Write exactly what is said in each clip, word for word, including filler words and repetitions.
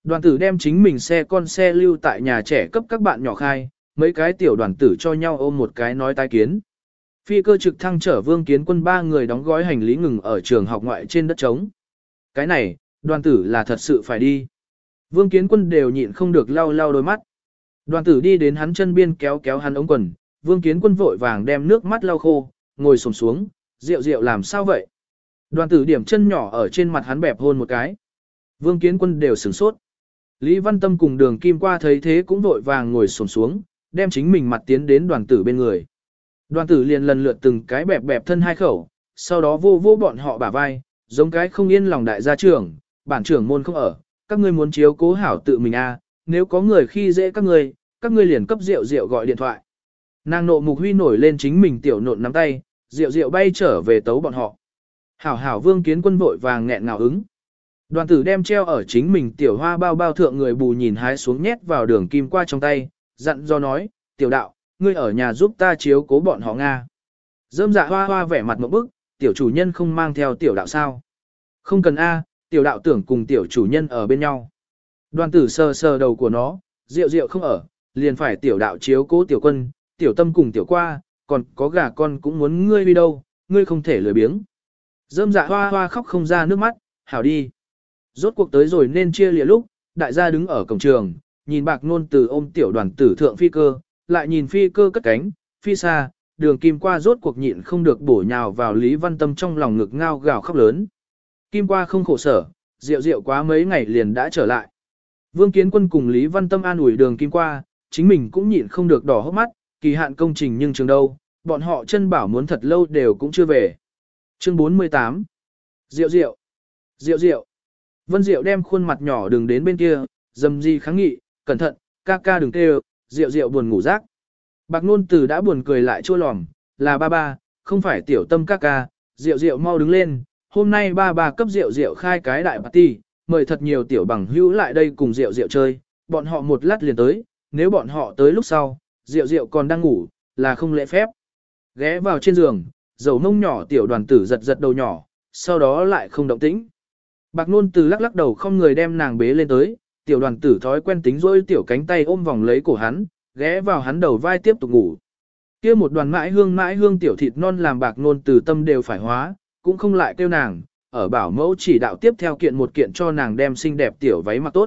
Đoàn tử đem chính mình xe con xe lưu tại nhà trẻ cấp các bạn nhỏ khai, mấy cái tiểu đoàn tử cho nhau ôm một cái nói tái kiến. Phi cơ trực thăng chở Vương Kiến Quân ba người đóng gói hành lý ngừng ở trường học ngoại trên đất trống. Cái này, đoàn tử là thật sự phải đi. Vương Kiến Quân đều nhịn không được lau lau đôi mắt. Đoàn tử đi đến hắn chân biên kéo kéo hắn ống quần, Vương Kiến Quân vội vàng đem nước mắt lau khô, ngồi xổm xuống, rượu rượu làm sao vậy? Đoàn tử điểm chân nhỏ ở trên mặt hắn bẹp hôn một cái. Vương Kiến Quân đều sửng sốt. Lý Văn Tâm cùng Đường Kim qua thấy thế cũng vội vàng ngồi xổm xuống, đem chính mình mặt tiến đến đoàn tử bên người. Đoàn tử liền lần lượt từng cái bẹp bẹp thân hai khẩu, sau đó vô vô bọn họ bả vai, giống cái không yên lòng đại gia trưởng, bản trưởng môn không ở, các ngươi muốn chiếu cố hảo tự mình a, nếu có người khi dễ các ngươi, các ngươi liền cấp rượu rượu gọi điện thoại. Nàng nộ mục huy nổi lên chính mình tiểu nộn nắm tay, rượu rượu bay trở về tấu bọn họ. Hảo hảo Vương Kiến Quân vội vàng nghẹn ngào ứng. Đoàn tử đem treo ở chính mình tiểu hoa bao bao thượng người bù nhìn hái xuống nhét vào Đường Kim qua trong tay, dặn do nói, tiểu đạo, ngươi ở nhà giúp ta chiếu cố bọn họ Nga. Dơm dạ hoa hoa vẻ mặt một bức, tiểu chủ nhân không mang theo tiểu đạo sao. Không cần A, tiểu đạo tưởng cùng tiểu chủ nhân ở bên nhau. Đoàn tử sờ sờ đầu của nó, rượu rượu không ở, liền phải tiểu đạo chiếu cố tiểu quân, tiểu tâm cùng tiểu qua, còn có gà con cũng muốn ngươi đi đâu, ngươi không thể lười biếng. Dơm dạ hoa hoa khóc không ra nước mắt, hảo đi. Rốt cuộc tới rồi nên chia lìa lúc, đại gia đứng ở cổng trường, nhìn bạc nôn từ ôm tiểu đoàn tử thượng phi cơ, lại nhìn phi cơ cất cánh, phi xa, Đường Kim qua rốt cuộc nhịn không được bổ nhào vào Lý Văn Tâm trong lòng ngực ngao gào khóc lớn. Kim qua không khổ sở, rượu rượu quá mấy ngày liền đã trở lại. Vương Kiến Quân cùng Lý Văn Tâm an ủi Đường Kim qua, chính mình cũng nhịn không được đỏ hốc mắt, kỳ hạn công trình nhưng trường đâu, bọn họ chân bảo muốn thật lâu đều cũng chưa về. Chương bốn mươi tám. Rượu rượu. Rượu rượu. Vân Diệu đem khuôn mặt nhỏ đường đến bên kia, dầm di kháng nghị, cẩn thận, ca ca đừng kêu, rượu rượu buồn ngủ rác. Bạc Nôn Từ đã buồn cười lại chua lòm, là ba ba, không phải tiểu tâm ca ca, rượu rượu mau đứng lên, hôm nay ba ba cấp rượu rượu khai cái đại party, mời thật nhiều tiểu bằng hữu lại đây cùng rượu rượu chơi, bọn họ một lát liền tới, nếu bọn họ tới lúc sau, rượu rượu còn đang ngủ, là không lễ phép. Ghé vào trên giường, dầu mông nhỏ tiểu đoàn tử giật giật đầu nhỏ, sau đó lại không động tĩnh. Bạc Nôn Từ lắc lắc đầu không người đem nàng bế lên tới, tiểu đoàn tử thói quen tính rỗi tiểu cánh tay ôm vòng lấy cổ hắn, ghé vào hắn đầu vai tiếp tục ngủ. Kia một đoàn mãi hương mãi hương tiểu thịt non làm Bạc Nôn Từ tâm đều phải hóa, cũng không lại kêu nàng, ở bảo mẫu chỉ đạo tiếp theo kiện một kiện cho nàng đem xinh đẹp tiểu váy mặc tốt.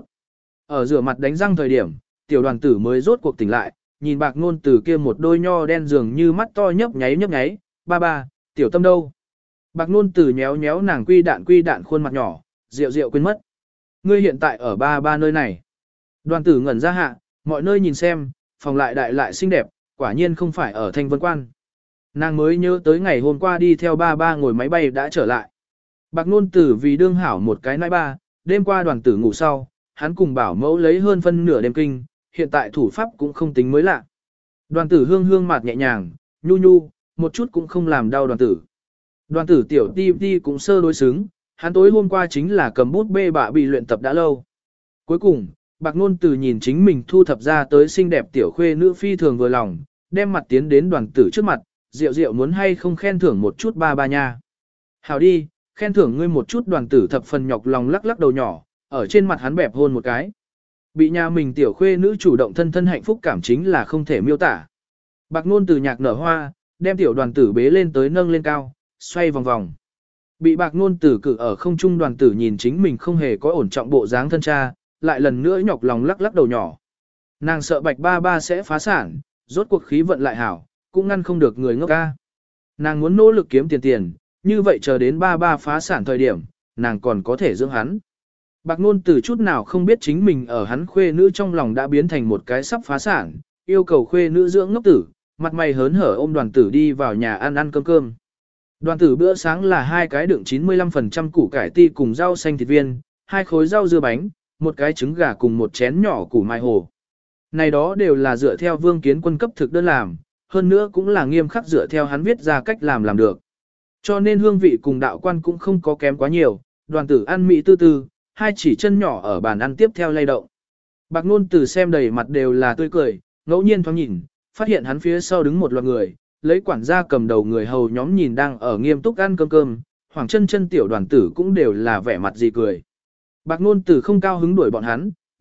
Ở rửa mặt đánh răng thời điểm, tiểu đoàn tử mới rốt cuộc tỉnh lại, nhìn Bạc Nôn Từ kia một đôi nho đen dường như mắt to nhấp nháy nhấp nháy, ba ba, tiểu tâm đâu. Bạc Nôn Từ nhéo nhéo nàng quy đạn quy đạn khuôn mặt nhỏ, rượu rượu quên mất. Ngươi hiện tại ở ba ba nơi này. Đoàn tử ngẩn ra hạ, mọi nơi nhìn xem, phòng lại đại lại xinh đẹp, quả nhiên không phải ở Thanh Vân Quan. Nàng mới nhớ tới ngày hôm qua đi theo ba ba ngồi máy bay đã trở lại. Bạc Nôn Tử vì đương hảo một cái nãi ba, đêm qua đoàn tử ngủ sau, hắn cùng bảo mẫu lấy hơn phân nửa đêm kinh, hiện tại thủ pháp cũng không tính mới lạ. Đoàn tử hương hương mạt nhẹ nhàng, nhu nhu, một chút cũng không làm đau đoàn tử. Đoàn tử tiểu ti ti cũng sơ đối xứng, hắn tối hôm qua chính là cầm bút bê bạ bị luyện tập đã lâu. Cuối cùng, Bạc Nôn Từ nhìn chính mình thu thập ra tới xinh đẹp tiểu khuê nữ phi thường vừa lòng, đem mặt tiến đến đoàn tử trước mặt, rượu rượu muốn hay không khen thưởng một chút ba ba nha. Hảo đi, khen thưởng ngươi một chút đoàn tử thập phần nhọc lòng lắc lắc đầu nhỏ, ở trên mặt hắn bẹp hôn một cái. Bị nhà mình tiểu khuê nữ chủ động thân thân hạnh phúc cảm chính là không thể miêu tả. Bạc Nôn Từ nhạc nở hoa, đem tiểu đoàn tử bế lên tới nâng lên cao, xoay vòng vòng. Bị Bạc Nôn Tử cử ở không trung đoàn tử nhìn chính mình không hề có ổn trọng bộ dáng thân cha, lại lần nữa nhọc lòng lắc lắc đầu nhỏ. Nàng sợ bạch ba ba sẽ phá sản, rốt cuộc khí vận lại hảo, cũng ngăn không được người ngốc ca. Nàng muốn nỗ lực kiếm tiền tiền, như vậy chờ đến ba ba phá sản thời điểm, nàng còn có thể dưỡng hắn. Bạc Nôn Tử chút nào không biết chính mình ở hắn khuê nữ trong lòng đã biến thành một cái sắp phá sản, yêu cầu khuê nữ dưỡng ngốc tử, mặt mày hớn hở ôm đoàn tử đi vào nhà ăn ăn cơm cơm. Đoàn tử bữa sáng là hai cái đựng chín mươi lăm phần trăm củ cải ti cùng rau xanh thịt viên, hai khối rau dưa bánh, một cái trứng gà cùng một chén nhỏ củ mai hồ. Này đó đều là dựa theo Vương Kiến Quân cấp thực đơn làm, hơn nữa cũng là nghiêm khắc dựa theo hắn viết ra cách làm làm được. Cho nên hương vị cùng đạo quan cũng không có kém quá nhiều, đoàn tử ăn mỹ tư tư, hai chỉ chân nhỏ ở bàn ăn tiếp theo lay động. Bạc Nôn Tử xem đầy mặt đều là tươi cười, ngẫu nhiên thoáng nhìn, phát hiện hắn phía sau đứng một loạt người, lấy quản gia cầm đầu người hầu nhóm nhìn đang ở nghiêm túc ăn cơm cơm, Hoàng Chân Chân tiểu đoàn tử cũng đều là vẻ mặt gì cười. Bạc Nôn Tử không cao hứng đuổi bọn hắn,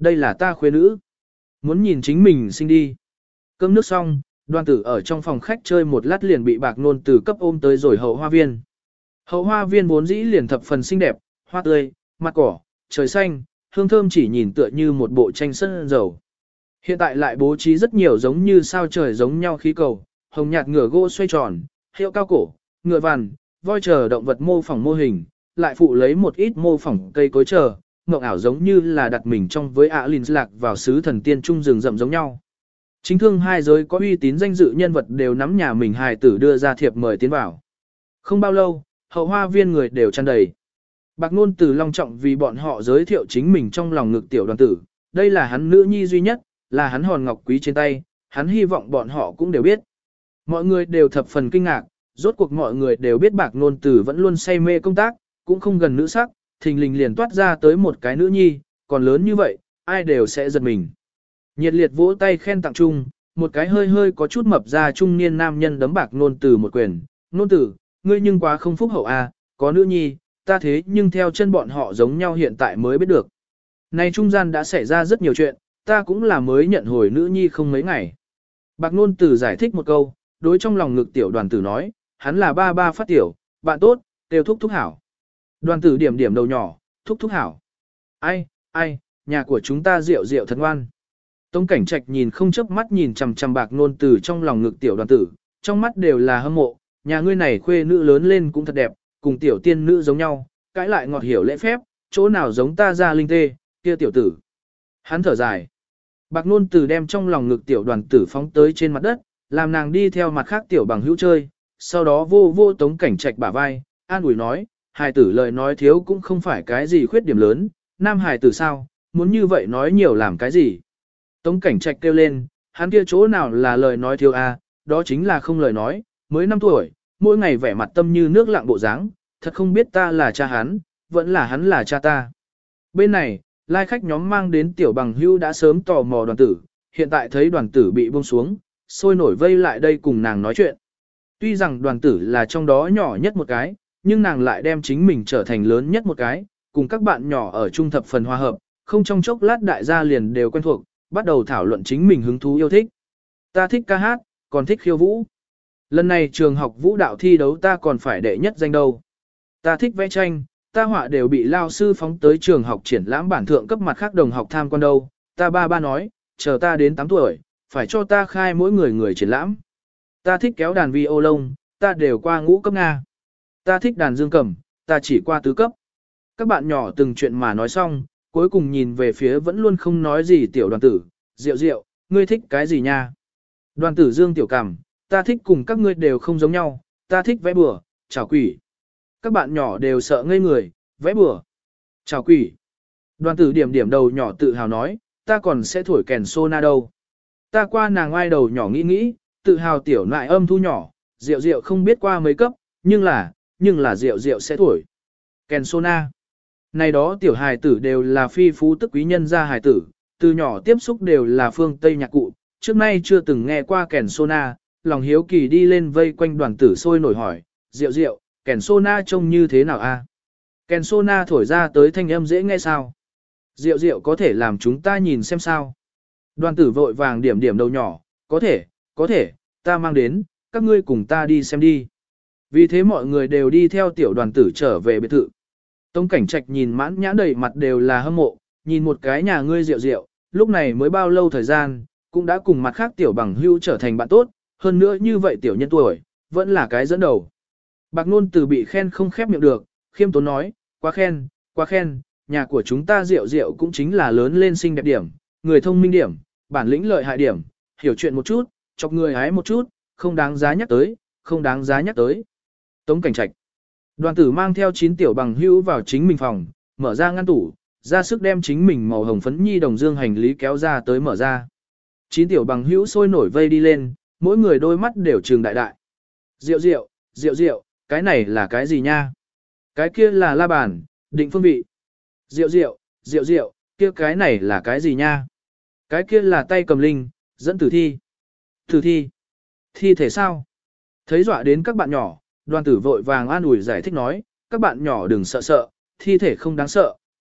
đây là ta khuê nữ. Muốn nhìn chính mình sinh đi. Cơm nước xong, đoàn tử ở trong phòng khách chơi một lát liền bị bạc nôn từ cấp ôm tới rồi hậu hoa viên. Hậu hoa viên vốn dĩ liền thập phần xinh đẹp, hoa tươi, mặt cỏ, trời xanh, hương thơm chỉ nhìn tựa như một bộ tranh sân dầu. Hiện tại lại bố trí rất nhiều giống như sao trời giống nhau khí cầu, hồng nhạt ngựa gỗ xoay tròn, hiệu cao cổ, ngựa vằn, voi chờ động vật mô phỏng mô hình, lại phụ lấy một ít mô phỏng cây cối chờ, mộng ảo giống như là đặt mình trong với ạ Linh lạc vào xứ thần tiên trung rừng rậm giống nhau. Chính thương hai giới có uy tín danh dự nhân vật đều nắm nhà mình hài tử đưa ra thiệp mời tiến vào. Không bao lâu, hậu hoa viên người đều tràn đầy. Bạc Nôn từ long trọng vì bọn họ giới thiệu chính mình trong lòng ngực tiểu đoàn tử, đây là hắn nữ nhi duy nhất, là hắn hòn ngọc quý trên tay, hắn hy vọng bọn họ cũng đều biết. Mọi người đều thập phần kinh ngạc, rốt cuộc mọi người đều biết Bạc Nôn từ vẫn luôn say mê công tác, cũng không gần nữ sắc, thình lình liền toát ra tới một cái nữ nhi, còn lớn như vậy, ai đều sẽ giật mình. Nhiệt liệt vỗ tay khen tặng chung, một cái hơi hơi có chút mập ra trung niên nam nhân đấm Bạc Nôn từ một quyền, "Nôn tử, ngươi nhưng quá không phúc hậu a, có nữ nhi, ta thế nhưng theo chân bọn họ giống nhau hiện tại mới biết được. Này trung gian đã xảy ra rất nhiều chuyện, ta cũng là mới nhận hồi nữ nhi không mấy ngày." Bạc Nôn Tử giải thích một câu, đối trong lòng ngực tiểu đoàn tử nói, hắn là ba ba phát tiểu, bạn tốt, đều thúc thúc hảo. Đoàn tử điểm điểm đầu nhỏ, thúc thúc hảo. Ai, ai, nhà của chúng ta rượu rượu thật ngoan. Tống Cảnh Trạch nhìn không chớp mắt nhìn chằm chằm Bạc Nôn Tử trong lòng ngực tiểu đoàn tử, trong mắt đều là hâm mộ, nhà ngươi này khuê nữ lớn lên cũng thật đẹp, cùng tiểu tiên nữ giống nhau, cãi lại ngọt hiểu lễ phép, chỗ nào giống ta ra linh tê, kia tiểu tử. Hắn thở dài. Bạc Nôn Tử đem trong lòng ngực tiểu đoàn tử phóng tới trên mặt đất, làm nàng đi theo mặt khác tiểu bằng hữu chơi, sau đó vô vô Tống Cảnh Trạch bả vai, an ủi nói, hài tử lời nói thiếu cũng không phải cái gì khuyết điểm lớn, nam hài tử sao, muốn như vậy nói nhiều làm cái gì. Tống Cảnh Trạch kêu lên, hắn kia chỗ nào là lời nói thiếu a, đó chính là không lời nói, mới năm tuổi, mỗi ngày vẻ mặt tâm như nước lặng bộ dáng, thật không biết ta là cha hắn, vẫn là hắn là cha ta. Bên này, lai khách nhóm mang đến tiểu bằng hưu đã sớm tò mò đoàn tử, hiện tại thấy đoàn tử bị buông xuống, sôi nổi vây lại đây cùng nàng nói chuyện. Tuy rằng đoàn tử là trong đó nhỏ nhất một cái, nhưng nàng lại đem chính mình trở thành lớn nhất một cái, cùng các bạn nhỏ ở trung thập phần hòa hợp, không trong chốc lát đại gia liền đều quen thuộc, bắt đầu thảo luận chính mình hứng thú yêu thích. Ta thích ca hát, còn thích khiêu vũ. Lần này trường học vũ đạo thi đấu ta còn phải đệ nhất danh đâu. Ta thích vẽ tranh, ta họa đều bị lao sư phóng tới trường học triển lãm bản thượng cấp mặt khác đồng học tham quan đâu. Ta ba ba nói, chờ ta đến tám tuổi, phải cho ta khai mỗi người người triển lãm. Ta thích kéo đàn vi ô lông, ta đều qua ngũ cấp Nga. Ta thích đàn dương cầm, ta chỉ qua tứ cấp. Các bạn nhỏ từng chuyện mà nói xong, cuối cùng nhìn về phía vẫn luôn không nói gì tiểu đoàn tử, Diệu Diệu, ngươi thích cái gì nha? Đoàn tử dương tiểu cảm, ta thích cùng các ngươi đều không giống nhau, ta thích vẽ bừa, chào quỷ. Các bạn nhỏ đều sợ ngây người, vẽ bừa, chào quỷ. Đoàn tử điểm điểm đầu nhỏ tự hào nói, ta còn sẽ thổi kèn sona đâu. Ta qua nàng ai đầu nhỏ nghĩ nghĩ, tự hào tiểu nại âm thu nhỏ, Diệu Diệu không biết qua mấy cấp, nhưng là, nhưng là Diệu Diệu sẽ thổi. Kèn sona. Này đó tiểu hài tử đều là phi phú tức quý nhân gia hài tử, từ nhỏ tiếp xúc đều là phương Tây nhạc cụ, trước nay chưa từng nghe qua kèn sona, lòng hiếu kỳ đi lên vây quanh đoàn tử sôi nổi hỏi, Diệu Diệu, kèn sona trông như thế nào a? Kèn sona thổi ra tới thanh âm dễ nghe sao? Diệu Diệu có thể làm chúng ta nhìn xem sao? Đoàn tử vội vàng điểm điểm đầu nhỏ, có thể, có thể, ta mang đến, các ngươi cùng ta đi xem đi. Vì thế mọi người đều đi theo tiểu đoàn tử trở về biệt thự. Tống Cảnh Trạch nhìn mãn nhãn đầy mặt đều là hâm mộ, nhìn một cái nhà ngươi Diệu Diệu, lúc này mới bao lâu thời gian, cũng đã cùng mặt khác tiểu bằng hữu trở thành bạn tốt, hơn nữa như vậy tiểu nhân tuổi, vẫn là cái dẫn đầu. Bạc Nôn Từ bị khen không khép miệng được, khiêm tốn nói, quá khen, quá khen, nhà của chúng ta Diệu Diệu cũng chính là lớn lên xinh đẹp điểm, người thông minh điểm, bản lĩnh lợi hại điểm, hiểu chuyện một chút, chọc người hái một chút, không đáng giá nhắc tới, không đáng giá nhắc tới. Tống Cảnh Trạch. Đoàn tử mang theo chín tiểu bằng hữu vào chính mình phòng, mở ra ngăn tủ, ra sức đem chính mình màu hồng phấn nhi đồng dương hành lý kéo ra tới mở ra. Chín tiểu bằng hữu sôi nổi vây đi lên, mỗi người đôi mắt đều trừng đại đại. Diệu Diệu, Diệu Diệu, cái này là cái gì nha? Cái kia là la bàn, định phương vị. Diệu Diệu, Diệu Diệu, kia cái này là cái gì nha? Cái kia là tay cầm linh, dẫn tử thi. Tử thi? Thi thể sao? Thấy dọa đến các bạn nhỏ, đoàn tử vội vàng an ủi giải thích nói, các bạn nhỏ đừng sợ sợ, thi thể không đáng sợ,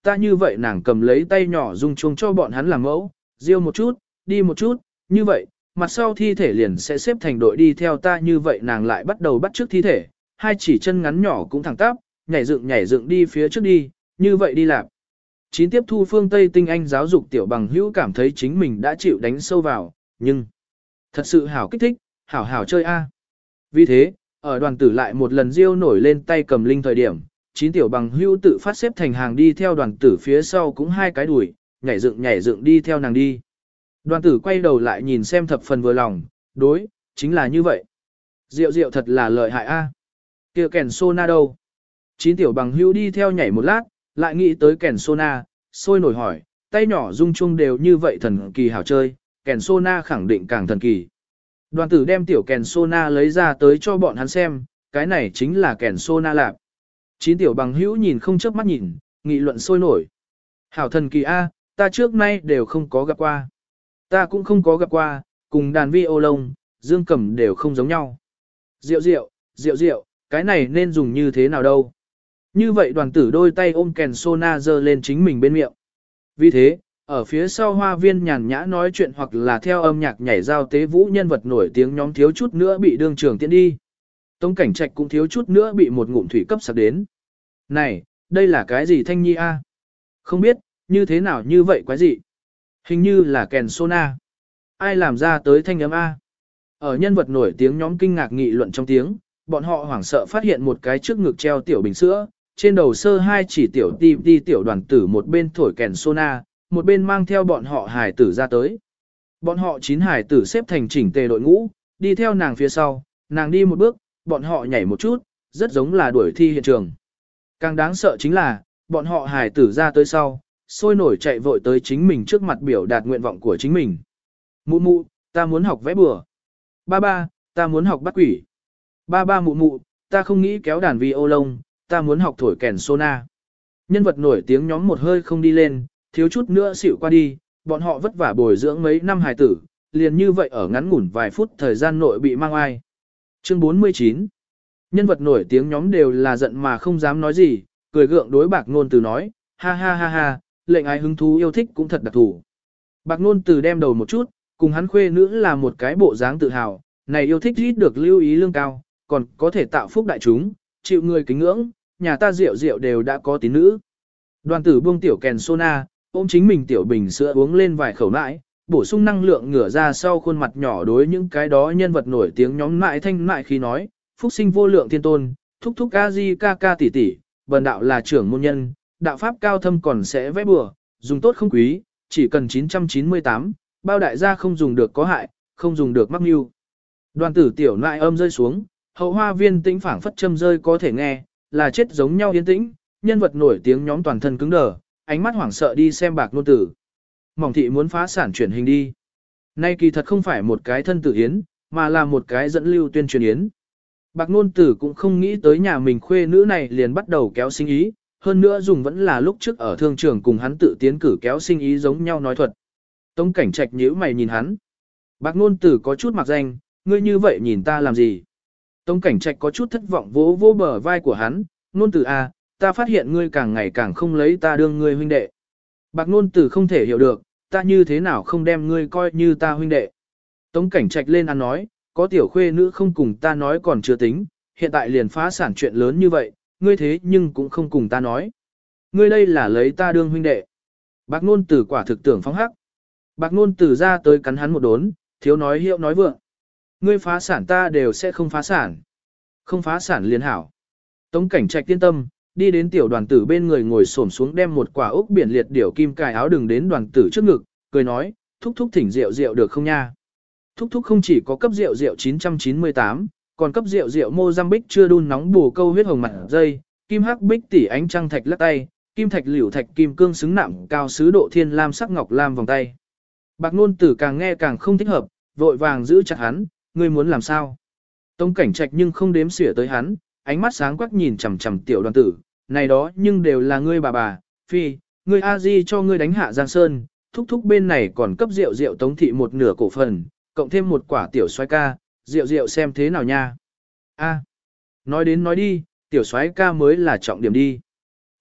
ta như vậy nàng cầm lấy tay nhỏ dung chuông cho bọn hắn làm mẫu, riêu một chút, đi một chút, như vậy, mặt sau thi thể liền sẽ xếp thành đội đi theo ta như vậy nàng lại bắt đầu bắt trước thi thể, hai chỉ chân ngắn nhỏ cũng thẳng tắp, nhảy dựng nhảy dựng đi phía trước đi, như vậy đi làm. Chín tiếp thu phương Tây tinh anh giáo dục tiểu bằng hữu cảm thấy chính mình đã chịu đánh sâu vào, nhưng thật sự hảo kích thích, hảo hảo chơi a. Vì thế, ở đoàn tử lại một lần riêu nổi lên tay cầm linh thời điểm, chín tiểu bằng hữu tự phát xếp thành hàng đi theo đoàn tử phía sau cũng hai cái đuổi, nhảy dựng nhảy dựng đi theo nàng đi. Đoàn tử quay đầu lại nhìn xem thập phần vừa lòng, đối, chính là như vậy. Diệu diệu thật là lợi hại a. Kia kèn sona đâu? Chín tiểu bằng hữu đi theo nhảy một lát, lại nghĩ tới kèn sona, sôi nổi hỏi, tay nhỏ rung chuông đều như vậy thần kỳ hảo chơi, kèn sona khẳng định càng thần kỳ. Đoàn tử đem tiểu kèn sona lấy ra tới cho bọn hắn xem, cái này chính là kèn sona lạp. Chín tiểu bằng hữu nhìn không chớp mắt nhìn, nghị luận sôi nổi. Hảo thần kỳ a, ta trước nay đều không có gặp qua. Ta cũng không có gặp qua, cùng đàn vi ô lông, dương cầm đều không giống nhau. Diệu diệu, diệu diệu, cái này nên dùng như thế nào đâu. Như vậy đoàn tử đôi tay ôm kèn sona giơ lên chính mình bên miệng. Vì thế, ở phía sau hoa viên nhàn nhã nói chuyện hoặc là theo âm nhạc nhảy giao tế vũ nhân vật nổi tiếng nhóm thiếu chút nữa bị đương trường tiễn đi. Tống Cảnh Trạch cũng thiếu chút nữa bị một ngụm thủy cấp sặc đến. Này, đây là cái gì thanh nhi a? Không biết, như thế nào như vậy quái gì? Hình như là kèn sona. Ai làm ra tới thanh âm a? Ở nhân vật nổi tiếng nhóm kinh ngạc nghị luận trong tiếng, bọn họ hoảng sợ phát hiện một cái trước ngực treo tiểu bình sữa, trên đầu sơ hai chỉ tiểu ti ti tiểu đoàn tử một bên thổi kèn sona, một bên mang theo bọn họ hải tử ra tới. Bọn họ chín hải tử xếp thành chỉnh tề đội ngũ, đi theo nàng phía sau, nàng đi một bước, bọn họ nhảy một chút, rất giống là đuổi thi hiện trường. Càng đáng sợ chính là, bọn họ hải tử ra tới sau, sôi nổi chạy vội tới chính mình trước mặt biểu đạt nguyện vọng của chính mình. Mụ mụ, ta muốn học vẽ bừa. Ba ba, ta muốn học bắt quỷ. Ba ba mụ mụ, ta không nghĩ kéo đàn vi ô lông, ta muốn học thổi kèn sona. Nhân vật nổi tiếng nhóm một hơi không đi lên, thiếu chút nữa xỉu qua đi, bọn họ vất vả bồi dưỡng mấy năm hài tử, liền như vậy ở ngắn ngủn vài phút thời gian nội bị mang ai. Chương bốn mươi chín. Nhân vật nổi tiếng nhóm đều là giận mà không dám nói gì, cười gượng đối Bạc Nôn Từ nói, ha ha ha ha, lệnh ai hứng thú yêu thích cũng thật đặc thù. Bạc Nôn Từ đem đầu một chút, cùng hắn khuê nữ là một cái bộ dáng tự hào, này yêu thích ít được lưu ý lương cao, còn có thể tạo phúc đại chúng, chịu người kính ngưỡng, nhà ta rượu rượu đều đã có tín nữ. Đoàn tử buông tiểu kèn sona, ôm chính mình tiểu bình sữa uống lên vài khẩu nãi, bổ sung năng lượng ngửa ra sau khuôn mặt nhỏ đối những cái đó nhân vật nổi tiếng nhóm mại thanh mại khi nói, phúc sinh vô lượng thiên tôn, thúc thúc a di ca ca tỷ tỷ, bần đạo là trưởng môn nhân, đạo pháp cao thâm còn sẽ vẽ bừa, dùng tốt không quý, chỉ cần chín trăm chín mươi tám, bao đại gia không dùng được có hại, không dùng được mắc mưu. Đoàn tử tiểu nại âm rơi xuống, hậu hoa viên tĩnh phảng phất châm rơi có thể nghe, là chết giống nhau yên tĩnh, nhân vật nổi tiếng nhóm toàn thân cứng đờ, ánh mắt hoảng sợ đi xem Bạc Nôn Tử. Mỏng thị muốn phá sản chuyển hình đi. Nay kỳ thật không phải một cái thân tử yến, mà là một cái dẫn lưu tuyên truyền yến. Bạc Nôn Tử cũng không nghĩ tới nhà mình khuê nữ này liền bắt đầu kéo sinh ý, hơn nữa dùng vẫn là lúc trước ở thương trường cùng hắn tự tiến cử kéo sinh ý giống nhau nói thuật. Tống Cảnh Trạch nhíu mày nhìn hắn. Bạc Nôn Tử có chút mặc danh, ngươi như vậy nhìn ta làm gì? Tống Cảnh Trạch có chút thất vọng vỗ vỗ bờ vai của hắn, Nôn Tử à, ta phát hiện ngươi càng ngày càng không lấy ta đương ngươi huynh đệ. Bạc Nôn Tử không thể hiểu được, ta như thế nào không đem ngươi coi như ta huynh đệ. Tống Cảnh Trạch lên ăn nói, có tiểu khuê nữ không cùng ta nói còn chưa tính, hiện tại liền phá sản chuyện lớn như vậy, ngươi thế nhưng cũng không cùng ta nói. Ngươi đây là lấy ta đương huynh đệ. Bạc Nôn Tử quả thực tưởng phóng hắc. Bạc Nôn Tử ra tới cắn hắn một đốn, thiếu nói hiệu nói vượng. Ngươi phá sản ta đều sẽ không phá sản. Không phá sản liền hảo. Tống Cảnh Trạch tiên tâm, đi đến tiểu đoàn tử bên người ngồi xổm xuống đem một quả ốc biển liệt điểu kim cài áo đừng đến đoàn tử trước ngực, cười nói, thúc thúc thỉnh rượu rượu được không nha? Thúc thúc không chỉ có cấp rượu rượu chín trăm chín mươi tám, còn cấp rượu rượu Mozambique chưa đun nóng bù câu huyết hồng mặt dây, kim hắc bích tỷ ánh trăng thạch lắc tay, kim thạch liễu thạch kim cương xứng nạm cao sứ độ thiên lam sắc ngọc lam vòng tay. Bạc Nôn Tử càng nghe càng không thích hợp, vội vàng giữ chặt hắn, ngươi muốn làm sao? Tống Cảnh Trạch nhưng không đếm xỉa tới hắn, ánh mắt sáng quắc nhìn chằm chằm tiểu đoàn tử, này đó nhưng đều là ngươi bà bà, phi, ngươi a di cho ngươi đánh hạ Giang Sơn, thúc thúc bên này còn cấp rượu rượu Tống thị một nửa cổ phần, cộng thêm một quả tiểu soái ca, rượu rượu xem thế nào nha. A, nói đến nói đi, tiểu soái ca mới là trọng điểm đi.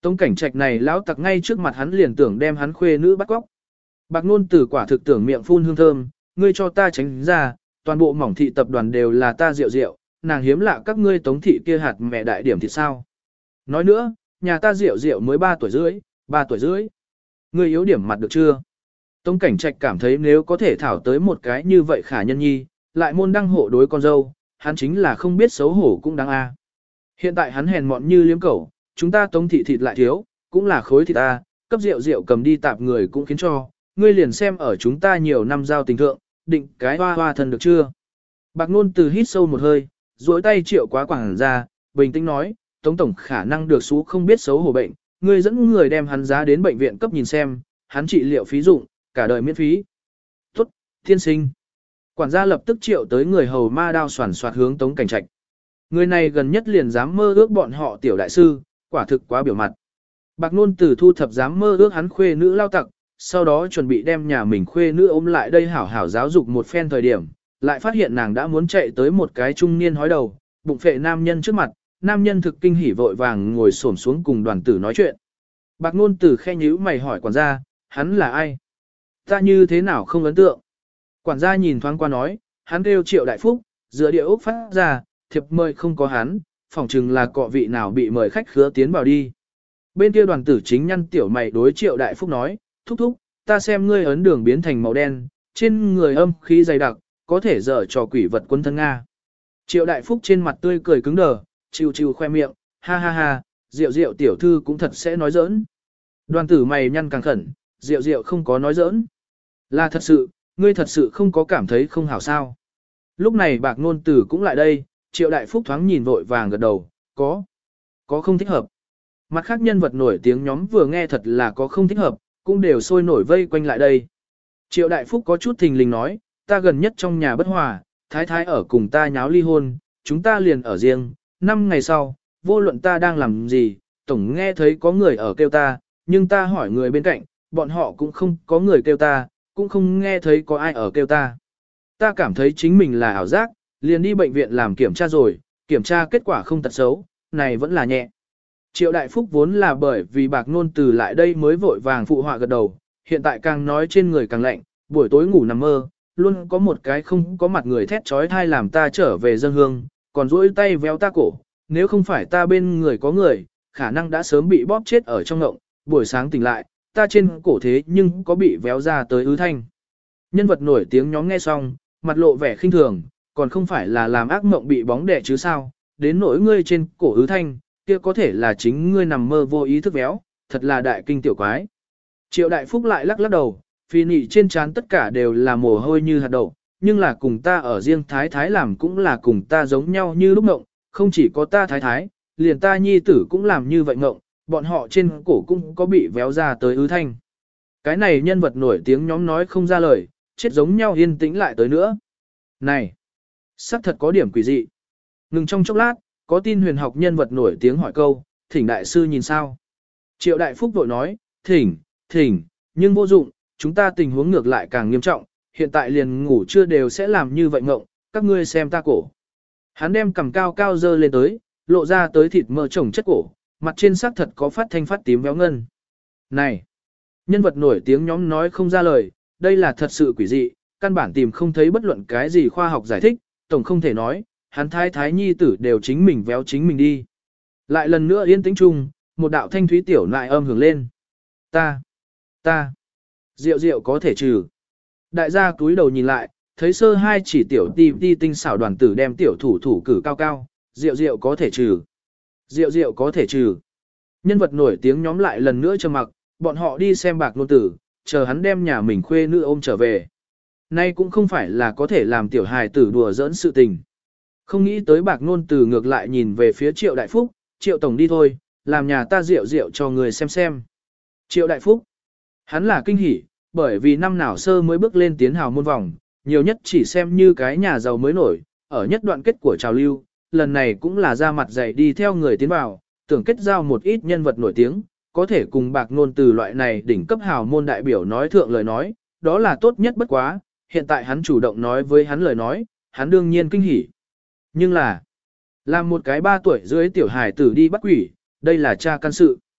Tống Cảnh Trạch này lão tặc ngay trước mặt hắn liền tưởng đem hắn khuê nữ bắt cóc. Bạc Nôn Tử quả thực tưởng miệng phun hương thơm, ngươi cho ta tránh ra, toàn bộ mỏng thị tập đoàn đều là ta rượu rượu, nàng hiếm lạ các ngươi Tống thị kia hạt mẹ đại điểm thì sao? Nói nữa, nhà ta rượu rượu mới ba tuổi rưỡi, ba tuổi rưỡi. Ngươi yếu điểm mặt được chưa? Tống Cảnh Trạch cảm thấy nếu có thể thảo tới một cái như vậy khả nhân nhi, lại môn đăng hộ đối con dâu, hắn chính là không biết xấu hổ cũng đáng a. Hiện tại hắn hèn mọn như liếm cẩu, chúng ta Tống thị thịt lại thiếu, cũng là khối thịt ta, cấp rượu rượu cầm đi tạp người cũng khiến cho, ngươi liền xem ở chúng ta nhiều năm giao tình thượng, định cái hoa hoa thân được chưa? Bạc Nôn Từ hít sâu một hơi, duỗi tay triệu quá quảng ra, bình tĩnh nói, Tống tổng khả năng được xú không biết xấu hổ bệnh, ngươi dẫn người đem hắn giá đến bệnh viện cấp nhìn xem, hắn trị liệu phí dụng, cả đời miễn phí. Tốt, thiên sinh. Quản gia lập tức triệu tới người hầu ma đao soàn soạt hướng Tống Cảnh Trạch. Người này gần nhất liền dám mơ ước bọn họ tiểu đại sư, quả thực quá biểu mặt. Bạc Nôn Tử thu thập dám mơ ước hắn khuê nữ lao tặc, sau đó chuẩn bị đem nhà mình khuê nữ ôm lại đây hảo hảo giáo dục một phen thời điểm, lại phát hiện nàng đã muốn chạy tới một cái trung niên hói đầu, bụng phệ nam nhân trước mặt, nam nhân thực kinh hỉ vội vàng ngồi xổm xuống cùng đoàn tử nói chuyện. Bạc Nôn Tử khe nhíu mày hỏi quản gia, hắn là ai? Ta như thế nào không ấn tượng? Quản gia nhìn thoáng qua nói, hắn kêu Triệu Đại Phúc, dựa địa ốc phát ra, thiệp mời không có hắn, phỏng chừng là cọ vị nào bị mời khách khứa tiến vào đi. Bên kia đoàn tử chính nhăn tiểu mày đối Triệu Đại Phúc nói, thúc thúc, ta xem ngươi ấn đường biến thành màu đen, trên người âm khí dày đặc, có thể dở trò quỷ vật quân thân Nga. Triệu Đại Phúc trên mặt tươi cười cứng đờ, chiều chiều khoe miệng, ha ha ha, Diệu Diệu tiểu thư cũng thật sẽ nói giỡn. Đoàn tử mày nhăn càng khẩn, Diệu Diệu không có nói giỡn. Là thật sự, ngươi thật sự không có cảm thấy không hảo sao. Lúc này Bạc Nôn Tử cũng lại đây, Triệu Đại Phúc thoáng nhìn vội vàng gật đầu, có, có không thích hợp. Mặt khác nhân vật nổi tiếng nhóm vừa nghe thật là có không thích hợp, cũng đều sôi nổi vây quanh lại đây. Triệu Đại Phúc có chút thình lình nói, ta gần nhất trong nhà bất hòa, thái thái ở cùng ta nháo ly hôn, chúng ta liền ở riêng, năm ngày sau, vô luận ta đang làm gì, tổng nghe thấy có người ở kêu ta, nhưng ta hỏi người bên cạnh, bọn họ cũng không có người kêu ta, cũng không nghe thấy có ai ở kêu ta. Ta cảm thấy chính mình là ảo giác, liền đi bệnh viện làm kiểm tra rồi, kiểm tra kết quả không tật xấu, này vẫn là nhẹ. Triệu Đại Phúc vốn là bởi vì Bạc Nôn Từ lại đây mới vội vàng phụ họa gật đầu, hiện tại càng nói trên người càng lạnh, buổi tối ngủ nằm mơ, luôn có một cái không có mặt người thét trói thai làm ta trở về dân hương, còn duỗi tay véo ta cổ, nếu không phải ta bên người có người, khả năng đã sớm bị bóp chết ở trong ngộng, buổi sáng tỉnh lại, ta trên cổ thế nhưng có bị véo ra tới ứ thanh. Nhân vật nổi tiếng nhóm nghe xong, mặt lộ vẻ khinh thường, còn không phải là làm ác mộng bị bóng đè chứ sao, đến nỗi ngươi trên cổ ứ thanh, kia có thể là chính ngươi nằm mơ vô ý thức véo, thật là đại kinh tiểu quái. Triệu Đại Phúc lại lắc lắc đầu, phi nị trên trán tất cả đều là mồ hôi như hạt đậu, nhưng là cùng ta ở riêng thái thái làm cũng là cùng ta giống nhau như lúc ngộng, không chỉ có ta thái thái, liền ta nhi tử cũng làm như vậy ngộng, bọn họ trên cổ cũng có bị véo ra tới ứ thanh. Cái này nhân vật nổi tiếng nhóm nói không ra lời, chết giống nhau yên tĩnh lại tới nữa. Này, sắc thật có điểm quỷ dị. Ngừng trong chốc lát, có tin huyền học nhân vật nổi tiếng hỏi câu, thỉnh đại sư nhìn sao? Triệu Đại Phúc vội nói, thỉnh, thỉnh, nhưng vô dụng, chúng ta tình huống ngược lại càng nghiêm trọng, hiện tại liền ngủ chưa đều sẽ làm như vậy ngộng, các ngươi xem ta cổ. Hắn đem cằm cao cao dơ lên tới, lộ ra tới thịt mỡ chồng chất cổ, mặt trên sắc thật có phát thanh phát tím véo ngân. Này, nhân vật nổi tiếng nhóm nói không ra lời, đây là thật sự quỷ dị, căn bản tìm không thấy bất luận cái gì khoa học giải thích, tổng không thể nói, hắn thái thái nhi tử đều chính mình véo chính mình đi. Lại lần nữa yên tĩnh chung, một đạo thanh thúy tiểu lại âm hưởng lên. Ta, ta, Diệu Diệu có thể trừ. Đại gia túi đầu nhìn lại, thấy sơ hai chỉ tiểu ti ti tinh xảo đoàn tử đem tiểu thủ thủ cử cao cao, Diệu Diệu có thể trừ. Diệu Diệu có thể trừ. Nhân vật nổi tiếng nhóm lại lần nữa trầm mặc, bọn họ đi xem Bạc Nôn Tử, chờ hắn đem nhà mình khuê nữ ôm trở về. Nay cũng không phải là có thể làm tiểu hài tử đùa giỡn sự tình. Không nghĩ tới Bạc Nôn Tử ngược lại nhìn về phía Triệu Đại Phúc, Triệu Tổng đi thôi, làm nhà ta Diệu Diệu cho người xem xem. Triệu Đại Phúc, hắn là kinh hỉ, bởi vì năm nào sơ mới bước lên tiến hào môn vòng, nhiều nhất chỉ xem như cái nhà giàu mới nổi, ở nhất đoạn kết của trào lưu, lần này cũng là ra mặt dày đi theo người tiến vào, tưởng kết giao một ít nhân vật nổi tiếng, có thể cùng Bạc Nôn Từ loại này đỉnh cấp hào môn đại biểu nói thượng lời nói, đó là tốt nhất bất quá, hiện tại hắn chủ động nói với hắn lời nói, hắn đương nhiên kinh hỉ. Nhưng là, làm một cái ba tuổi dưới tiểu hài tử đi bắt quỷ, đây là cha căn sự.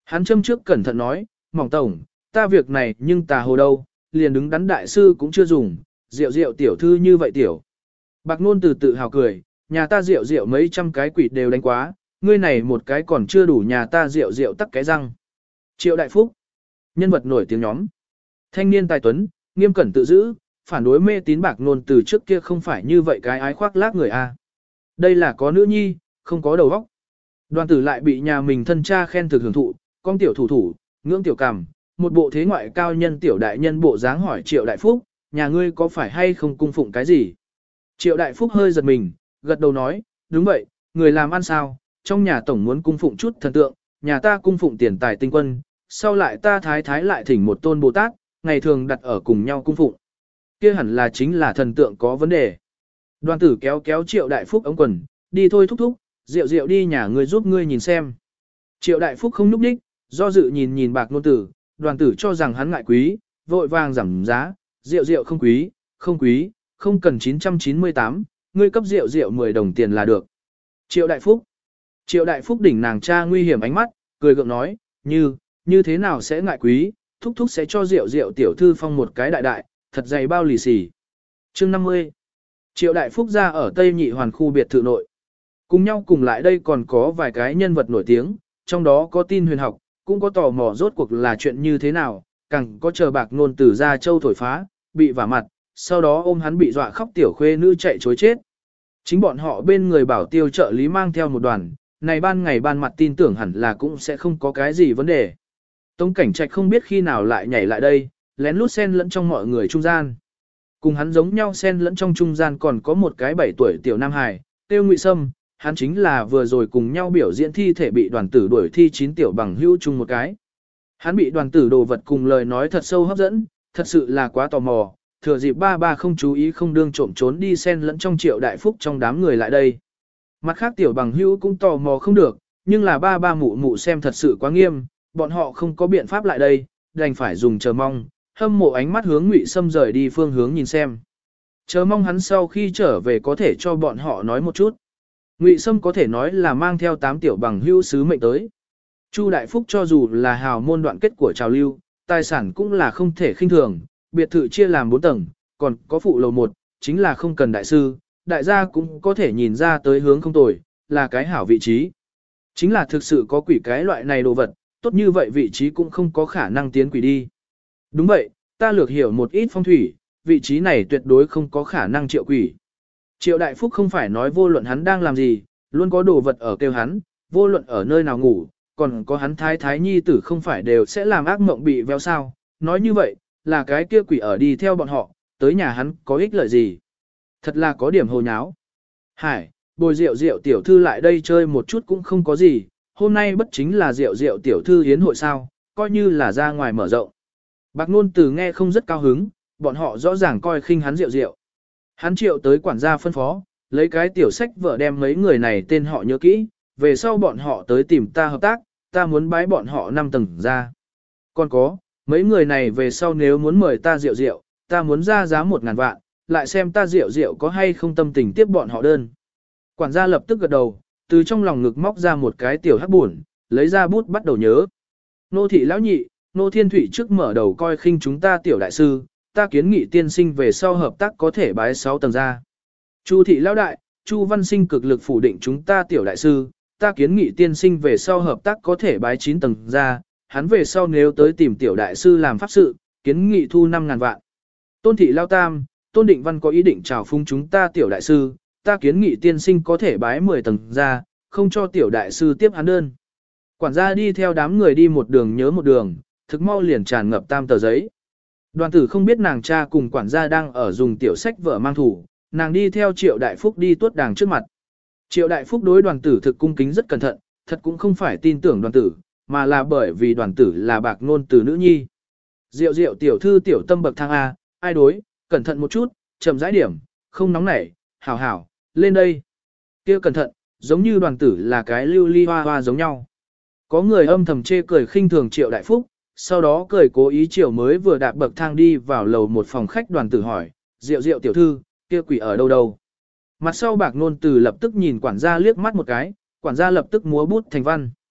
Hắn châm trước cẩn thận nói, Mỏng tổng, ta việc này nhưng tà hồ đâu, liền đứng đắn đại sư cũng chưa dùng, rượu rượu tiểu thư như vậy tiểu. Bạc Nôn từ tự hào cười, nhà ta rượu rượu mấy trăm cái quỷ đều đánh quá, ngươi này một cái còn chưa đủ nhà ta rượu rượu tắc cái răng. Triệu Đại Phúc, nhân vật nổi tiếng nhóm. Thanh niên tài tuấn, nghiêm cẩn tự giữ, phản đối mê tín Bạc Nôn từ trước kia không phải như vậy cái ái khoác lác người a. Đây là có nữ nhi, không có đầu óc. Đoàn tử lại bị nhà mình thân cha khen thực hưởng thụ, con tiểu thủ thủ, ngưỡng tiểu cằm, một bộ thế ngoại cao nhân tiểu đại nhân bộ dáng hỏi Triệu Đại Phúc, nhà ngươi có phải hay không cung phụng cái gì? Triệu Đại Phúc hơi giật mình, gật đầu nói, đúng vậy, người làm ăn sao, trong nhà tổng muốn cung phụng chút thần tượng, nhà ta cung phụng tiền tài tinh quân, sau lại ta thái thái lại thỉnh một tôn Bồ Tát, ngày thường đặt ở cùng nhau cung phụng. Kia hẳn là chính là thần tượng có vấn đề. Đoàn tử kéo kéo Triệu Đại Phúc ống quần, đi thôi thúc thúc, rượu rượu đi nhà ngươi giúp ngươi nhìn xem. Triệu Đại Phúc không núp đích, do dự nhìn nhìn Bạc Nôn tử, đoàn tử cho rằng hắn ngại quý, vội vàng giảm giá, rượu rượu không quý, không quý, không cần chín trăm chín mươi tám, ngươi cấp rượu rượu mười đồng tiền là được. Triệu Đại Phúc. Triệu Đại Phúc đỉnh nàng cha nguy hiểm ánh mắt, cười gượng nói, như, như thế nào sẽ ngại quý, thúc thúc sẽ cho rượu rượu tiểu thư phong một cái đại đại, thật dày bao lì xì. Chương năm mươi. Triệu Đại Phúc ra ở Tây Nhị Hoàn khu biệt thự nội. Cùng nhau cùng lại đây còn có vài cái nhân vật nổi tiếng, trong đó có tin huyền học, cũng có tò mò rốt cuộc là chuyện như thế nào, càng có chờ Bạc Nôn từ ra châu thổi phá, bị vả mặt, sau đó ôm hắn bị dọa khóc tiểu khuê nữ chạy chối chết. Chính bọn họ bên người bảo tiêu trợ lý mang theo một đoàn, này ban ngày ban mặt tin tưởng hẳn là cũng sẽ không có cái gì vấn đề. Tống Cảnh Trạch không biết khi nào lại nhảy lại đây, lén lút xen lẫn trong mọi người trung gian. Cùng hắn giống nhau xen lẫn trong trung gian còn có một cái bảy tuổi tiểu nam hài, tiêu Ngụy Sâm, hắn chính là vừa rồi cùng nhau biểu diễn thi thể bị đoàn tử đuổi thi chín tiểu bằng hữu chung một cái. Hắn bị đoàn tử đồ vật cùng lời nói thật sâu hấp dẫn, thật sự là quá tò mò, thừa dịp ba ba không chú ý không đương trộm trốn đi xen lẫn trong Triệu Đại Phúc trong đám người lại đây. Mặt khác tiểu bằng hữu cũng tò mò không được, nhưng là ba ba mụ mụ xem thật sự quá nghiêm, bọn họ không có biện pháp lại đây, đành phải dùng chờ mong, hâm mộ ánh mắt hướng Ngụy Sâm rời đi phương hướng nhìn xem. Chờ mong hắn sau khi trở về có thể cho bọn họ nói một chút. Ngụy Sâm có thể nói là mang theo tám tiểu bằng hữu sứ mệnh tới. Chu Đại Phúc cho dù là hào môn đoạn kết của trào lưu, tài sản cũng là không thể khinh thường, biệt thự chia làm bốn tầng, còn có phụ lầu một, chính là không cần đại sư, đại gia cũng có thể nhìn ra tới hướng không tồi, là cái hảo vị trí. Chính là thực sự có quỷ cái loại này đồ vật, tốt như vậy vị trí cũng không có khả năng tiến quỷ đi. Đúng vậy, ta lược hiểu một ít phong thủy, vị trí này tuyệt đối không có khả năng triệu quỷ. Triệu Đại Phúc không phải nói vô luận hắn đang làm gì, luôn có đồ vật ở kêu hắn, vô luận ở nơi nào ngủ, còn có hắn thái thái nhi tử không phải đều sẽ làm ác mộng bị véo sao. Nói như vậy, là cái kia quỷ ở đi theo bọn họ, tới nhà hắn có ích lợi gì. Thật là có điểm hồ nháo. Hải, bồi rượu rượu tiểu thư lại đây chơi một chút cũng không có gì, hôm nay bất chính là rượu rượu tiểu thư hiến hội sao, coi như là ra ngoài mở rộng. Bạc Nôn từ nghe không rất cao hứng, bọn họ rõ ràng coi khinh hắn rượu rượu. Hắn triệu tới quản gia phân phó, lấy cái tiểu sách vợ đem mấy người này tên họ nhớ kỹ, về sau bọn họ tới tìm ta hợp tác, ta muốn bái bọn họ năm tầng ra. Còn có, mấy người này về sau nếu muốn mời ta rượu rượu, ta muốn ra giá một ngàn vạn, lại xem ta rượu rượu có hay không tâm tình tiếp bọn họ đơn. Quản gia lập tức gật đầu, từ trong lòng ngực móc ra một cái tiểu hắc buồn, lấy ra bút bắt đầu nhớ. Nô thị lão nhị, nô thiên thủy trước mở đầu coi khinh chúng ta tiểu đại sư, ta kiến nghị tiên sinh về sau hợp tác có thể bái sáu tầng ra. Chu thị lão đại, Chu văn sinh cực lực phủ định chúng ta tiểu đại sư, ta kiến nghị tiên sinh về sau hợp tác có thể bái chín tầng ra, hắn về sau nếu tới tìm tiểu đại sư làm pháp sự, kiến nghị thu năm ngàn vạn. Tôn thị lao tam, Tôn Định Văn có ý định chào phung chúng ta tiểu đại sư, ta kiến nghị tiên sinh có thể bái mười tầng ra, không cho tiểu đại sư tiếp hắn đơn. Quản gia đi theo đám người đi một đường nhớ một đường, thực mau liền tràn ngập tam tờ giấy. Đoàn tử không biết nàng cha cùng quản gia đang ở dùng tiểu sách vở mang thủ, nàng đi theo Triệu Đại Phúc đi tuốt đàng trước mặt. Triệu Đại Phúc đối đoàn tử thực cung kính rất cẩn thận, thật cũng không phải tin tưởng đoàn tử, mà là bởi vì đoàn tử là Bạc Nôn từ nữ nhi. Diệu diệu tiểu thư tiểu tâm bậc thang A, ai đối, cẩn thận một chút, chậm rãi điểm, không nóng nảy, hảo hảo, lên đây. Kia cẩn thận, giống như đoàn tử là cái lưu ly hoa hoa giống nhau. Có người âm thầm chê cười khinh thường Triệu Đại Phúc, sau đó cười cố ý Triệu mới vừa đạp bậc thang đi vào lầu một phòng khách, đoàn tử hỏi, Diệu diệu tiểu thư, kia quỷ ở đâu đâu. Mặt sau Bạc Nôn từ lập tức nhìn quản gia liếc mắt một cái, quản gia lập tức múa bút thành văn.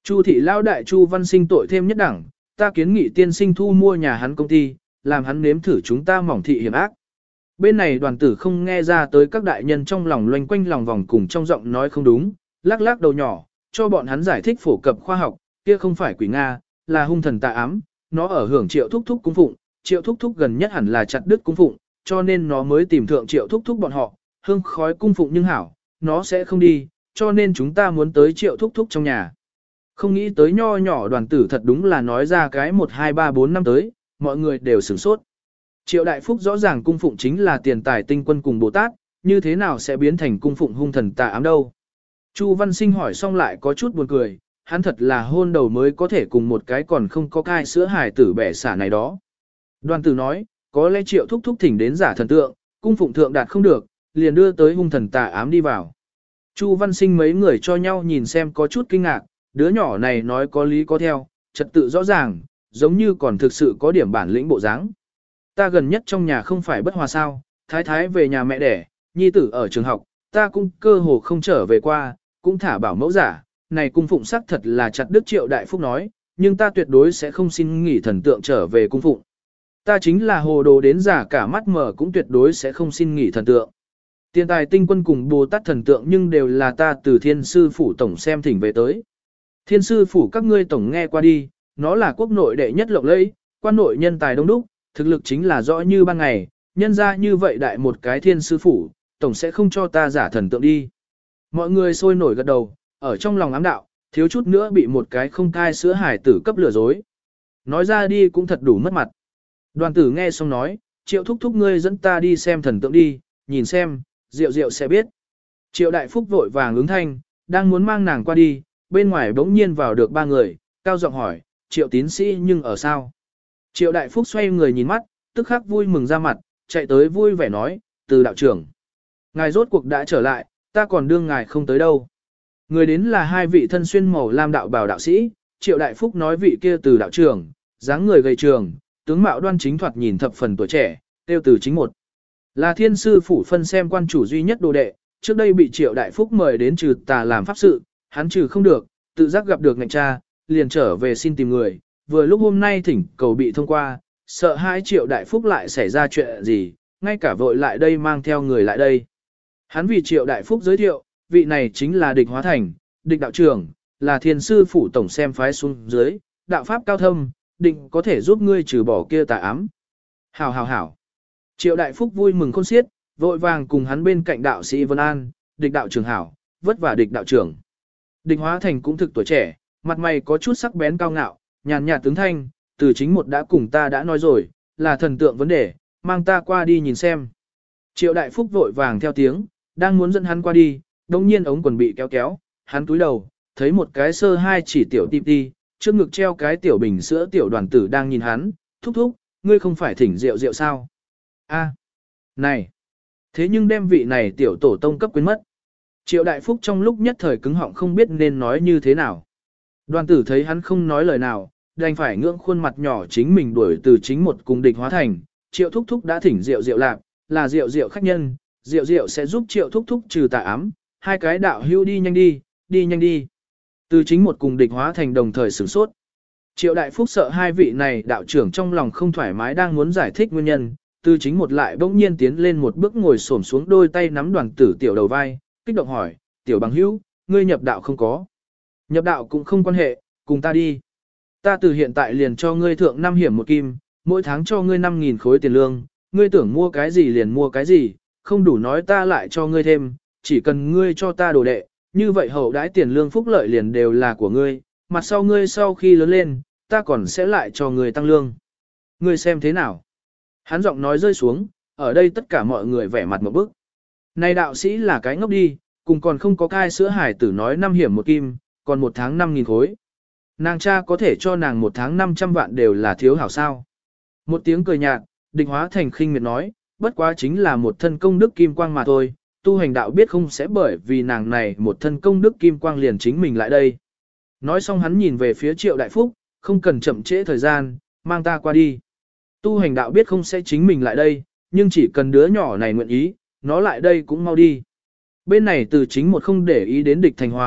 Chu thị lao đại Chu Văn Sinh tội thêm nhất đẳng, ta kiến nghị tiên sinh thu mua nhà hắn công ty, làm hắn nếm thử chúng ta mỏng thị hiểm ác. Bên này đoàn tử không nghe ra tới các đại nhân trong lòng loanh quanh lòng vòng cùng trong giọng nói không đúng, lắc lắc đầu nhỏ, cho bọn hắn giải thích phổ cập khoa học, kia không phải quỷ Nga, là hung thần tà ám, nó ở hưởng triệu thúc thúc cung phụng, triệu thúc thúc gần nhất hẳn là chặt đứt cung phụng, cho nên nó mới tìm thượng triệu thúc thúc bọn họ, hương khói cung phụng nhưng hảo, nó sẽ không đi, cho nên chúng ta muốn tới triệu thúc thúc trong nhà. Không nghĩ tới nho nhỏ đoàn tử thật đúng là nói ra cái một hai ba bốn năm tới, mọi người đều sửng sốt. Triệu Đại Phúc rõ ràng cung phụng chính là tiền tài tinh quân cùng Bồ Tát, như thế nào sẽ biến thành cung phụng hung thần tà ám đâu. Chu Văn Sinh hỏi xong lại có chút buồn cười, hắn thật là hôn đầu mới có thể cùng một cái còn không có cai sữa hài tử bẻ xả này đó. Đoàn tử nói, có lẽ Triệu thúc thúc thỉnh đến giả thần tượng, cung phụng thượng đạt không được, liền đưa tới hung thần tà ám đi vào. Chu Văn Sinh mấy người cho nhau nhìn xem có chút kinh ngạc, đứa nhỏ này nói có lý có theo, trật tự rõ ràng, giống như còn thực sự có điểm bản lĩnh bộ dáng. Ta gần nhất trong nhà không phải bất hòa sao, thái thái về nhà mẹ đẻ, nhi tử ở trường học, ta cũng cơ hồ không trở về qua, cũng thả bảo mẫu giả, này cung phụng sắc thật là chặt đức Triệu Đại Phúc nói, nhưng ta tuyệt đối sẽ không xin nghỉ thần tượng trở về cung phụng. Ta chính là hồ đồ đến giả cả mắt mở cũng tuyệt đối sẽ không xin nghỉ thần tượng. Tiền tài tinh quân cùng Bồ Tát thần tượng nhưng đều là ta từ thiên sư phủ tổng xem thỉnh về tới. Thiên sư phủ các ngươi tổng nghe qua đi, nó là quốc nội đệ nhất lộng lẫy, quan nội nhân tài đông đúc, thực lực chính là rõ như ban ngày, nhân ra như vậy đại một cái thiên sư phủ, tổng sẽ không cho ta giả thần tượng đi. Mọi người sôi nổi gật đầu, ở trong lòng ám đạo, thiếu chút nữa bị một cái không cai sữa hải tử cấp lừa dối. Nói ra đi cũng thật đủ mất mặt. Đoàn tử nghe xong nói, Triệu thúc thúc ngươi dẫn ta đi xem thần tượng đi, nhìn xem, Diệu Diệu sẽ biết. Triệu Đại Phúc vội vàng ứng thanh, đang muốn mang nàng qua đi, bên ngoài bỗng nhiên vào được ba người, cao giọng hỏi, Triệu tín sĩ nhưng ở sao? Triệu Đại Phúc xoay người nhìn mắt, tức khắc vui mừng ra mặt, chạy tới vui vẻ nói, từ đạo trưởng. Ngài rốt cuộc đã trở lại, ta còn đương ngài không tới đâu. Người đến là hai vị thân xuyên màu lam đạo bào đạo sĩ, Triệu Đại Phúc nói vị kia từ đạo trưởng, dáng người gầy trường, tướng mạo đoan chính thoạt nhìn thập phần tuổi trẻ, tiêu từ chính một. Là thiên sư phủ phân xem quan chủ duy nhất đồ đệ, trước đây bị Triệu Đại Phúc mời đến trừ tà làm pháp sự, hắn trừ không được, tự giác gặp được ngạch cha, liền trở về xin tìm người, vừa lúc hôm nay thỉnh cầu bị thông qua, sợ hai Triệu Đại Phúc lại xảy ra chuyện gì, ngay cả vội lại đây mang theo người lại đây. Hắn vì Triệu Đại Phúc giới thiệu, vị này chính là Địch Hóa Thành, Địch đạo trưởng, là thiên sư phủ tổng xem phái xuống dưới, đạo pháp cao thâm, định có thể giúp ngươi trừ bỏ kia tà ám. Hảo hảo hảo. Triệu Đại Phúc vui mừng khôn xiết, vội vàng cùng hắn bên cạnh đạo sĩ Vân An, Địch đạo trưởng hảo, vất vả Địch đạo trưởng. Địch Hóa Thành cũng thực tuổi trẻ, mặt mày có chút sắc bén cao ngạo, nhàn nhạt tướng thanh, từ chính một đã cùng ta đã nói rồi, là thần tượng vấn đề, mang ta qua đi nhìn xem. Triệu Đại Phúc vội vàng theo tiếng, đang muốn dẫn hắn qua đi, đồng nhiên ống quần bị kéo kéo, hắn túi đầu, thấy một cái sơ hai chỉ tiểu tim ti, trước ngực treo cái tiểu bình sữa tiểu đoàn tử đang nhìn hắn, thúc thúc, ngươi không phải thỉnh rượu rượu sao? A, này, thế nhưng đem vị này tiểu tổ tông cấp quên mất. Triệu Đại Phúc trong lúc nhất thời cứng họng không biết nên nói như thế nào. Đoàn tử thấy hắn không nói lời nào, đành phải ngưỡng khuôn mặt nhỏ chính mình đuổi từ chính một cùng Địch Hóa Thành. Triệu thúc thúc đã thỉnh rượu rượu lạc, là rượu rượu khách nhân, rượu rượu sẽ giúp Triệu thúc thúc trừ tà ám, hai cái đạo hưu đi nhanh đi, đi nhanh đi. Từ chính một cùng Địch Hóa Thành đồng thời sửng sốt. Triệu Đại Phúc sợ hai vị này đạo trưởng trong lòng không thoải mái đang muốn giải thích nguyên nhân, từ chính một lại bỗng nhiên tiến lên một bước ngồi xổm xuống đôi tay nắm đoàn tử tiểu đầu vai, kích động hỏi, tiểu bằng hữu, ngươi nhập đạo không có? Nhập đạo cũng không quan hệ, cùng ta đi. Ta từ hiện tại liền cho ngươi thượng năm hiểm một kim, mỗi tháng cho ngươi năm nghìn khối tiền lương, ngươi tưởng mua cái gì liền mua cái gì, không đủ nói ta lại cho ngươi thêm, chỉ cần ngươi cho ta đồ đệ, như vậy hậu đãi tiền lương phúc lợi liền đều là của ngươi, mặt sau ngươi sau khi lớn lên, ta còn sẽ lại cho ngươi tăng lương. Ngươi xem thế nào? Hắn giọng nói rơi xuống, ở đây tất cả mọi người vẻ mặt một bức. Này đạo sĩ là cái ngốc đi, cùng còn không có cai sữa hải tử nói năm hiểm một kim, còn một tháng năm nghìn khối. Nàng cha có thể cho nàng một tháng năm trăm vạn đều là thiếu hảo sao. Một tiếng cười nhạt, Địch Hóa Thành khinh miệt nói, bất quá chính là một thân công đức kim quang mà thôi, tu hành đạo biết không sẽ bởi vì nàng này một thân công đức kim quang liền chính mình lại đây. Nói xong hắn nhìn về phía Triệu Đại Phúc, không cần chậm trễ thời gian, mang ta qua đi. Tu hành đạo biết không sẽ chính mình lại đây, nhưng chỉ cần đứa nhỏ này nguyện ý, nó lại đây cũng mau đi. Bên này từ chính một không để ý đến Địch Thành Hóa,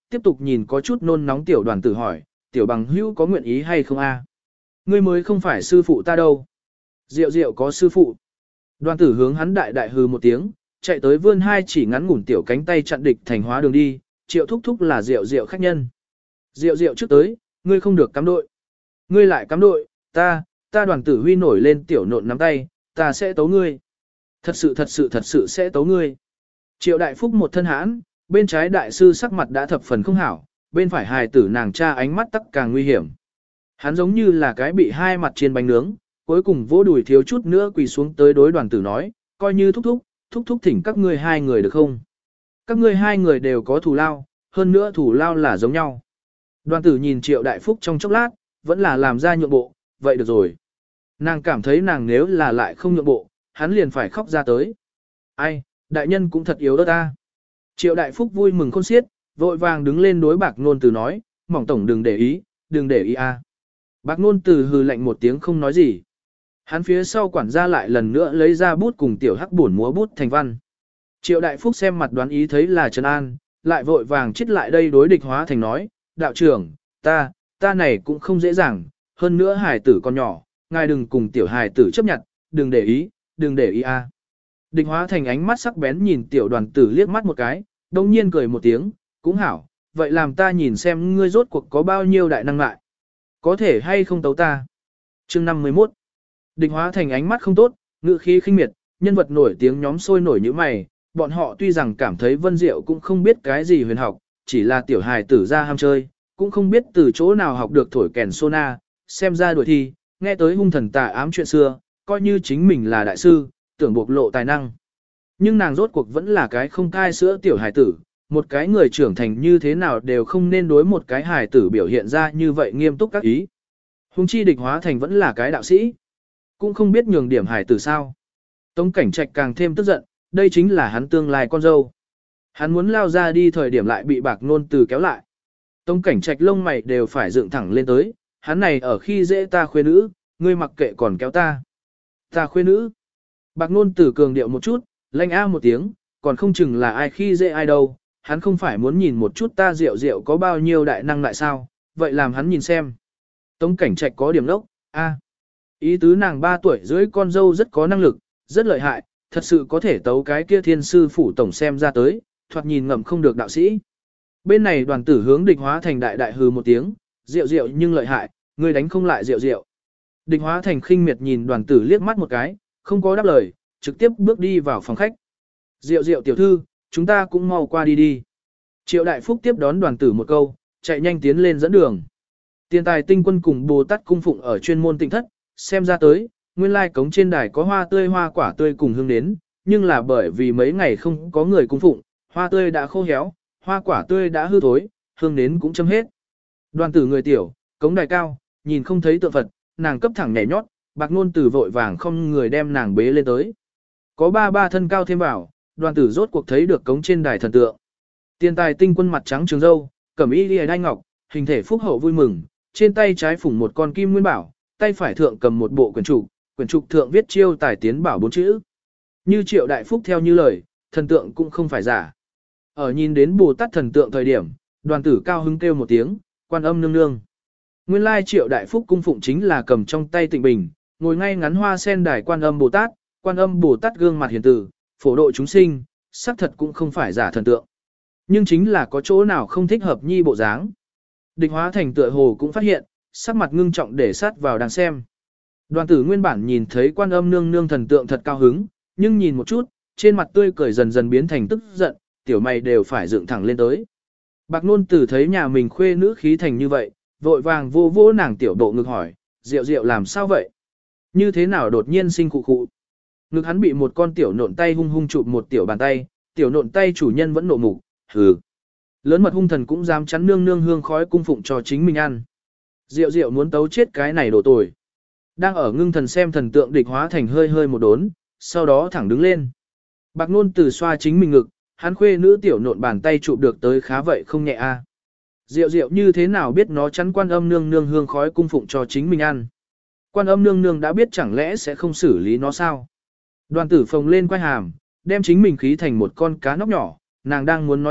tiếp tục nhìn có chút nôn nóng tiểu đoàn tử hỏi, tiểu bằng hữu có nguyện ý hay không a? Ngươi mới không phải sư phụ ta đâu. Diệu diệu có sư phụ. Đoàn tử hướng hắn đại đại hừ một tiếng, chạy tới vươn hai chỉ ngắn ngủn tiểu cánh tay chặn địch thành hóa đường đi, triệu thúc thúc là diệu diệu khách nhân. Diệu diệu trước tới, ngươi không được cắm đội. Ngươi lại cắm đội, ta, ta đoàn tử huy nổi lên tiểu nộn nắm tay, ta sẽ tấu ngươi. Thật sự thật sự thật sự sẽ tấu ngươi. Triệu đại phúc một thân hãn, bên trái đại sư sắc mặt đã thập phần không hảo, bên phải hài tử nàng cha ánh mắt tắc càng nguy hiểm. Hắn giống như là cái bị hai mặt chiên bánh nướng, cuối cùng vỗ đùi thiếu chút nữa quỳ xuống tới đối đoàn tử nói, coi như thúc thúc, thúc thúc thỉnh các ngươi hai người được không? Các ngươi hai người đều có thù lao, hơn nữa thù lao là giống nhau. Đoàn tử nhìn triệu đại phúc trong chốc lát, vẫn là làm ra nhượng bộ, vậy được rồi. Nàng cảm thấy nàng nếu là lại không nhượng bộ, hắn liền phải khóc ra tới. Ai, đại nhân cũng thật yếu đó ta. Triệu đại phúc vui mừng khôn xiết, vội vàng đứng lên đối bạc nôn từ nói, mỏng tổng đừng để ý, đừng để ý a. Bạc nôn từ hừ lạnh một tiếng không nói gì. Hắn phía sau quản gia lại lần nữa lấy ra bút cùng tiểu hắc buồn múa bút thành văn. Triệu đại phúc xem mặt đoán ý thấy là Trần An, lại vội vàng chết lại đây đối địch hóa thành nói, đạo trưởng, ta, ta này cũng không dễ dàng, hơn nữa hài tử còn nhỏ, ngài đừng cùng tiểu hài tử chấp nhận, đừng để ý, đừng để ý a. Địch hóa thành ánh mắt sắc bén nhìn tiểu đoàn tử liếc mắt một cái, đồng nhiên cười một tiếng, cũng hảo, vậy làm ta nhìn xem ngươi rốt cuộc có bao nhiêu đại năng lại. Có thể hay không tấu ta. Chương năm mươi mốt. Địch hóa thành ánh mắt không tốt, ngữ khí khinh miệt, nhân vật nổi tiếng nhóm sôi nổi như mày, bọn họ tuy rằng cảm thấy Vân Diệu cũng không biết cái gì huyền học, chỉ là tiểu hài tử ra ham chơi, cũng không biết từ chỗ nào học được thổi kèn sona, xem ra đuổi thi, nghe tới hung thần tà ám chuyện xưa, coi như chính mình là đại sư, tưởng bộc lộ tài năng. Nhưng nàng rốt cuộc vẫn là cái không cai sữa tiểu hài tử, một cái người trưởng thành như thế nào đều không nên đối một cái hài tử biểu hiện ra như vậy nghiêm túc các ý. Hùng chi địch hóa thành vẫn là cái đạo sĩ, cũng không biết nhường điểm hài tử sao. Tống Cảnh Trạch càng thêm tức giận, đây chính là hắn tương lai con dâu. Hắn muốn lao ra đi thời điểm lại bị bạc nôn từ kéo lại. Tống Cảnh Trạch lông mày đều phải dựng thẳng lên tới, hắn này ở khi dễ ta khuê nữ, ngươi mặc kệ còn kéo ta. Ta khuê nữ. Bạc nôn từ cường điệu một chút, lanh a một tiếng, còn không chừng là ai khi dễ ai đâu, hắn không phải muốn nhìn một chút ta rượu rượu có bao nhiêu đại năng lại sao, vậy làm hắn nhìn xem. Tống Cảnh Trạch có điểm đốc, a, ý tứ nàng ba tuổi rưỡi con dâu rất có năng lực, rất lợi hại, thật sự có thể tấu cái kia thiên sư phủ tổng xem ra tới, thoạt nhìn ngậm không được đạo sĩ. Bên này đoàn tử hướng địch hóa thành đại đại hừ một tiếng, rượu rượu nhưng lợi hại, ngươi đánh không lại rượu rượu. Địch hóa thành khinh miệt nhìn đoàn tử liếc mắt một cái, không có đáp lời, trực tiếp bước đi vào phòng khách. Rượu rượu tiểu thư, chúng ta cũng mau qua đi đi. Triệu đại phúc tiếp đón đoàn tử một câu, chạy nhanh tiến lên dẫn đường. Tiền tài tinh quân cùng Bồ Tát cung phụng ở chuyên môn tinh thất, xem ra tới, nguyên lai cống trên đài có hoa tươi hoa quả tươi cùng hương đến, nhưng là bởi vì mấy ngày không có người cung phụng, hoa tươi đã khô héo, hoa quả tươi đã hư thối, hương đến cũng châm hết. Đoàn tử người tiểu, cống đài cao, nhìn không thấy tượng Phật, nàng cấp thẳng nhảy nhót, bạc nôn tử vội vàng không người đem nàng bế lên tới. Có ba ba thân cao thêm vào, đoàn tử rốt cuộc thấy được cống trên đài thần tượng. Tiền tài tinh quân mặt trắng trường râu, cẩm y liễu đai ngọc, hình thể phúc hậu vui mừng, trên tay trái phủng một con kim nguyên bảo, tay phải thượng cầm một bộ quyển trục, quyển trục thượng viết chiêu tài tiến bảo bốn chữ. Như Triệu đại phúc theo như lời, thần tượng cũng không phải giả. Ở nhìn đến Bồ Tát thần tượng thời điểm, đoàn tử cao hứng kêu một tiếng, Quan Âm nương nương. Nguyên lai Triệu đại phúc cung phụng chính là cầm trong tay tịnh bình, ngồi ngay ngắn hoa sen đài Quan Âm Bồ Tát, Quan Âm Bồ Tát gương mặt hiền từ, phổ độ chúng sinh, xác thật cũng không phải giả thần tượng. Nhưng chính là có chỗ nào không thích hợp nhi bộ dáng. Địch hóa thành tựa hồ cũng phát hiện, sắc mặt ngưng trọng để sát vào đang xem. Đoàn tử nguyên bản nhìn thấy Quan Âm nương nương thần tượng thật cao hứng, nhưng nhìn một chút, trên mặt tươi cười dần dần biến thành tức giận, tiểu mày đều phải dựng thẳng lên tới. Bạc nôn tử thấy nhà mình khuê nữ khí thành như vậy, vội vàng vô vô nàng tiểu độ ngực hỏi, rượu rượu làm sao vậy? Như thế nào đột nhiên sinh khụ khụ? Ngực hắn bị một con tiểu nộn tay hung hung chụp một tiểu bàn tay, tiểu nộn tay chủ nhân vẫn nộ mục, hừ. Lớn mật hung thần cũng dám chắn nương nương hương khói cung phụng cho chính mình ăn. Rượu rượu muốn tấu chết cái này đổ tồi. Đang ở ngưng thần xem thần tượng địch hóa thành hơi hơi một đốn, sau đó thẳng đứng lên. Bạc nôn từ xoa chính mình ngực, hắn khuê nữ tiểu nộn bàn tay chụp được tới khá vậy không nhẹ a. À. Rượu rượu như thế nào biết nó chắn Quan Âm nương nương hương khói cung phụng cho chính mình ăn. Quan Âm nương nương đã biết chẳng lẽ sẽ không xử lý nó sao. Đoàn tử phồng lên quay hàm, đem chính mình khí thành một con cá nóc nhỏ, nàng đang muốn nói chuyện,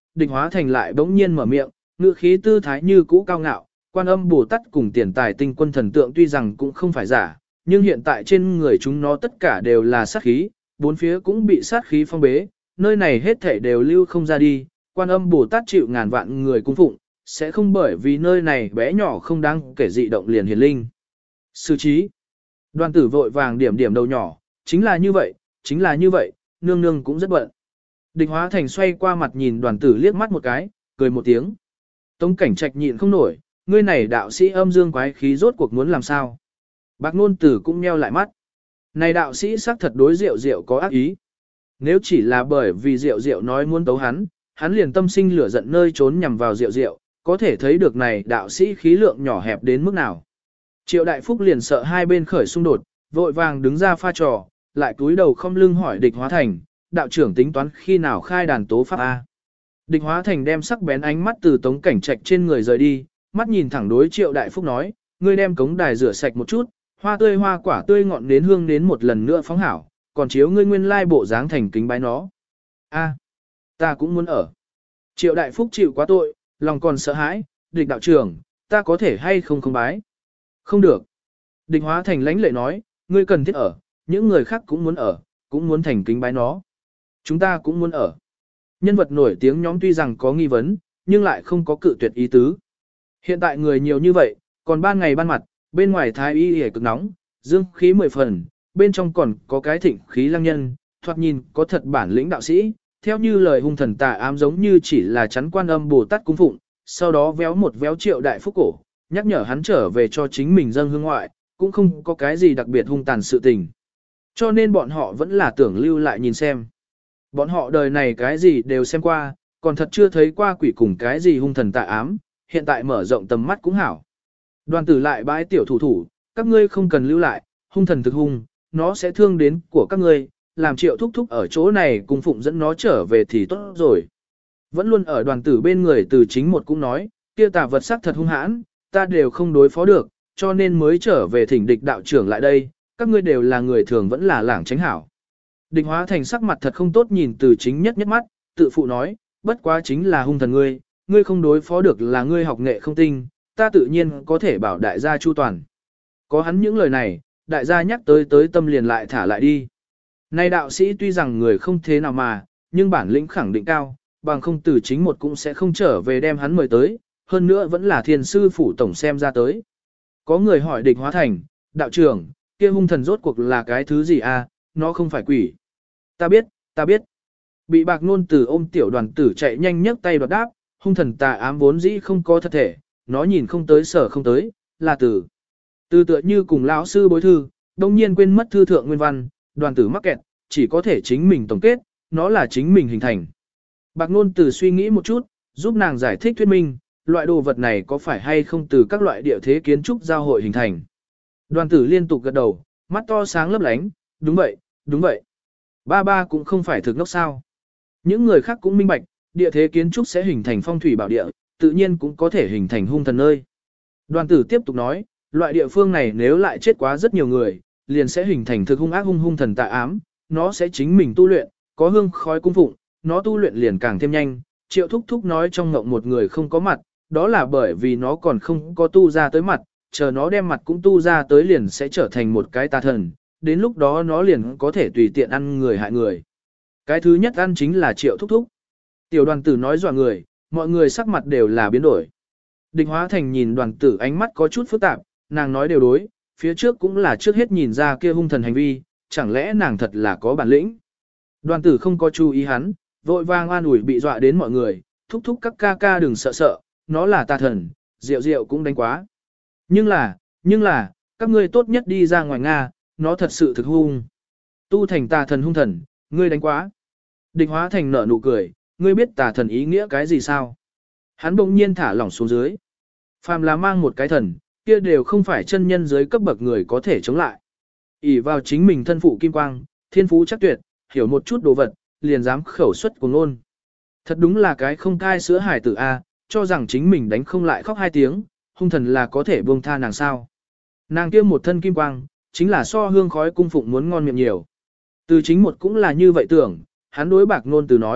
Địch Hóa Thành lại bỗng nhiên mở miệng, ngữ khí tư thái như cũ cao ngạo, Quan Âm Bồ Tát cùng tiền tài tinh quân thần tượng tuy rằng cũng không phải giả, nhưng hiện tại trên người chúng nó tất cả đều là sát khí, bốn phía cũng bị sát khí phong bế, nơi này hết thảy đều lưu không ra đi, Quan Âm Bồ Tát chịu ngàn vạn người cung phụng, sẽ không bởi vì nơi này bé nhỏ không đáng kể dị động liền hiền linh. Sư trí. Đoàn tử vội vàng điểm điểm đầu nhỏ, chính là như vậy, chính là như vậy, nương nương cũng rất bận. Địch Hóa Thành xoay qua mặt nhìn đoàn tử liếc mắt một cái, cười một tiếng. Tống Cảnh Trạch nhịn không nổi, ngươi này đạo sĩ âm dương quái khí rốt cuộc muốn làm sao. Bạc Nôn Tử cũng nheo lại mắt. Này đạo sĩ xác thật đối Diệu Diệu có ác ý. Nếu chỉ là bởi vì Diệu Diệu nói muốn tấu hắn, hắn liền tâm sinh lửa giận nơi trốn nhằm vào Diệu Diệu, có thể thấy được này đạo sĩ khí lượng nhỏ hẹp đến mức nào. Triệu Đại Phúc liền sợ hai bên khởi xung đột, vội vàng đứng ra pha trò, lại cúi đầu không lưng hỏi Địch Hóa Thành, đạo trưởng tính toán khi nào khai đàn tố pháp A. Địch Hóa Thành đem sắc bén ánh mắt từ Tống Cảnh Trạch trên người rời đi, mắt nhìn thẳng đối Triệu Đại Phúc nói, ngươi đem cống đài rửa sạch một chút, hoa tươi hoa quả tươi ngọn nến hương đến một lần nữa phóng hảo, còn chiếu ngươi nguyên lai bộ dáng thành kính bái nó. A, ta cũng muốn ở. Triệu Đại Phúc chịu quá tội, lòng còn sợ hãi, Địch đạo trưởng, ta có thể hay không không bái? Không được. Địch Hóa Thành lãnh lệ nói, ngươi cần thiết ở, những người khác cũng muốn ở, cũng muốn thành kính bái nó. Chúng ta cũng muốn ở. Nhân vật nổi tiếng nhóm tuy rằng có nghi vấn, nhưng lại không có cự tuyệt ý tứ. Hiện tại người nhiều như vậy, còn ban ngày ban mặt, bên ngoài thái y hề cực nóng, dương khí mười phần, bên trong còn có cái thịnh khí lăng nhân, thoạt nhìn có thật bản lĩnh đạo sĩ, theo như lời hung thần tà ám giống như chỉ là chắn Quan Âm Bồ Tát cung phụng, sau đó véo một véo Triệu Đại Phúc cổ, nhắc nhở hắn trở về cho chính mình dâng hương ngoại, cũng không có cái gì đặc biệt hung tàn sự tình. Cho nên bọn họ vẫn là tưởng lưu lại nhìn xem. Bọn họ đời này cái gì đều xem qua, còn thật chưa thấy qua quỷ cùng cái gì hung thần tà ám, hiện tại mở rộng tầm mắt cũng hảo. Đoàn tử lại bãi tiểu thủ thủ, các ngươi không cần lưu lại, hung thần thực hung, nó sẽ thương đến của các ngươi, làm Triệu thúc thúc ở chỗ này cùng phụng dẫn nó trở về thì tốt rồi. Vẫn luôn ở đoàn tử bên người từ chính một cũng nói, kia tà vật sắc thật hung hãn, ta đều không đối phó được, cho nên mới trở về thỉnh Địch đạo trưởng lại đây, các ngươi đều là người thường vẫn là lảng tránh hảo. Địch Hóa Thành sắc mặt thật không tốt nhìn từ chính nhất nhất mắt, tự phụ nói, bất quá chính là hung thần ngươi, ngươi không đối phó được là ngươi học nghệ không tinh, ta tự nhiên có thể bảo đại gia chu toàn. Có hắn những lời này, đại gia nhắc tới tới tâm liền lại thả lại đi. Này đạo sĩ tuy rằng người không thế nào mà, nhưng bản lĩnh khẳng định cao, bằng không từ chính một cũng sẽ không trở về đem hắn mời tới, hơn nữa vẫn là thiên sư phủ tổng xem ra tới. Có người hỏi Địch Hóa Thành, đạo trưởng, kia hung thần rốt cuộc là cái thứ gì à, nó không phải quỷ. Ta biết, ta biết. Bị Bạc Nôn Tử ôm tiểu đoàn tử chạy nhanh nhấc tay đoạt đáp, hung thần tà ám vốn dĩ không có thật thể, nó nhìn không tới sở không tới, là tử. Từ tựa như cùng lão sư bối thư, đồng nhiên quên mất thư thượng nguyên văn, đoàn tử mắc kẹt, chỉ có thể chính mình tổng kết, nó là chính mình hình thành. Bạc Nôn Tử suy nghĩ một chút, giúp nàng giải thích thuyết minh, loại đồ vật này có phải hay không từ các loại địa thế kiến trúc giao hội hình thành. Đoàn tử liên tục gật đầu, mắt to sáng lấp lánh, đúng vậy, đúng vậy. Ba ba cũng không phải thực ngốc sao. Những người khác cũng minh bạch, địa thế kiến trúc sẽ hình thành phong thủy bảo địa, tự nhiên cũng có thể hình thành hung thần nơi. Đoàn tử tiếp tục nói, loại địa phương này nếu lại chết quá rất nhiều người, liền sẽ hình thành thực hung ác hung hung thần tà ám, nó sẽ chính mình tu luyện, có hương khói cung phụng, nó tu luyện liền càng thêm nhanh. Triệu thúc thúc nói trong ngộng một người không có mặt, đó là bởi vì nó còn không có tu ra tới mặt, chờ nó đem mặt cũng tu ra tới liền sẽ trở thành một cái tà thần, đến lúc đó nó liền có thể tùy tiện ăn người hại người. Cái thứ nhất ăn chính là Triệu thúc thúc. Tiểu đoàn tử nói dọa người, mọi người sắc mặt đều là biến đổi. Địch Hóa Thành nhìn đoàn tử ánh mắt có chút phức tạp, nàng nói đều đối, phía trước cũng là trước hết nhìn ra kia hung thần hành vi, chẳng lẽ nàng thật là có bản lĩnh. Đoàn tử không có chú ý hắn, vội vàng an ủi bị dọa đến mọi người, thúc thúc các ca ca đừng sợ sợ, nó là tà thần, rượu rượu cũng đánh quá. Nhưng là, nhưng là, các ngươi tốt nhất đi ra ngoài Nga, nó thật sự thực hung. Tu thành tà thần hung thần, ngươi đánh quá. Địch Hóa Thành nở nụ cười, ngươi biết tà thần ý nghĩa cái gì sao? Hắn bỗng nhiên thả lỏng xuống dưới. Phàm là mang một cái thần, kia đều không phải chân nhân dưới cấp bậc người có thể chống lại. ỷ vào chính mình thân phụ kim quang, thiên phú chắc tuyệt, hiểu một chút đồ vật, liền dám khẩu xuất của ngôn. Thật đúng là cái không cai sữa hải tử A, cho rằng chính mình đánh không lại khóc hai tiếng, hung thần là có thể buông tha nàng sao. Nàng kia một thân kim quang, chính là so hương khói cung phụng muốn ngon miệng nhiều. Từ chính một cũng là như vậy tưởng, hắn đối Bạc Nôn Tử nói,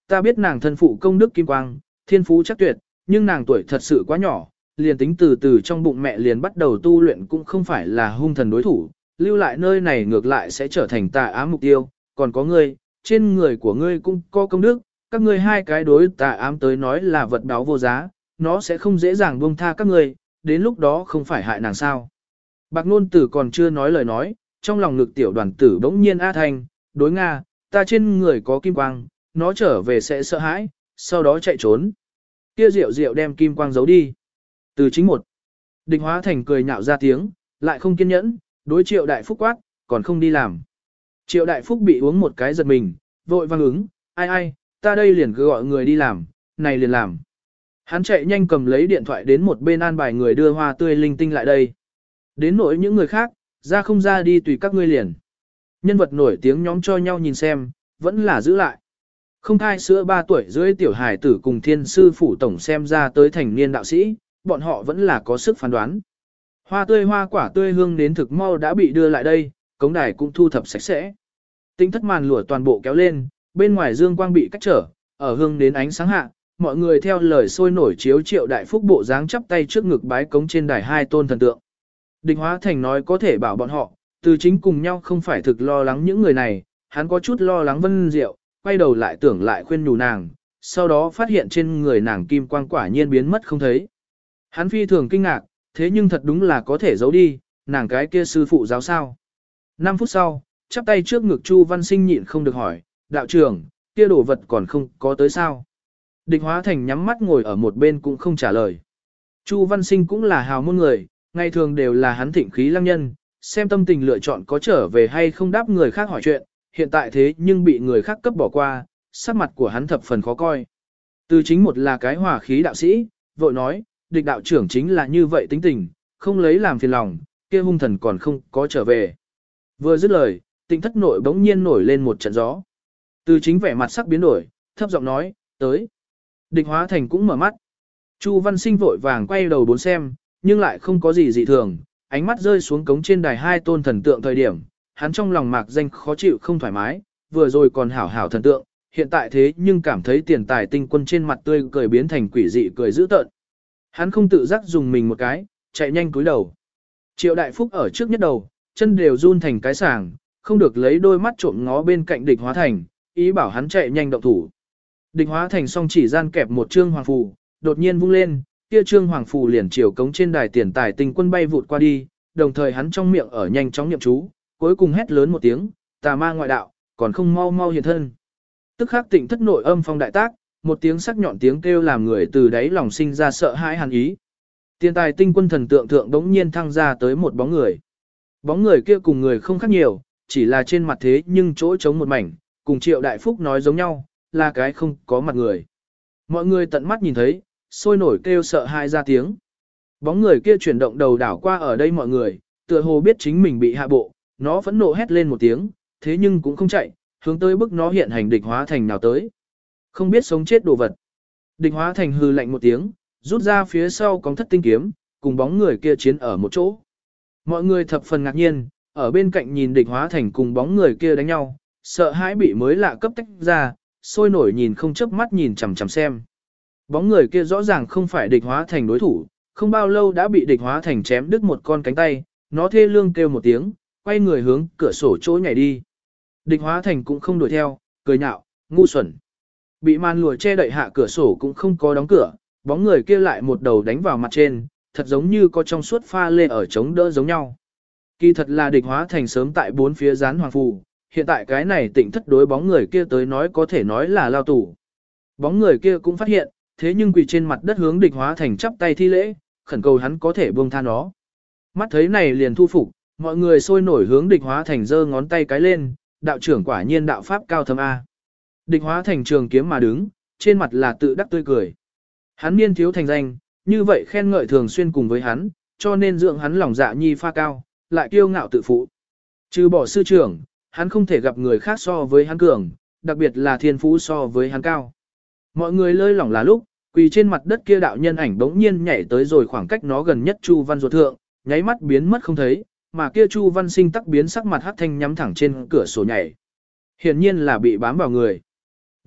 ta biết nàng thân phụ công đức kim quang, thiên phú chắc tuyệt, nhưng nàng tuổi thật sự quá nhỏ, liền tính từ từ trong bụng mẹ liền bắt đầu tu luyện cũng không phải là hung thần đối thủ, lưu lại nơi này ngược lại sẽ trở thành tà ám mục tiêu, còn có ngươi, trên người của ngươi cũng có công đức, các ngươi hai cái đối tà ám tới nói là vật báo vô giá, nó sẽ không dễ dàng buông tha các ngươi, đến lúc đó không phải hại nàng sao. Bạc Nôn Tử còn chưa nói lời nói, trong lòng ngực tiểu đoàn tử bỗng nhiên A Thanh, đối Nga, ta trên người có kim quang, nó trở về sẽ sợ hãi, sau đó chạy trốn. Kia Diệu Diệu đem kim quang giấu đi. Từ chính một, Địch Hóa Thành cười nhạo ra tiếng, lại không kiên nhẫn, đối Triệu Đại Phúc quát, còn không đi làm. Triệu Đại Phúc bị uống một cái giật mình, vội vang ứng, ai ai, ta đây liền cứ gọi người đi làm, này liền làm. Hắn chạy nhanh cầm lấy điện thoại đến một bên an bài người đưa hoa tươi linh tinh lại đây. Đến nỗi những người khác, ra không ra đi tùy các ngươi liền. Nhân vật nổi tiếng nhóm cho nhau nhìn xem, vẫn là giữ lại. Không thai sữa ba tuổi dưới tiểu hải tử cùng thiên sư phủ tổng xem ra tới thành niên đạo sĩ, bọn họ vẫn là có sức phán đoán. Hoa tươi hoa quả tươi hương đến thực mau đã bị đưa lại đây, cống đài cũng thu thập sạch sẽ. Tinh thất màn lụa toàn bộ kéo lên, bên ngoài dương quang bị cách trở, ở hương đến ánh sáng hạ, mọi người theo lời sôi nổi chiếu Triệu Đại Phúc bộ dáng chắp tay trước ngực bái cống trên đài hai tôn thần tượng. Địch Hóa Thành nói có thể bảo bọn họ, từ chính cùng nhau không phải thực lo lắng những người này, hắn có chút lo lắng Vân Diệu, quay đầu lại tưởng lại khuyên nhủ nàng, sau đó phát hiện trên người nàng kim quang quả nhiên biến mất không thấy. Hắn phi thường kinh ngạc, thế nhưng thật đúng là có thể giấu đi, nàng cái kia sư phụ giáo sao. năm phút sau, chắp tay trước ngực Chu Văn Sinh nhịn không được hỏi, đạo trưởng, kia đồ vật còn không có tới sao. Địch Hóa Thành nhắm mắt ngồi ở một bên cũng không trả lời. Chu Văn Sinh cũng là hào môn người, ngày thường đều là hắn thịnh khí lăng nhân, xem tâm tình lựa chọn có trở về hay không đáp người khác hỏi chuyện, hiện tại thế nhưng bị người khác cấp bỏ qua, sắc mặt của hắn thập phần khó coi. Từ chính một là cái hòa khí đạo sĩ, vội nói, địch đạo trưởng chính là như vậy tính tình, không lấy làm phiền lòng, kia hung thần còn không có trở về. Vừa dứt lời, Tịnh thất nội bỗng nhiên nổi lên một trận gió. Từ chính vẻ mặt sắc biến đổi, thấp giọng nói, tới. Địch Hóa Thành cũng mở mắt. Chu Văn Sinh vội vàng quay đầu bốn xem, nhưng lại không có gì dị thường, ánh mắt rơi xuống cống trên đài hai tôn thần tượng thời điểm, hắn trong lòng mạc danh khó chịu không thoải mái, vừa rồi còn hảo hảo thần tượng, hiện tại thế nhưng cảm thấy tiền tài tinh quân trên mặt tươi cười biến thành quỷ dị cười dữ tợn. Hắn không tự giác dùng mình một cái, chạy nhanh cúi đầu. Triệu Đại Phúc ở trước nhất đầu, chân đều run thành cái sàng, không được lấy đôi mắt trộm ngó bên cạnh Địch Hóa Thành, ý bảo hắn chạy nhanh động thủ. Địch Hóa Thành song chỉ gian kẹp một trương hoàng phù, đột nhiên vung lên, kia trương hoàng phù liền chiều cống trên đài tiền tài tinh quân bay vụt qua đi, đồng thời hắn trong miệng ở nhanh chóng niệm chú, cuối cùng hét lớn một tiếng, tà ma ngoại đạo, còn không mau mau hiện thân. Tức khắc Tịnh thất nội âm phong đại tác, một tiếng sắc nhọn tiếng kêu làm người từ đáy lòng sinh ra sợ hãi hàn ý. Tiền tài tinh quân thần tượng thượng đống nhiên thăng ra tới một bóng người. Bóng người kia cùng người không khác nhiều, chỉ là trên mặt thế nhưng chỗ trống một mảnh, cùng Triệu Đại Phúc nói giống nhau, là cái không có mặt người. Mọi người tận mắt nhìn thấy, sôi nổi kêu sợ hãi ra tiếng. Bóng người kia chuyển động đầu đảo qua ở đây mọi người, tựa hồ biết chính mình bị hạ bộ, nó phẫn nộ hét lên một tiếng, thế nhưng cũng không chạy, hướng tới bức nó hiện hành Địch Hóa Thành nào tới. Không biết sống chết đồ vật. Địch Hóa Thành hừ lạnh một tiếng, rút ra phía sau cóng thất tinh kiếm, cùng bóng người kia chiến ở một chỗ. Mọi người thập phần ngạc nhiên, ở bên cạnh nhìn Địch Hóa Thành cùng bóng người kia đánh nhau, sợ hãi bị mới lạ cấp tách ra, sôi nổi nhìn không chớp mắt nhìn chằm chằm xem. Bóng người kia rõ ràng không phải Địch Hóa Thành đối thủ, không bao lâu đã bị Địch Hóa Thành chém đứt một con cánh tay, nó thê lương kêu một tiếng, quay người hướng cửa sổ chỗ nhảy đi. Địch Hóa Thành cũng không đuổi theo, cười nhạo, ngu xuẩn. Bị màn lụa che đậy hạ cửa sổ cũng không có đóng cửa, bóng người kia lại một đầu đánh vào mặt trên, thật giống như có trong suốt pha lê ở chống đỡ giống nhau. Kỳ thật là Địch Hóa Thành sớm tại bốn phía gián hoàng phù, hiện tại cái này Tịnh thất đối bóng người kia tới nói có thể nói là lao tù. Bóng người kia cũng phát hiện, thế nhưng quỳ trên mặt đất hướng Địch Hóa Thành chắp tay thi lễ, khẩn cầu hắn có thể buông tha nó. Mắt thấy này liền thu phục, mọi người sôi nổi hướng Địch Hóa Thành giơ ngón tay cái lên, đạo trưởng quả nhiên đạo pháp cao thâm A. Địch Hóa Thành trường kiếm mà đứng, trên mặt là tự đắc tươi cười. Hắn niên thiếu thành danh, như vậy khen ngợi thường xuyên cùng với hắn, cho nên dưỡng hắn lòng dạ nhi pha cao, lại kiêu ngạo tự phụ. Trừ bỏ sư trưởng, hắn không thể gặp người khác so với hắn cường, đặc biệt là thiên phú so với hắn cao. Mọi người lơi lỏng là lúc, quỳ trên mặt đất kia đạo nhân ảnh bỗng nhiên nhảy tới rồi khoảng cách nó gần nhất Chu Văn ruột thượng, nháy mắt biến mất không thấy, mà kia Chu Văn Sinh tắc biến sắc mặt hắc thanh nhắm thẳng trên cửa sổ nhảy. Hiển nhiên là bị bám vào người.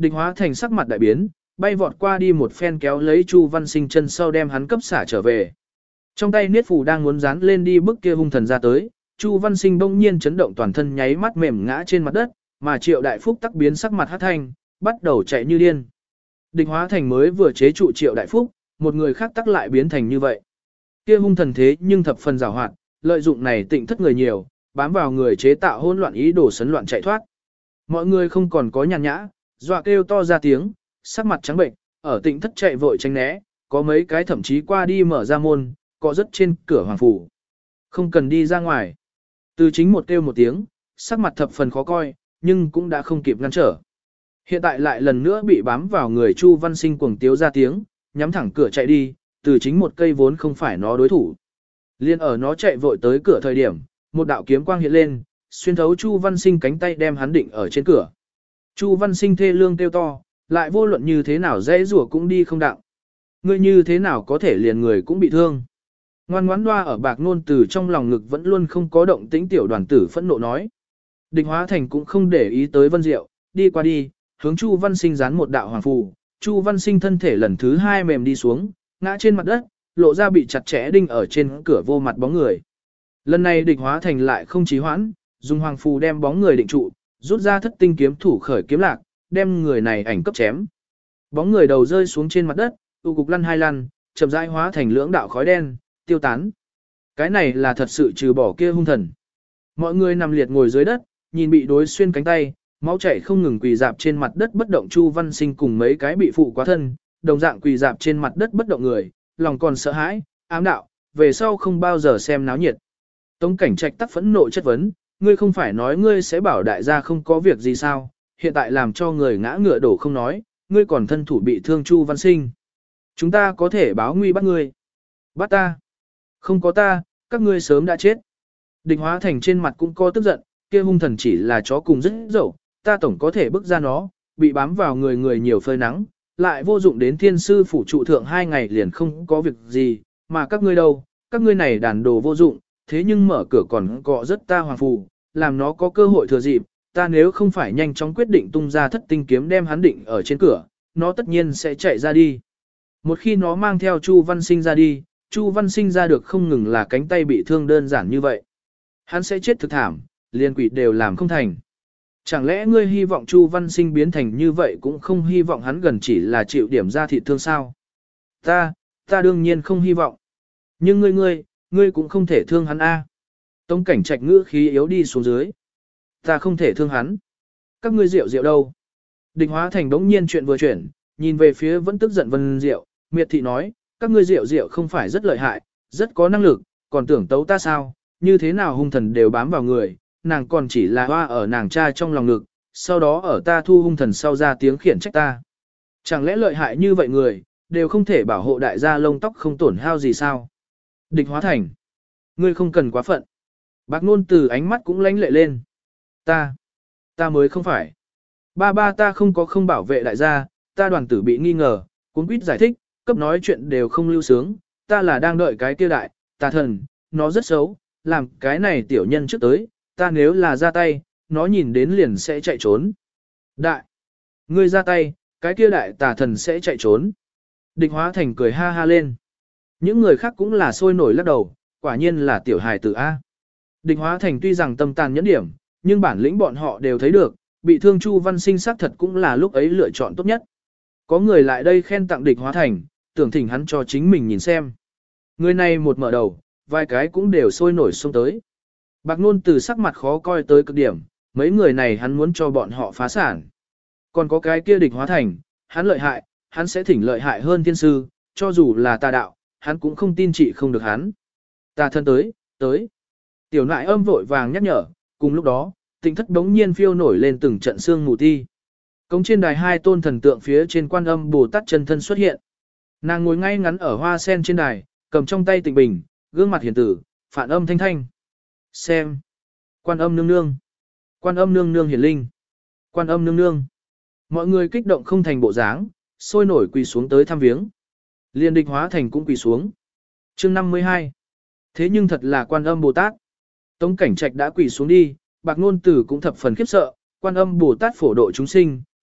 Địch Hóa Thành sắc mặt đại biến, bay vọt qua đi một phen kéo lấy Chu Văn Sinh chân sau đem hắn cấp xả trở về. Trong tay niết phù đang muốn dán lên đi bức kia hung thần ra tới, Chu Văn Sinh bỗng nhiên chấn động toàn thân nháy mắt mềm ngã trên mặt đất, mà Triệu Đại Phúc tắc biến sắc mặt hắc thanh, bắt đầu chạy như điên. Địch Hóa Thành mới vừa chế trụ Triệu Đại Phúc, một người khác tắc lại biến thành như vậy. Kia hung thần thế nhưng thập phần giàu hoạt, lợi dụng này tịnh thất người nhiều, bám vào người chế tạo hỗn loạn ý đồ sấn loạn chạy thoát. Mọi người không còn có nhàn nhã, dọa kêu to ra tiếng, sắc mặt trắng bệnh, ở tịnh thất chạy vội tránh né, có mấy cái thậm chí qua đi mở ra môn, có rất trên cửa hoàng phủ. Không cần đi ra ngoài. Từ chính một kêu một tiếng, sắc mặt thập phần khó coi, nhưng cũng đã không kịp ngăn trở. Hiện tại lại lần nữa bị bám vào người Chu Văn Sinh cuồng tiếu ra tiếng, nhắm thẳng cửa chạy đi, từ chính một cây vốn không phải nó đối thủ. Liên ở nó chạy vội tới cửa thời điểm, một đạo kiếm quang hiện lên, xuyên thấu Chu Văn Sinh cánh tay đem hắn định ở trên cửa. Chu Văn Sinh thê lương kêu to, lại vô luận như thế nào dễ rủa cũng đi không đặng. Ngươi như thế nào có thể liền người cũng bị thương. Ngoan ngoãn loa ở bạc nôn từ trong lòng ngực vẫn luôn không có động tĩnh tiểu đoàn tử phẫn nộ nói. Địch Hóa Thành cũng không để ý tới Vân Diệu, đi qua đi, hướng Chu Văn Sinh dán một đạo hoàng phù. Chu Văn Sinh thân thể lần thứ hai mềm đi xuống, ngã trên mặt đất, lộ ra bị chặt chẽ đinh ở trên cửa vô mặt bóng người. Lần này Địch Hóa Thành lại không trì hoãn, dùng hoàng phù đem bóng người định trụ, rút ra thất tinh kiếm thủ khởi kiếm lạc, đem người này ảnh cấp chém. Bóng người đầu rơi xuống trên mặt đất, tụ cục lăn hai lăn, chậm rãi hóa thành lưỡng đạo khói đen, tiêu tán. Cái này là thật sự trừ bỏ kia hung thần. Mọi người nằm liệt ngồi dưới đất, nhìn bị đối xuyên cánh tay, máu chảy không ngừng quỳ dạp trên mặt đất bất động Chu Văn Sinh cùng mấy cái bị phụ quá thân, đồng dạng quỳ dạp trên mặt đất bất động người, lòng còn sợ hãi, ám đạo, về sau không bao giờ xem náo nhiệt. Tống Cảnh Trạch tắc phẫn nộ chất vấn, ngươi không phải nói ngươi sẽ bảo đại gia không có việc gì sao, hiện tại làm cho người ngã ngựa đổ không nói, ngươi còn thân thủ bị thương Chu Văn Sinh. Chúng ta có thể báo nguy bắt ngươi. Bắt ta. Không có ta, các ngươi sớm đã chết. Địch Hóa Thành trên mặt cũng có tức giận, kia hung thần chỉ là chó cùng rất dẫu, ta tổng có thể bức ra nó, bị bám vào người người nhiều phơi nắng, lại vô dụng đến thiên sư phủ trụ thượng hai ngày liền không có việc gì, mà các ngươi đâu, các ngươi này đàn đồ vô dụng, thế nhưng mở cửa còn cọ rất ta hoàng phù, làm nó có cơ hội thừa dịp, ta nếu không phải nhanh chóng quyết định tung ra thất tinh kiếm đem hắn định ở trên cửa, nó tất nhiên sẽ chạy ra đi. Một khi nó mang theo Chu Văn Sinh ra đi, Chu Văn Sinh ra được không ngừng là cánh tay bị thương đơn giản như vậy. Hắn sẽ chết thực thảm, liên quỷ đều làm không thành. Chẳng lẽ ngươi hy vọng Chu Văn Sinh biến thành như vậy cũng không hy vọng hắn gần chỉ là chịu điểm ra thịt thương sao? Ta, ta đương nhiên không hy vọng. Nhưng ngươi ngươi, ngươi cũng không thể thương hắn a. Tống Cảnh Trạch ngữ khí yếu đi xuống dưới. Ta không thể thương hắn. Các ngươi rượu rượu đâu? Địch Hóa Thành đống nhiên chuyện vừa chuyển, nhìn về phía vẫn tức giận Vân Diệu, miệt thị nói, các ngươi rượu rượu không phải rất lợi hại, rất có năng lực, còn tưởng tấu ta sao, như thế nào hung thần đều bám vào người, nàng còn chỉ là hoa ở nàng cha trong lòng ngực, sau đó ở ta thu hung thần sau ra tiếng khiển trách ta. Chẳng lẽ lợi hại như vậy người, đều không thể bảo hộ đại gia lông tóc không tổn hao gì sao? Địch Hóa Thành, ngươi không cần quá phận. Bạc Nôn từ ánh mắt cũng lánh lệ lên. Ta, ta mới không phải. Ba ba ta không có không bảo vệ đại gia, ta đoàn tử bị nghi ngờ, cuốn quýt giải thích, cấp nói chuyện đều không lưu sướng, ta là đang đợi cái kia đại, tà thần, nó rất xấu, làm cái này tiểu nhân trước tới, ta nếu là ra tay, nó nhìn đến liền sẽ chạy trốn. Đại, ngươi ra tay, cái kia đại tà thần sẽ chạy trốn. Địch Hóa Thành cười ha ha lên. Những người khác cũng là sôi nổi lắc đầu, quả nhiên là tiểu hài tử A. Địch Hóa Thành tuy rằng tâm tàn nhẫn điểm, nhưng bản lĩnh bọn họ đều thấy được, bị thương Chu Văn Sinh xác thật cũng là lúc ấy lựa chọn tốt nhất. Có người lại đây khen tặng Địch Hóa Thành, tưởng thỉnh hắn cho chính mình nhìn xem. Người này một mở đầu, vài cái cũng đều sôi nổi xông tới. Bạc Nôn từ sắc mặt khó coi tới cực điểm, mấy người này hắn muốn cho bọn họ phá sản. Còn có cái kia Địch Hóa Thành, hắn lợi hại, hắn sẽ thỉnh lợi hại hơn thiên sư, cho dù là tà đạo, hắn cũng không tin trị không được hắn. Tà thân tới, tới. Tiểu nại âm vội vàng nhắc nhở, cùng lúc đó, Tịnh thất đống nhiên phiêu nổi lên từng trận xương mù ti. Cống trên đài hai tôn thần tượng phía trên Quan Âm Bồ Tát chân thân xuất hiện. Nàng ngồi ngay ngắn ở hoa sen trên đài, cầm trong tay tịnh bình, gương mặt hiền tử, phản âm thanh thanh. Xem. Quan Âm nương nương. Quan Âm nương nương hiển linh. Quan Âm nương nương. Mọi người kích động không thành bộ dáng, sôi nổi quỳ xuống tới thăm viếng. Liên Địch Hóa Thành cũng quỳ xuống. Chương năm mươi hai. Thế nhưng thật là Quan Âm Bồ Tát. Tống Cảnh Trạch đã quỳ xuống đi, Bạc Nôn Tử cũng thập phần khiếp sợ, Quan Âm Bồ Tát phổ độ chúng sinh,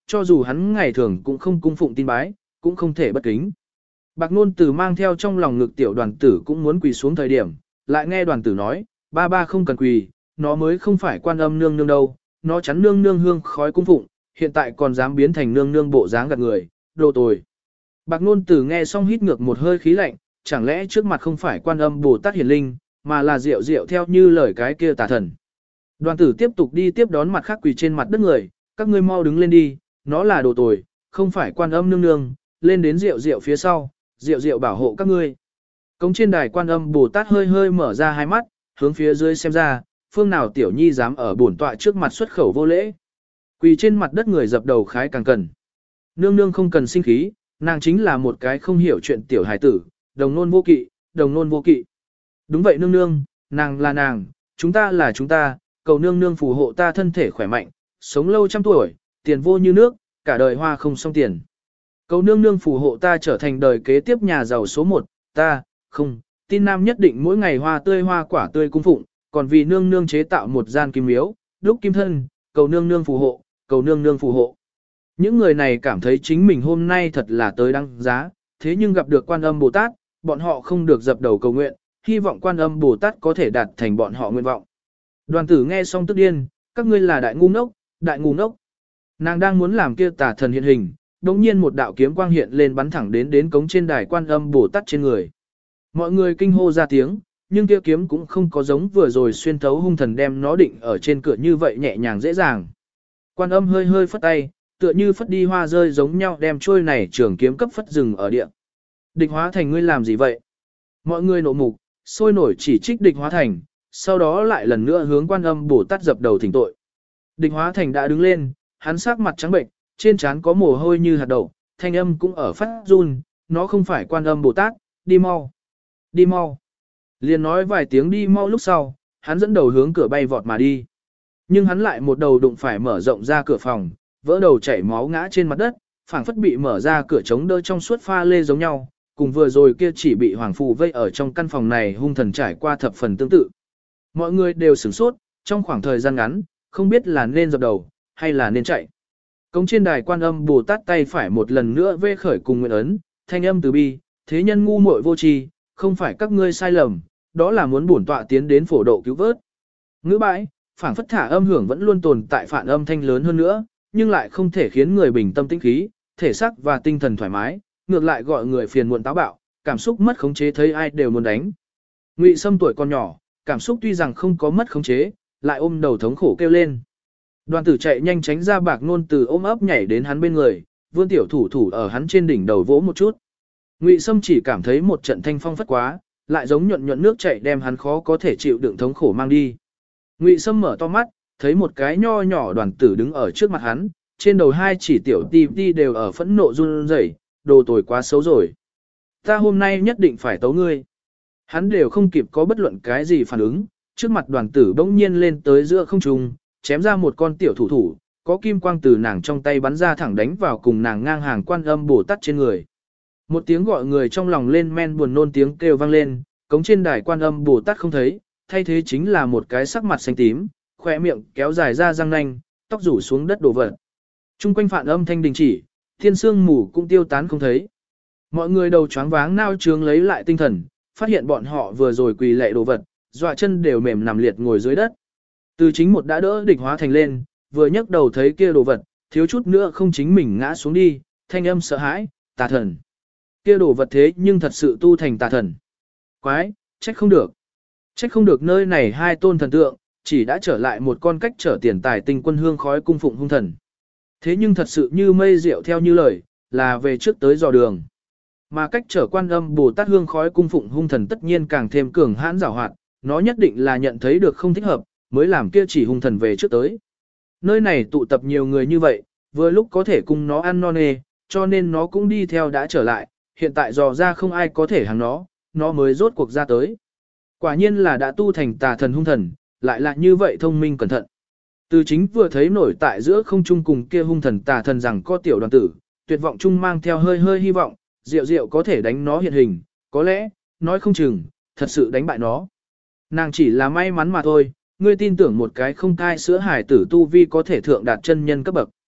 cho dù hắn ngày thường cũng không cung phụng tin bái, cũng không thể bất kính. Bạc Nôn Tử mang theo trong lòng ngực tiểu đoàn tử cũng muốn quỳ xuống thời điểm, lại nghe đoàn tử nói, ba ba không cần quỳ, nó mới không phải quan âm nương nương đâu, nó chắn nương nương hương khói cung phụng, hiện tại còn dám biến thành nương nương bộ dáng gạt người, đồ tồi. Bạc Nôn Tử nghe xong hít ngược một hơi khí lạnh, chẳng lẽ trước mặt không phải quan âm Bồ Tát hiển linh, mà là Diệu Diệu theo như lời cái kia tà thần. Đoàn tử tiếp tục đi tiếp đón mặt khác quỳ trên mặt đất người, các ngươi mau đứng lên đi, nó là đồ tồi, không phải quan âm nương nương, lên đến Diệu Diệu phía sau, Diệu Diệu bảo hộ các ngươi. Cống trên đài quan âm Bồ Tát hơi hơi mở ra hai mắt, hướng phía dưới xem ra, phương nào tiểu nhi dám ở bổn tọa trước mặt xuất khẩu vô lễ. Quỳ trên mặt đất người dập đầu khái càng cần. Nương nương không cần sinh khí, nàng chính là một cái không hiểu chuyện tiểu hài tử, đồng nôn vô kỵ, đồng nôn vô kỵ. Đúng vậy nương nương, nàng là nàng, chúng ta là chúng ta, cầu nương nương phù hộ ta thân thể khỏe mạnh, sống lâu trăm tuổi, tiền vô như nước, cả đời hoa không xong tiền. Cầu nương nương phù hộ ta trở thành đời kế tiếp nhà giàu số một, ta, không, tin nam nhất định mỗi ngày hoa tươi hoa quả tươi cung phụng, còn vì nương nương chế tạo một gian kim miếu, đúc kim thân, cầu nương nương phù hộ, cầu nương nương phù hộ. Những người này cảm thấy chính mình hôm nay thật là tới đăng giá, thế nhưng gặp được quan âm Bồ Tát, bọn họ không được dập đầu cầu nguyện, hy vọng quan âm Bồ Tát có thể đạt thành bọn họ nguyện vọng. Đoàn tử nghe xong tức điên, các ngươi là đại ngu ngốc, đại ngu ngốc. Nàng đang muốn làm kia tà thần hiện hình, đống nhiên một đạo kiếm quang hiện lên bắn thẳng đến đến cống trên đài quan âm Bồ Tát trên người. Mọi người kinh hô ra tiếng, nhưng kia kiếm cũng không có giống vừa rồi xuyên thấu hung thần đem nó định ở trên cửa như vậy nhẹ nhàng dễ dàng. Quan âm hơi hơi phất tay, tựa như phất đi hoa rơi giống nhau đem trôi này trường kiếm cấp phất rừng ở địa. Địch Hóa Thành ngươi làm gì vậy? Mọi người nộ mục, sôi nổi chỉ trích Địch Hóa Thành, sau đó lại lần nữa hướng quan âm Bồ Tát dập đầu thỉnh tội. Địch Hóa Thành đã đứng lên, hắn sắc mặt trắng bệnh, trên trán có mồ hôi như hạt đậu, thanh âm cũng ở phát run, nó không phải quan âm Bồ Tát, đi mau, đi mau. Liền nói vài tiếng đi mau lúc sau, hắn dẫn đầu hướng cửa bay vọt mà đi. Nhưng hắn lại một đầu đụng phải mở rộng ra cửa phòng, vỡ đầu chảy máu ngã trên mặt đất, phảng phất bị mở ra cửa chống đỡ trong suốt pha lê giống nhau, cùng vừa rồi kia chỉ bị hoàng phù vây ở trong căn phòng này hung thần trải qua thập phần tương tự. Mọi người đều sửng sốt, trong khoảng thời gian ngắn, không biết là nên dập đầu, hay là nên chạy. Cống trên đài quan âm Bồ Tát tay phải một lần nữa vê khởi cùng nguyện ấn, thanh âm từ bi, thế nhân ngu muội vô tri, không phải các ngươi sai lầm, đó là muốn bổn tọa tiến đến phổ độ cứu vớt. Ngữ bãi, phảng phất thả âm hưởng vẫn luôn tồn tại phản âm thanh lớn hơn nữa, nhưng lại không thể khiến người bình tâm tĩnh khí, thể xác và tinh thần thoải mái, ngược lại gọi người phiền muộn táo bạo, cảm xúc mất khống chế thấy ai đều muốn đánh. Ngụy Sâm tuổi còn nhỏ, cảm xúc tuy rằng không có mất khống chế, lại ôm đầu thống khổ kêu lên. Đoàn tử chạy nhanh tránh ra Bạc Nôn Từ ôm ấp nhảy đến hắn bên người, vươn tiểu thủ thủ ở hắn trên đỉnh đầu vỗ một chút. Ngụy Sâm chỉ cảm thấy một trận thanh phong phất quá, lại giống nhuận nhuận nước chảy đem hắn khó có thể chịu đựng thống khổ mang đi. Ngụy Sâm mở to mắt, thấy một cái nho nhỏ đoàn tử đứng ở trước mặt hắn, trên đầu hai chỉ tiểu ti ti đều ở phẫn nộ run rẩy, đồ tồi quá xấu rồi. Ta hôm nay nhất định phải tấu ngươi. Hắn đều không kịp có bất luận cái gì phản ứng, trước mặt đoàn tử bỗng nhiên lên tới giữa không trung, chém ra một con tiểu thủ thủ, có kim quang từ nàng trong tay bắn ra thẳng đánh vào cùng nàng ngang hàng quan âm Bồ Tát trên người. Một tiếng gọi người trong lòng lên men buồn nôn tiếng kêu vang lên, cống trên đài quan âm Bồ Tát không thấy, thay thế chính là một cái sắc mặt xanh tím, khỏe miệng kéo dài ra răng nanh, tóc rủ xuống đất đổ vật. Trung quanh phản âm thanh đình chỉ, thiên sương mù cũng tiêu tán không thấy. Mọi người đầu choáng váng nao trướng lấy lại tinh thần, phát hiện bọn họ vừa rồi quỳ lệ đồ vật, dọa chân đều mềm nằm liệt ngồi dưới đất. Từ chính một đã đỡ Địch Hóa Thành lên, vừa nhấc đầu thấy kia đồ vật, thiếu chút nữa không chính mình ngã xuống đi, thanh âm sợ hãi, tà thần. Kia đồ vật thế nhưng thật sự tu thành tà thần. Quái, trách không được. Trách không được nơi này hai tôn thần tượng, chỉ đã trở lại một con cách trở tiền tài tinh quân hương khói cung phụng hung thần. Thế nhưng thật sự như mây rượu theo như lời, là về trước tới dò đường. Mà cách trở quan âm Bồ Tát hương khói cung phụng hung thần tất nhiên càng thêm cường hãn giảo hoạt, nó nhất định là nhận thấy được không thích hợp, mới làm kia chỉ hung thần về trước tới. Nơi này tụ tập nhiều người như vậy, vừa lúc có thể cùng nó ăn non nê, cho nên nó cũng đi theo đã trở lại, hiện tại dò ra không ai có thể hàng nó, nó mới rốt cuộc ra tới. Quả nhiên là đã tu thành tà thần hung thần, lại là như vậy thông minh cẩn thận. Từ chính vừa thấy nổi tại giữa không trung cùng kia hung thần tà thần rằng có tiểu đoàn tử, tuyệt vọng chung mang theo hơi hơi hy vọng, Diệu Diệu có thể đánh nó hiện hình, có lẽ, nói không chừng, thật sự đánh bại nó. Nàng chỉ là may mắn mà thôi, ngươi tin tưởng một cái không cai sữa hải tử tu vi có thể thượng đạt chân nhân cấp bậc.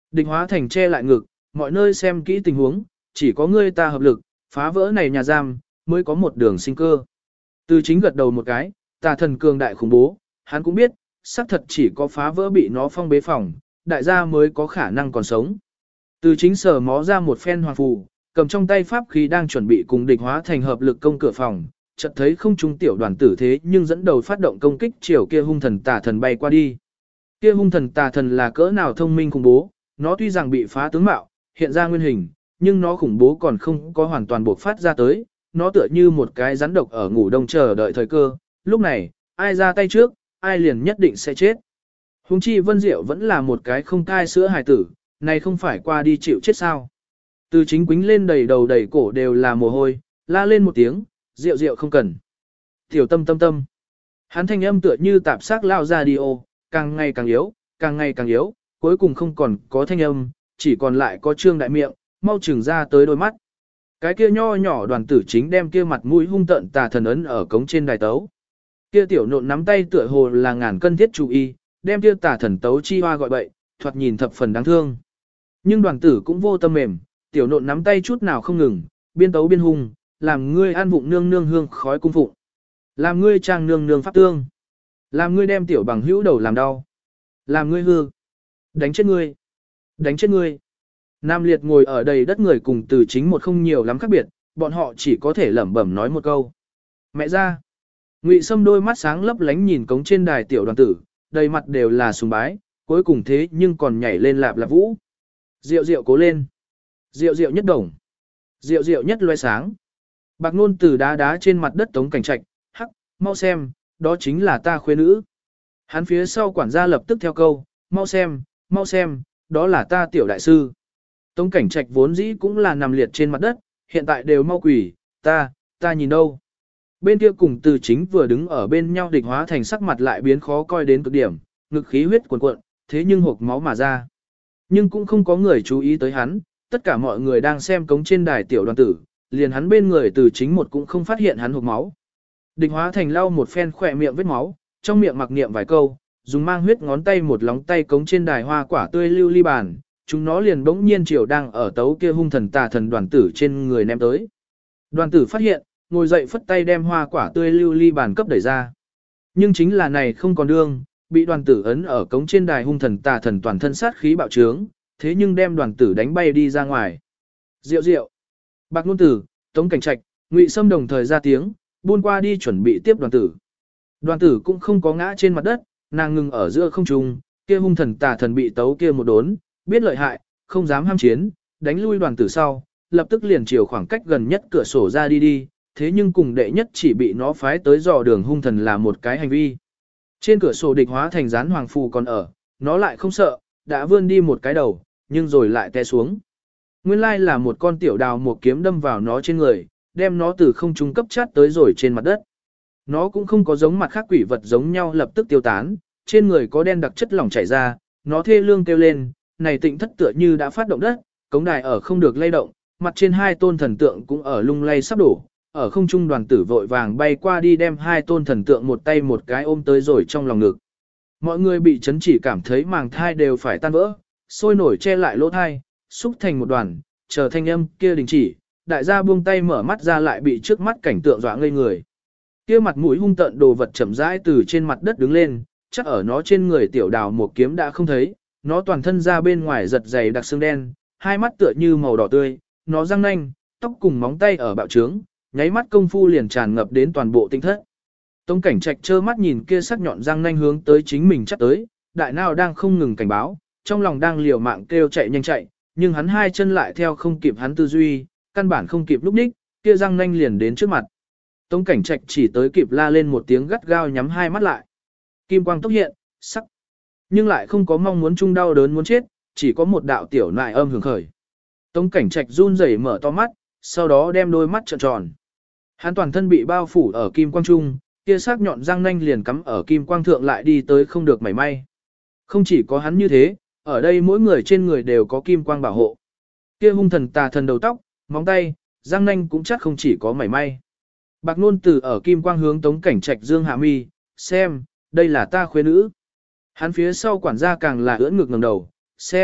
Địch Hóa Thành che lại ngực, mọi nơi xem kỹ tình huống, chỉ có ngươi ta hợp lực, phá vỡ này nhà giam, mới có một đường sinh cơ. Từ chính gật đầu một cái, tà thần cường đại khủng bố, hắn cũng biết, xác thật chỉ có phá vỡ bị nó phong bế phòng, đại gia mới có khả năng còn sống. Từ chính sở mó ra một phen hoàng phù, cầm trong tay pháp khí đang chuẩn bị cùng Địch Hóa Thành hợp lực công cửa phòng, chợt thấy không trung tiểu đoàn tử thế nhưng dẫn đầu phát động công kích chiều kia hung thần tà thần bay qua đi. Kia hung thần tà thần là cỡ nào thông minh khủng bố, nó tuy rằng bị phá tướng mạo, hiện ra nguyên hình, nhưng nó khủng bố còn không có hoàn toàn bộc phát ra tới, nó tựa như một cái rắn độc ở ngủ đông chờ đợi thời cơ, lúc này, ai ra tay trước, ai liền nhất định sẽ chết. Hùng chi Vân Diệu vẫn là một cái không cai sữa hài tử, này không phải qua đi chịu chết sao. Từ chính quính lên đầy đầu đầy cổ đều là mồ hôi, la lên một tiếng, Diệu Diệu không cần. Tiểu tâm tâm tâm. Hắn thanh âm tựa như tạp xác lao ra đi ô, càng ngày càng yếu, càng ngày càng yếu, cuối cùng không còn có thanh âm, chỉ còn lại có trương đại miệng, mau chừng ra tới đôi mắt. Cái kia nho nhỏ đoàn tử chính đem kia mặt mũi hung tợn tà thần ấn ở cống trên đài tấu. Kia tiểu nộn nắm tay tựa hồ là ngàn cân thiết chú y, đem kia tà thần tấu chi hoa gọi bậy, thoạt nhìn thập phần đáng thương. Nhưng đoàn tử cũng vô tâm mềm, tiểu nộn nắm tay chút nào không ngừng, biên tấu biên hung, làm ngươi an vụng nương nương hương khói cung phụng. Làm ngươi trang nương nương pháp tương. Làm ngươi đem tiểu bằng hữu đầu làm đau. Làm ngươi hư. Đánh chết ngươi. Đánh chết ngươi. Nam Liệt ngồi ở đầy đất người cùng từ chính một không nhiều lắm khác biệt, bọn họ chỉ có thể lẩm bẩm nói một câu. Mẹ ra. Ngụy Sâm đôi mắt sáng lấp lánh nhìn cống trên đài tiểu đoàn tử, đầy mặt đều là sùng bái, cuối cùng thế nhưng còn nhảy lên lạp lạp vũ. Diệu diệu cố lên. Diệu diệu nhất đồng. Diệu diệu nhất loe sáng. Bạc Nôn từ đá đá trên mặt đất Tống Cảnh Trạch, hắc, mau xem, đó chính là ta khuê nữ. Hắn phía sau quản gia lập tức theo câu, mau xem, mau xem, đó là ta tiểu đại sư. Tống Cảnh Trạch vốn dĩ cũng là nằm liệt trên mặt đất, hiện tại đều mau quỷ, ta, ta nhìn đâu. Bên kia cùng từ chính vừa đứng ở bên nhau Địch Hóa Thành sắc mặt lại biến khó coi đến cực điểm, ngực khí huyết cuồn cuộn, thế nhưng hộc máu mà ra. Nhưng cũng không có người chú ý tới hắn, tất cả mọi người đang xem cống trên đài tiểu đoàn tử, liền hắn bên người từ chính một cũng không phát hiện hắn hộc máu. Địch Hóa Thành lau một phen khỏe miệng vết máu, trong miệng mặc niệm vài câu, dùng mang huyết ngón tay một lóng tay cống trên đài hoa quả tươi lưu ly bàn, chúng nó liền bỗng nhiên chiều đang ở tấu kia hung thần tà thần đoàn tử trên người ném tới. Đoàn tử phát hiện, ngồi dậy phất tay đem hoa quả tươi lưu ly bàn cấp đẩy ra. Nhưng chính là này không còn đương, bị đoàn tử ấn ở cống trên đài hung thần tà thần toàn thân sát khí bạo trướng, thế nhưng đem đoàn tử đánh bay đi ra ngoài. Diệu diệu. Bạc Nôn Tử, Tống Cảnh Trạch, Ngụy Sâm đồng thời ra tiếng, buôn qua đi chuẩn bị tiếp đoàn tử. Đoàn tử cũng không có ngã trên mặt đất, nàng ngừng ở giữa không trung, kia hung thần tà thần bị tấu kia một đốn, biết lợi hại, không dám ham chiến, đánh lui đoàn tử sau, lập tức liền chiều khoảng cách gần nhất cửa sổ ra đi đi, thế nhưng cùng đệ nhất chỉ bị nó phái tới dò đường hung thần là một cái hành vi. Trên cửa sổ Địch Hóa Thành dán hoàng phù còn ở, nó lại không sợ, đã vươn đi một cái đầu, nhưng rồi lại té xuống. Nguyên lai là một con tiểu đào một kiếm đâm vào nó trên người, đem nó từ không trung cấp chát tới rồi trên mặt đất. Nó cũng không có giống mặt khác quỷ vật giống nhau lập tức tiêu tán, trên người có đen đặc chất lỏng chảy ra, nó thê lương kêu lên, này tịnh thất tựa như đã phát động đất, cống đài ở không được lay động, mặt trên hai tôn thần tượng cũng ở lung lay sắp đổ, ở không trung đoàn tử vội vàng bay qua đi đem hai tôn thần tượng một tay một cái ôm tới rồi trong lòng ngực. Mọi người bị chấn chỉ cảm thấy màng thai đều phải tan vỡ, sôi nổi che lại lỗ thai, xúc thành một đoàn, chờ thanh âm kia đình chỉ, đại gia buông tay mở mắt ra lại bị trước mắt cảnh tượng dọa ngây người. Kia mặt mũi hung tợn đồ vật chậm rãi từ trên mặt đất đứng lên, chắc ở nó trên người tiểu đào một kiếm đã không thấy, nó toàn thân ra bên ngoài giật dày đặc xương đen, hai mắt tựa như màu đỏ tươi, nó răng nanh, tóc cùng móng tay ở bạo trướng, nháy mắt công phu liền tràn ngập đến toàn bộ tinh thất. Tống Cảnh Trạch trơ mắt nhìn kia sắc nhọn răng nanh hướng tới chính mình chắc tới, đại nào đang không ngừng cảnh báo, trong lòng đang liều mạng kêu chạy nhanh chạy, nhưng hắn hai chân lại theo không kịp hắn tư duy, căn bản không kịp lúc đích, kia răng nanh liền đến trước mặt. Tống Cảnh Trạch chỉ tới kịp la lên một tiếng gắt gao nhắm hai mắt lại. Kim quang tốc hiện, sắc. Nhưng lại không có mong muốn chung đau đớn muốn chết, chỉ có một đạo tiểu nại âm hưởng khởi. Tống Cảnh Trạch run rẩy mở to mắt, sau đó đem đôi mắt trợn tròn. Hắn toàn thân bị bao phủ ở kim quang trung, kia sắc nhọn răng nanh liền cắm ở kim quang thượng lại đi tới không được mảy may. Không chỉ có hắn như thế, ở đây mỗi người trên người đều có kim quang bảo hộ. Kia hung thần tà thần đầu tóc, móng tay, răng nanh cũng chắc không chỉ có mảy may. Bạc Nôn Tử ở kim quang hướng Tống Cảnh Trạch dương hạ mi, xem, đây là ta khuê nữ. Hắn phía sau quản gia càng là ưỡn ngực ngẩng đầu, xem,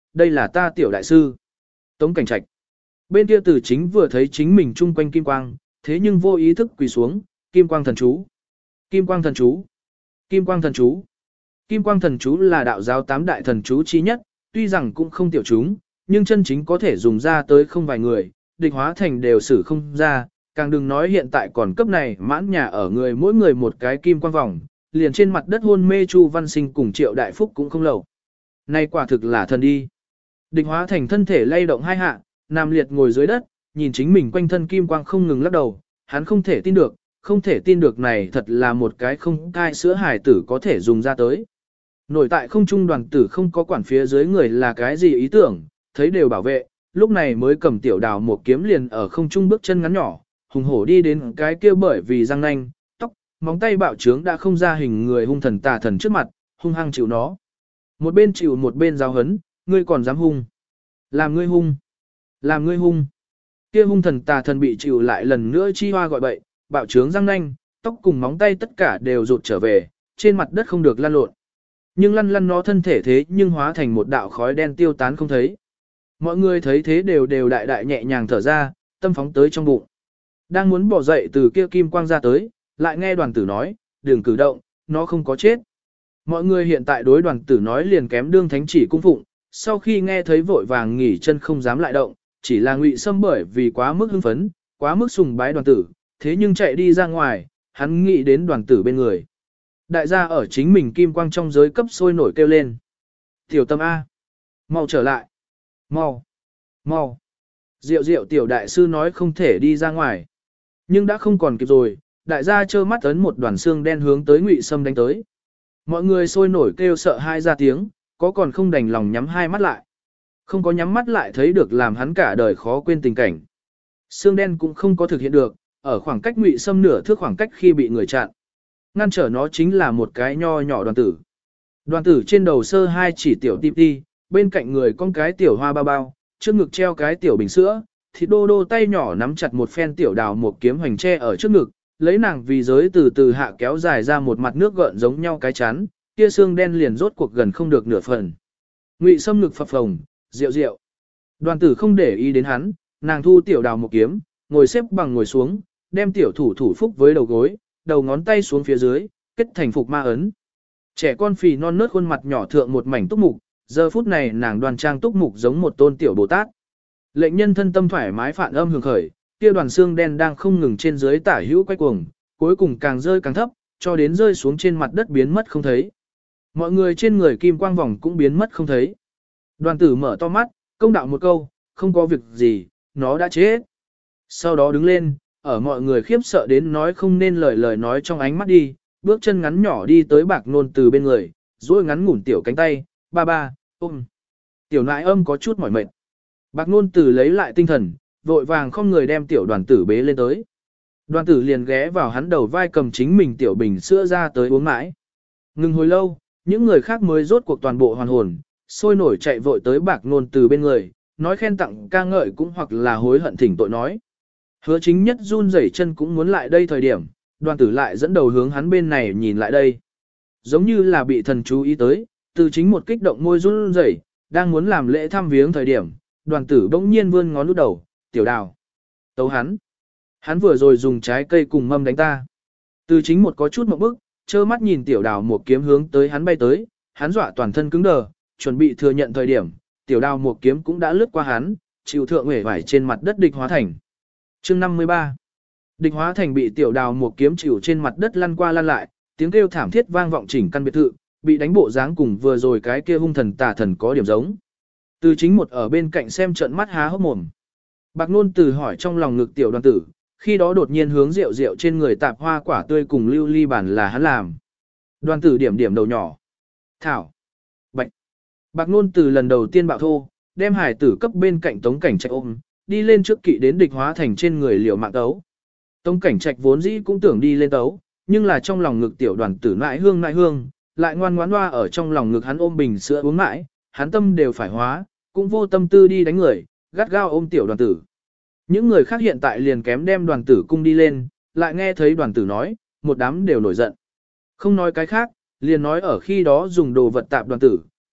đây là ta tiểu đại sư. Tống Cảnh Trạch. Bên kia Từ Chính vừa thấy chính mình chung quanh kim quang, thế nhưng vô ý thức quỳ xuống, kim quang thần chú. Kim quang thần chú. Kim quang thần chú. Kim quang thần chú là đạo giáo tám đại thần chú chi nhất, tuy rằng cũng không tiểu chúng, nhưng chân chính có thể dùng ra tới không vài người, địch hóa thành đều xử không ra, càng đừng nói hiện tại còn cấp này mãn nhà ở người mỗi người một cái kim quang vòng, liền trên mặt đất hôn mê Chu Văn Sinh cùng Triệu Đại Phúc cũng không lầu. Này quả thực là thần đi. Địch hóa thành thân thể lay động hai hạ, nằm liệt ngồi dưới đất, nhìn chính mình quanh thân kim quang không ngừng lắc đầu, hắn không thể tin được, không thể tin được này thật là một cái không cai sữa hài tử có thể dùng ra tới. Nổi tại không trung đoàn tử không có quản phía dưới người là cái gì ý tưởng, thấy đều bảo vệ, lúc này mới cầm tiểu đào một kiếm liền ở không trung bước chân ngắn nhỏ, hùng hổ đi đến cái kia bởi vì răng nanh, tóc, móng tay bạo trướng đã không ra hình người hung thần tà thần trước mặt, hung hăng chịu nó. Một bên chịu một bên giáo hấn, ngươi còn dám hung. Làm ngươi hung. Làm ngươi hung. Kia hung thần tà thần bị chịu lại lần nữa chi hoa gọi bậy, bạo trướng răng nanh, tóc cùng móng tay tất cả đều rụt trở về, trên mặt đất không được lăn lộn. Nhưng lăn lăn nó thân thể thế nhưng hóa thành một đạo khói đen tiêu tán không thấy. Mọi người thấy thế đều đều đại đại nhẹ nhàng thở ra, tâm phóng tới trong bụng. Đang muốn bỏ dậy từ kia kim quang ra tới, lại nghe đoàn tử nói, đừng cử động, nó không có chết. Mọi người hiện tại đối đoàn tử nói liền kém đương thánh chỉ cung phụng, sau khi nghe thấy vội vàng nghỉ chân không dám lại động, chỉ là Ngụy Sâm bởi vì quá mức hưng phấn, quá mức sùng bái đoàn tử, thế nhưng chạy đi ra ngoài, hắn nghĩ đến đoàn tử bên người. Đại gia ở chính mình kim quang trong giới cấp sôi nổi kêu lên. Tiểu Tâm A. Mau trở lại. Mau. Mau. Diệu diệu tiểu đại sư nói không thể đi ra ngoài. Nhưng đã không còn kịp rồi, đại gia trơ mắt ấn một đoàn xương đen hướng tới Ngụy Sâm đánh tới. Mọi người sôi nổi kêu sợ hai ra tiếng, có còn không đành lòng nhắm hai mắt lại. Không có nhắm mắt lại thấy được làm hắn cả đời khó quên tình cảnh. Xương đen cũng không có thực hiện được, ở khoảng cách Ngụy Sâm nửa thước khoảng cách khi bị người chặn. Ngăn trở nó chính là một cái nho nhỏ đoàn tử. Đoàn tử trên đầu sơ hai chỉ tiểu tim ti, bên cạnh người con cái tiểu hoa bao bao, trước ngực treo cái tiểu bình sữa, thịt đô đô tay nhỏ nắm chặt một phen tiểu đào một kiếm hoành tre ở trước ngực, lấy nàng vì giới từ từ hạ kéo dài ra một mặt nước gợn giống nhau cái chắn, kia xương đen liền rốt cuộc gần không được nửa phần. Ngụy Sâm ngực phập phồng, rượu rượu. Đoàn tử không để ý đến hắn, nàng thu tiểu đào một kiếm, ngồi xếp bằng ngồi xuống, đem tiểu thủ thủ phúc với đầu gối, đầu ngón tay xuống phía dưới, kết thành phục ma ấn. Trẻ con phì non nớt khuôn mặt nhỏ thượng một mảnh túc mục, giờ phút này nàng đoan trang túc mục giống một tôn tiểu Bồ Tát. Lệnh nhân thân tâm thoải mái phản âm hưởng khởi, kia đoàn xương đen đang không ngừng trên dưới tả hữu quay cuồng, cuối cùng càng rơi càng thấp, cho đến rơi xuống trên mặt đất biến mất không thấy. Mọi người trên người kim quang vòng cũng biến mất không thấy. Đoàn tử mở to mắt, công đạo một câu, không có việc gì, nó đã chết. Sau đó đứng lên, ở mọi người khiếp sợ đến nói không nên lời lời nói trong ánh mắt đi, bước chân ngắn nhỏ đi tới Bạc Nôn Từ bên người, duỗi ngắn ngủn tiểu cánh tay, ba ba, ôm. Tiểu nãi âm có chút mỏi mệt. Bạc Nôn Từ lấy lại tinh thần, vội vàng không người đem tiểu đoàn tử bế lên tới. Đoàn tử liền ghé vào hắn đầu vai cầm chính mình tiểu bình sữa ra tới uống mãi. Ngừng hồi lâu, những người khác mới rốt cuộc toàn bộ hoàn hồn, sôi nổi chạy vội tới Bạc Nôn Từ bên người, nói khen tặng ca ngợi cũng hoặc là hối hận thỉnh tội nói. Hứa Chính Nhất run rẩy chân cũng muốn lại đây thời điểm, đoàn tử lại dẫn đầu hướng hắn bên này nhìn lại đây. Giống như là bị thần chú ý tới, Từ Chính một kích động môi run rẩy, đang muốn làm lễ thăm viếng thời điểm, đoàn tử bỗng nhiên vươn ngón út đầu, tiểu đào. Tấu hắn. Hắn vừa rồi dùng trái cây cùng mâm đánh ta. Từ Chính một có chút mộng bức, trơ mắt nhìn tiểu đào một kiếm hướng tới hắn bay tới, hắn dọa toàn thân cứng đờ, chuẩn bị thừa nhận thời điểm, tiểu đào một kiếm cũng đã lướt qua hắn, chịu thượng uể vải trên mặt đất địch hóa thành. Chương năm mươi ba. Địch hóa thành bị tiểu đào một kiếm chịu trên mặt đất lăn qua lăn lại, tiếng kêu thảm thiết vang vọng chỉnh căn biệt thự, bị đánh bộ dáng cùng vừa rồi cái kia hung thần tà thần có điểm giống. Từ Chính một ở bên cạnh xem trận mắt há hốc mồm. Bạc Nôn Từ hỏi trong lòng ngực tiểu đoàn tử, khi đó đột nhiên hướng rượu rượu trên người tạp hoa quả tươi cùng lưu ly bản là hắn làm. Đoàn tử điểm điểm đầu nhỏ. Thảo. Bạch. Bạc Nôn Từ lần đầu tiên bạo thô, đem hải tử cấp bên cạnh Tống Cảnh Trạch ôm, đi lên trước kỵ đến địch hóa thành trên người liều mạng tấu. Tống Cảnh Trạch vốn dĩ cũng tưởng đi lên tấu, nhưng là trong lòng ngực tiểu đoàn tử nãi hương nãi hương, lại ngoan ngoãn loa ở trong lòng ngực hắn ôm bình sữa uống mãi, hắn tâm đều phải hóa, cũng vô tâm tư đi đánh người, gắt gao ôm tiểu đoàn tử. Những người khác hiện tại liền kém đem đoàn tử cung đi lên, lại nghe thấy đoàn tử nói, một đám đều nổi giận. Không nói cái khác, liền nói ở khi đó dùng đồ vật tạp đoàn tử,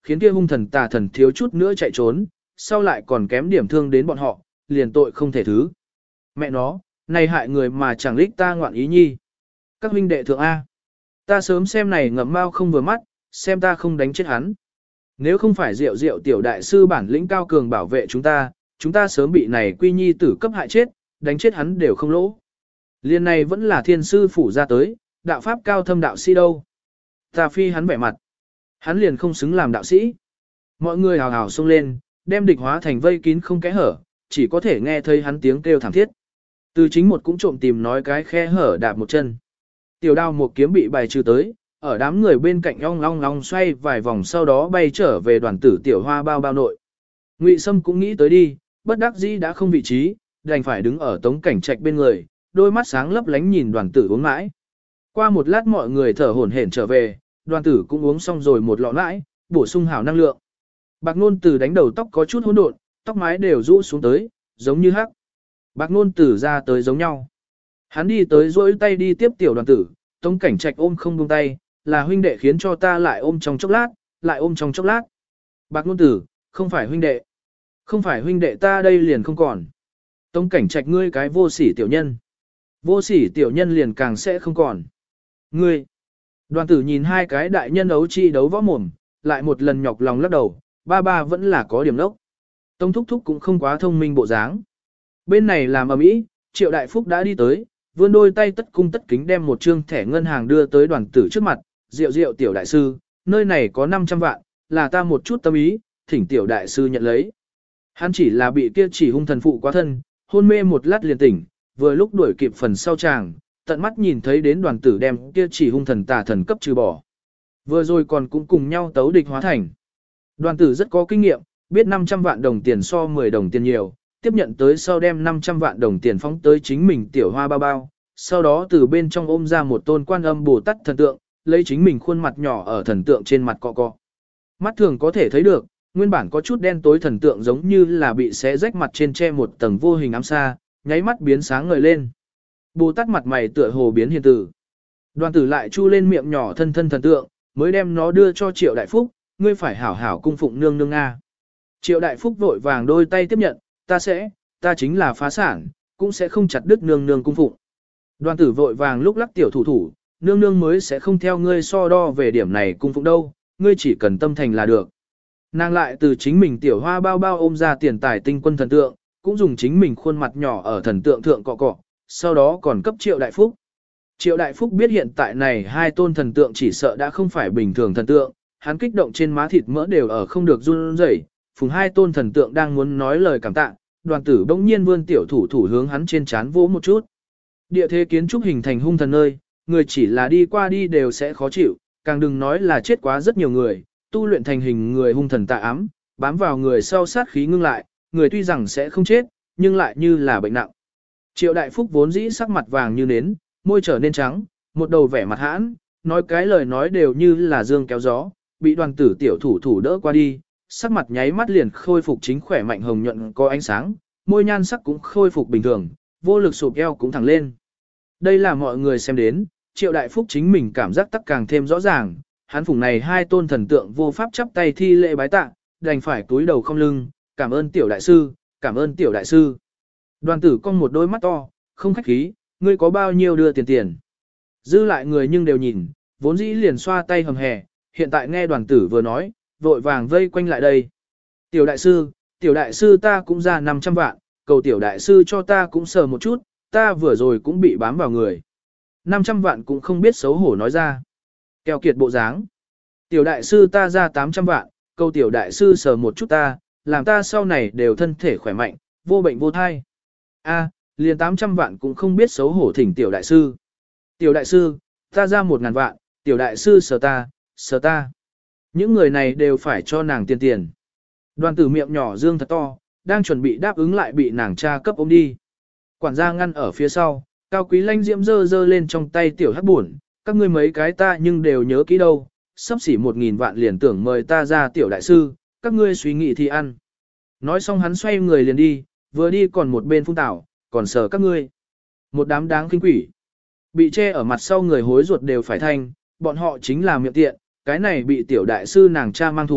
khiến kia hung thần tà thần thiếu chút nữa chạy trốn, sau lại còn kém điểm thương đến bọn họ, liền tội không thể thứ. Mẹ nó, này hại người mà chẳng lích ta ngoạn ý nhi. Các huynh đệ thượng A. Ta sớm xem này ngậm mau không vừa mắt, xem ta không đánh chết hắn. Nếu không phải Diệu Diệu tiểu đại sư bản lĩnh cao cường bảo vệ chúng ta, chúng ta sớm bị này quy nhi tử cấp hại chết, đánh chết hắn đều không lỗ. Liên này vẫn là thiên sư phủ ra tới, đạo pháp cao thâm đạo sĩ đâu. Ta phi hắn vẻ mặt. Hắn liền không xứng làm đạo sĩ. Mọi người hào hào xông lên, đem địch hóa thành vây kín không kẽ hở, chỉ có thể nghe thấy hắn tiếng kêu thảm thiết. Từ chính một cũng trộm tìm nói cái khe hở đạp một chân. Tiểu đao một kiếm bị bài trừ tới, ở đám người bên cạnh ong long long xoay vài vòng sau đó bay trở về đoàn tử tiểu hoa bao bao nội. Ngụy Sâm cũng nghĩ tới đi, bất đắc dĩ đã không vị trí, đành phải đứng ở tống cảnh trạch bên người, đôi mắt sáng lấp lánh nhìn đoàn tử uống mãi. Qua một lát mọi người thở hổn hển trở về, đoàn tử cũng uống xong rồi một lọ mãi, bổ sung hảo năng lượng. Bạc Nôn Tử đánh đầu tóc có chút hỗn độn, tóc mái đều rũ xuống tới, giống như hắc. Bạc Nôn Tử ra tới giống nhau. Hắn đi tới duỗi tay đi tiếp tiểu đoàn tử, tống cảnh trạch ôm không buông tay, là huynh đệ khiến cho ta lại ôm trong chốc lát, lại ôm trong chốc lát. Bạc Nôn Tử, không phải huynh đệ. Không phải huynh đệ ta đây liền không còn. Tống cảnh trạch ngươi cái vô sỉ tiểu nhân. Vô sỉ tiểu nhân liền càng sẽ không còn. Ngươi. Đoàn tử nhìn hai cái đại nhân đấu chi đấu võ mồm, lại một lần nhọc lòng lắc đầu, ba ba vẫn là có điểm lốc. Tống thúc thúc cũng không quá thông minh bộ dáng. Bên này làm ầm ĩ, Triệu Đại Phúc đã đi tới, vươn đôi tay tất cung tất kính đem một trương thẻ ngân hàng đưa tới đoàn tử trước mặt, Diệu Diệu tiểu đại sư, nơi này có năm trăm vạn, là ta một chút tâm ý, thỉnh tiểu đại sư nhận lấy. Hắn chỉ là bị kia chỉ hung thần phụ quá thân, hôn mê một lát liền tỉnh, vừa lúc đuổi kịp phần sau chàng, tận mắt nhìn thấy đến đoàn tử đem kia chỉ hung thần tà thần cấp trừ bỏ. Vừa rồi còn cũng cùng nhau tấu địch hóa thành. Đoàn tử rất có kinh nghiệm, biết năm trăm vạn đồng tiền so mười đồng tiền nhiều, tiếp nhận tới sau đem năm trăm vạn đồng tiền phóng tới chính mình tiểu hoa bao bao, sau đó từ bên trong ôm ra một tôn Quan Âm Bồ Tát thần tượng, lấy chính mình khuôn mặt nhỏ ở thần tượng trên mặt cọ cọ. Mắt thường có thể thấy được, nguyên bản có chút đen tối thần tượng giống như là bị xé rách mặt trên che một tầng vô hình ám sa, nháy mắt biến sáng ngời lên. Bồ Tát mặt mày tựa hồ biến hiền tử. Đoàn tử lại chu lên miệng nhỏ thân thân thần tượng, mới đem nó đưa cho Triệu Đại Phúc, ngươi phải hảo hảo cung phụng nương nương Nga. Triệu Đại Phúc vội vàng đôi tay tiếp nhận, ta sẽ, ta chính là phá sản, cũng sẽ không chặt đứt nương nương cung phụng. Đoàn tử vội vàng lúc lắc tiểu thủ thủ, nương nương mới sẽ không theo ngươi so đo về điểm này cung phụng đâu, ngươi chỉ cần tâm thành là được. Nàng lại từ chính mình tiểu hoa bao bao ôm ra tiền tài tinh quân thần tượng, cũng dùng chính mình khuôn mặt nhỏ ở thần tượng thượng cọ cọ, sau đó còn cấp Triệu Đại Phúc. Triệu Đại Phúc biết hiện tại này hai tôn thần tượng chỉ sợ đã không phải bình thường thần tượng, hắn kích động trên má thịt mỡ đều ở không được run rẩy, phùng hai tôn thần tượng đang muốn nói lời cảm tạ, đoàn tử bỗng nhiên vươn tiểu thủ thủ hướng hắn trên chán vỗ một chút. Địa thế kiến trúc hình thành hung thần nơi, người chỉ là đi qua đi đều sẽ khó chịu, càng đừng nói là chết quá rất nhiều người, tu luyện thành hình người hung thần tà ám, bám vào người sau sát khí ngưng lại, người tuy rằng sẽ không chết, nhưng lại như là bệnh nặng. Triệu Đại Phúc vốn dĩ sắc mặt vàng như nến, môi trở nên trắng, một đầu vẻ mặt hãn, nói cái lời nói đều như là dương kéo gió, bị đoàn tử tiểu thủ thủ đỡ qua đi, sắc mặt nháy mắt liền khôi phục chính khỏe mạnh hồng nhuận có ánh sáng, môi nhan sắc cũng khôi phục bình thường, vô lực sụp eo cũng thẳng lên. Đây là mọi người xem đến, Triệu Đại Phúc chính mình cảm giác tắc càng thêm rõ ràng, hắn phụng này hai tôn thần tượng vô pháp chắp tay thi lễ bái tạ, đành phải túi đầu không lưng, cảm ơn tiểu đại sư, cảm ơn tiểu đại sư. Đoàn tử cong một đôi mắt to, không khách khí, ngươi có bao nhiêu đưa tiền tiền. Dư lại người nhưng đều nhìn, vốn dĩ liền xoa tay hầm hè, hiện tại nghe đoàn tử vừa nói, vội vàng vây quanh lại đây. Tiểu đại sư, tiểu đại sư ta cũng ra năm trăm vạn, cầu tiểu đại sư cho ta cũng sờ một chút, ta vừa rồi cũng bị bám vào người. năm trăm vạn cũng không biết xấu hổ nói ra. Keo kiệt bộ dáng. Tiểu đại sư ta ra tám trăm vạn, cầu tiểu đại sư sờ một chút ta, làm ta sau này đều thân thể khỏe mạnh, vô bệnh vô thai. A, liền tám trăm vạn cũng không biết xấu hổ thỉnh tiểu đại sư. Tiểu đại sư, ta ra một ngàn vạn, tiểu đại sư sờ ta, sờ ta. Những người này đều phải cho nàng tiền tiền. Đoàn tử miệng nhỏ dương thật to, đang chuẩn bị đáp ứng lại bị nàng cha cấp ôm đi. Quản gia ngăn ở phía sau, Cao Quý Lanh diễm dơ dơ lên trong tay tiểu hắc buồn, các ngươi mấy cái ta nhưng đều nhớ kỹ đâu, sắp xỉ một nghìn vạn liền tưởng mời ta ra tiểu đại sư, các ngươi suy nghĩ thì ăn. Nói xong hắn xoay người liền đi, vừa đi còn một bên phun tảo, còn sờ các ngươi. Một đám đáng kinh quỷ. Bị che ở mặt sau người hối ruột đều phải thanh, bọn họ chính là miệng tiện, cái này bị tiểu đại sư nàng cha mang thủ,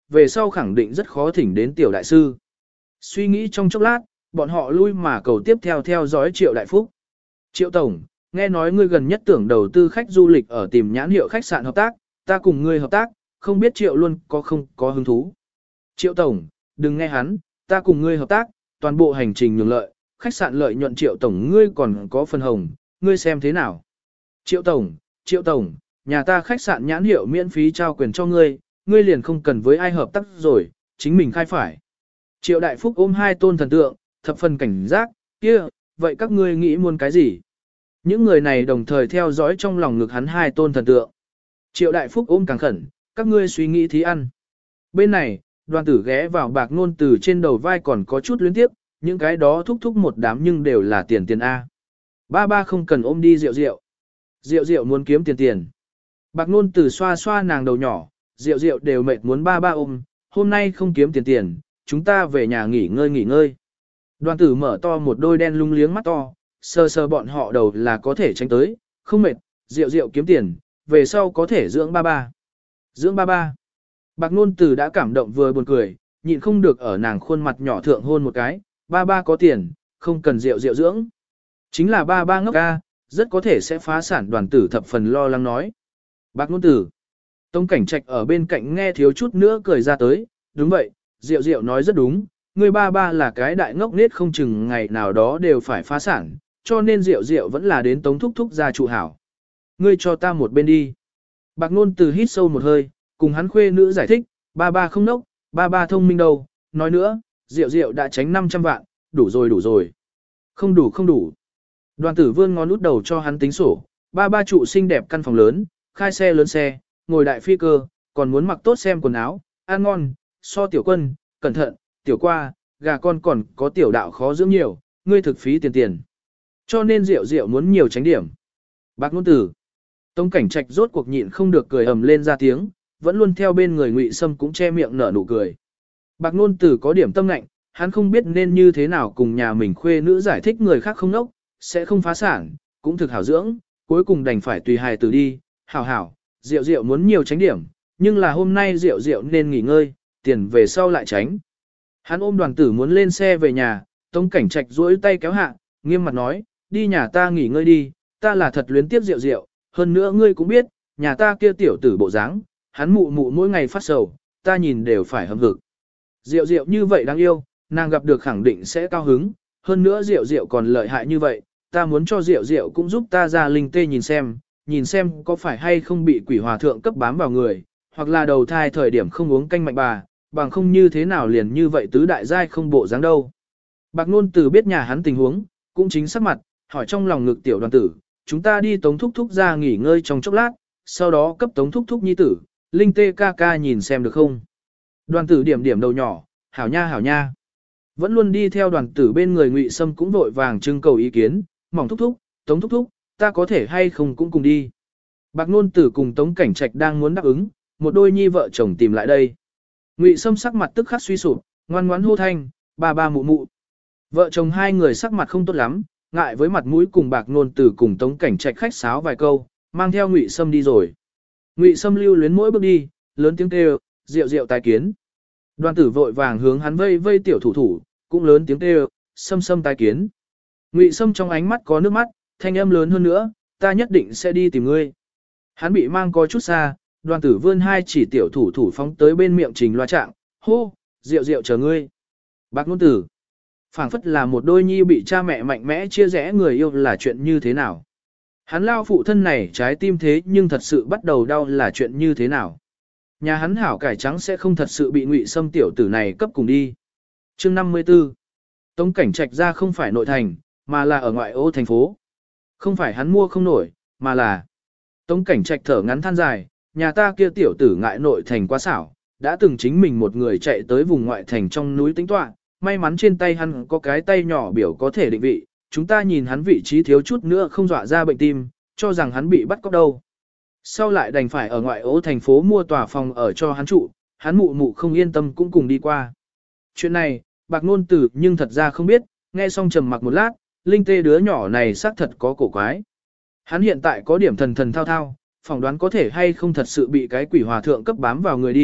về sau khẳng định rất khó thỉnh đến tiểu đại sư. Suy nghĩ trong chốc lát, bọn họ lui mà cầu tiếp theo theo dõi Triệu Đại Phúc. Triệu Tổng, nghe nói ngươi gần nhất tưởng đầu tư khách du lịch ở tìm nhãn hiệu khách sạn hợp tác, ta cùng ngươi hợp tác, không biết Triệu luôn có không có hứng thú. Triệu Tổng, đừng nghe hắn, ta cùng ngươi hợp tác, toàn bộ hành trình nhường lợi, khách sạn lợi nhuận Triệu Tổng ngươi còn có phần hồng, ngươi xem thế nào. Triệu Tổng, Triệu Tổng, nhà ta khách sạn nhãn hiệu miễn phí trao quyền cho ngươi, ngươi liền không cần với ai hợp tác rồi, chính mình khai phải. Triệu Đại Phúc ôm hai tôn thần tượng, thập phần cảnh giác, kia, vậy các ngươi nghĩ muốn cái gì? Những người này đồng thời theo dõi trong lòng ngực hắn hai tôn thần tượng. Triệu Đại Phúc ôm càng khẩn, các ngươi suy nghĩ thí ăn. Bên này, đoàn tử ghé vào bạc ngôn từ trên đầu vai còn có chút luyến tiếp, những cái đó thúc thúc một đám nhưng đều là tiền tiền A. Ba ba không cần ôm đi rượu rượu. Rượu rượu muốn kiếm tiền tiền. Bạc ngôn từ xoa xoa nàng đầu nhỏ, rượu rượu đều mệt muốn ba ba ôm, hôm nay không kiếm tiền tiền, chúng ta về nhà nghỉ ngơi nghỉ ngơi. Đoàn tử mở to một đôi đen lung liếng mắt to, sờ sờ bọn họ đầu là có thể tránh tới, không mệt, rượu rượu kiếm tiền, về sau có thể dưỡng ba ba. Dưỡng ba ba. Bạc Nôn Từ đã cảm động vừa buồn cười, nhịn không được ở nàng khuôn mặt nhỏ thượng hôn một cái, ba ba có tiền, không cần rượu rượu dưỡng. Chính là ba ba ngốc ca, rất có thể sẽ phá sản. Đoàn tử thập phần lo lắng nói. Bạc Nôn Từ. Tông Cảnh Trạch ở bên cạnh nghe thiếu chút nữa cười ra tới, đúng vậy, rượu rượu nói rất đúng, người ba ba là cái đại ngốc nết không chừng ngày nào đó đều phải phá sản, cho nên rượu rượu vẫn là đến Tống thúc thúc ra trụ hảo. Ngươi cho ta một bên đi. Bạc Nôn Từ hít sâu một hơi, cùng hắn khuê nữ giải thích, ba ba không nốc, ba ba thông minh đâu, nói nữa, rượu rượu đã tránh năm trăm vạn, đủ rồi đủ rồi. Không đủ không đủ. Đoàn tử vươn ngón út đầu cho hắn tính sổ, ba ba trụ xinh đẹp căn phòng lớn, khai xe lớn xe, ngồi đại phi cơ, còn muốn mặc tốt xem quần áo, ăn ngon, so tiểu quân, cẩn thận, tiểu qua, gà con còn có tiểu đạo khó dưỡng nhiều, ngươi thực phí tiền tiền. Cho nên rượu rượu muốn nhiều tránh điểm. Bạc Nôn Tử. Tống Cảnh Trạch rốt cuộc nhịn không được cười ầm lên ra tiếng, vẫn luôn theo bên người Ngụy Sâm cũng che miệng nở nụ cười. Bạc Nôn Tử có điểm tâm lạnh, hắn không biết nên như thế nào cùng nhà mình khuê nữ giải thích người khác không nốc, sẽ không phá sản, cũng thực hảo dưỡng, cuối cùng đành phải tùy hài tử đi, hảo hảo, rượu rượu muốn nhiều tránh điểm, nhưng là hôm nay rượu rượu nên nghỉ ngơi, tiền về sau lại tránh. Hắn ôm đoàn tử muốn lên xe về nhà, Tống Cảnh Trạch duỗi tay kéo hạ, nghiêm mặt nói, đi nhà ta nghỉ ngơi đi, ta là thật luyến tiếp rượu rượu, hơn nữa ngươi cũng biết, nhà ta kia tiểu tử bộ dáng, hắn mụ mụ mỗi ngày phát sầu, ta nhìn đều phải hâm hực. Rượu rượu như vậy đáng yêu, nàng gặp được khẳng định sẽ cao hứng, hơn nữa rượu rượu còn lợi hại như vậy, ta muốn cho rượu rượu cũng giúp ta ra linh tê nhìn xem, nhìn xem có phải hay không bị quỷ hòa thượng cấp bám vào người, hoặc là đầu thai thời điểm không uống canh mạnh bà, bằng không như thế nào liền như vậy tứ đại giai không bộ dáng đâu. Bạc Nôn Từ biết nhà hắn tình huống, cũng chính sắc mặt, hỏi trong lòng ngực tiểu đoàn tử, chúng ta đi Tống thúc thúc ra nghỉ ngơi trong chốc lát, sau đó cấp Tống thúc thúc nhi tử, linh tê ca ca nhìn xem được không. Đoàn tử điểm điểm đầu nhỏ, hảo nha hảo nha. Vẫn luôn đi theo đoàn tử bên người Ngụy Sâm cũng vội vàng trưng cầu ý kiến, mỏng thúc thúc, Tống thúc thúc, ta có thể hay không cũng cùng đi. Bạc Nôn Tử cùng Tống Cảnh Trạch đang muốn đáp ứng, một đôi nhi vợ chồng tìm lại đây. Ngụy Sâm sắc mặt tức khắc suy sụp, ngoan ngoãn hô thanh, ba ba mụ mụ. Vợ chồng hai người sắc mặt không tốt lắm, ngại với mặt mũi cùng Bạc Nôn Tử cùng Tống Cảnh Trạch khách sáo vài câu, mang theo Ngụy Sâm đi rồi. Ngụy Sâm lưu luyến mỗi bước đi, lớn tiếng kêu, rượu rượu tái kiến. Đoàn tử vội vàng hướng hắn vây vây tiểu thủ thủ, cũng lớn tiếng kêu, Sâm Sâm tái kiến. Ngụy Sâm trong ánh mắt có nước mắt, thanh âm lớn hơn nữa, ta nhất định sẽ đi tìm ngươi. Hắn bị mang có chút xa, đoàn tử vươn hai chỉ tiểu thủ thủ phóng tới bên miệng trình loa trạng, hô, rượu rượu chờ ngươi. Bạc Nôn Tử, phảng phất là một đôi nhi bị cha mẹ mạnh mẽ chia rẽ người yêu là chuyện như thế nào. Hắn lao phụ thân này trái tim thế nhưng thật sự bắt đầu đau là chuyện như thế nào. Nhà hắn hảo cải trắng sẽ không thật sự bị Ngụy Sâm tiểu tử này cấp cùng đi. Chương năm mươi tư. Tống Cảnh Trạch ra không phải nội thành, mà là ở ngoại ô thành phố. Không phải hắn mua không nổi, mà là Tống Cảnh Trạch thở ngắn than dài, nhà ta kia tiểu tử ngại nội thành quá xảo, đã từng chính mình một người chạy tới vùng ngoại thành trong núi tính tọa, may mắn trên tay hắn có cái tay nhỏ biểu có thể định vị, chúng ta nhìn hắn vị trí thiếu chút nữa không dọa ra bệnh tim, cho rằng hắn bị bắt cóc đâu. Sau lại đành phải ở ngoại ô thành phố mua tòa phòng ở cho hắn trụ, hắn mụ mụ không yên tâm cũng cùng đi qua. Chuyện này, Bạc Nôn Tử nhưng thật ra không biết, nghe xong trầm mặc một lát, linh tê đứa nhỏ này xác thật có cổ quái. Hắn hiện tại có điểm thần thần thao thao, phỏng đoán có thể hay không thật sự bị cái quỷ hòa thượng cấp bám vào người đi,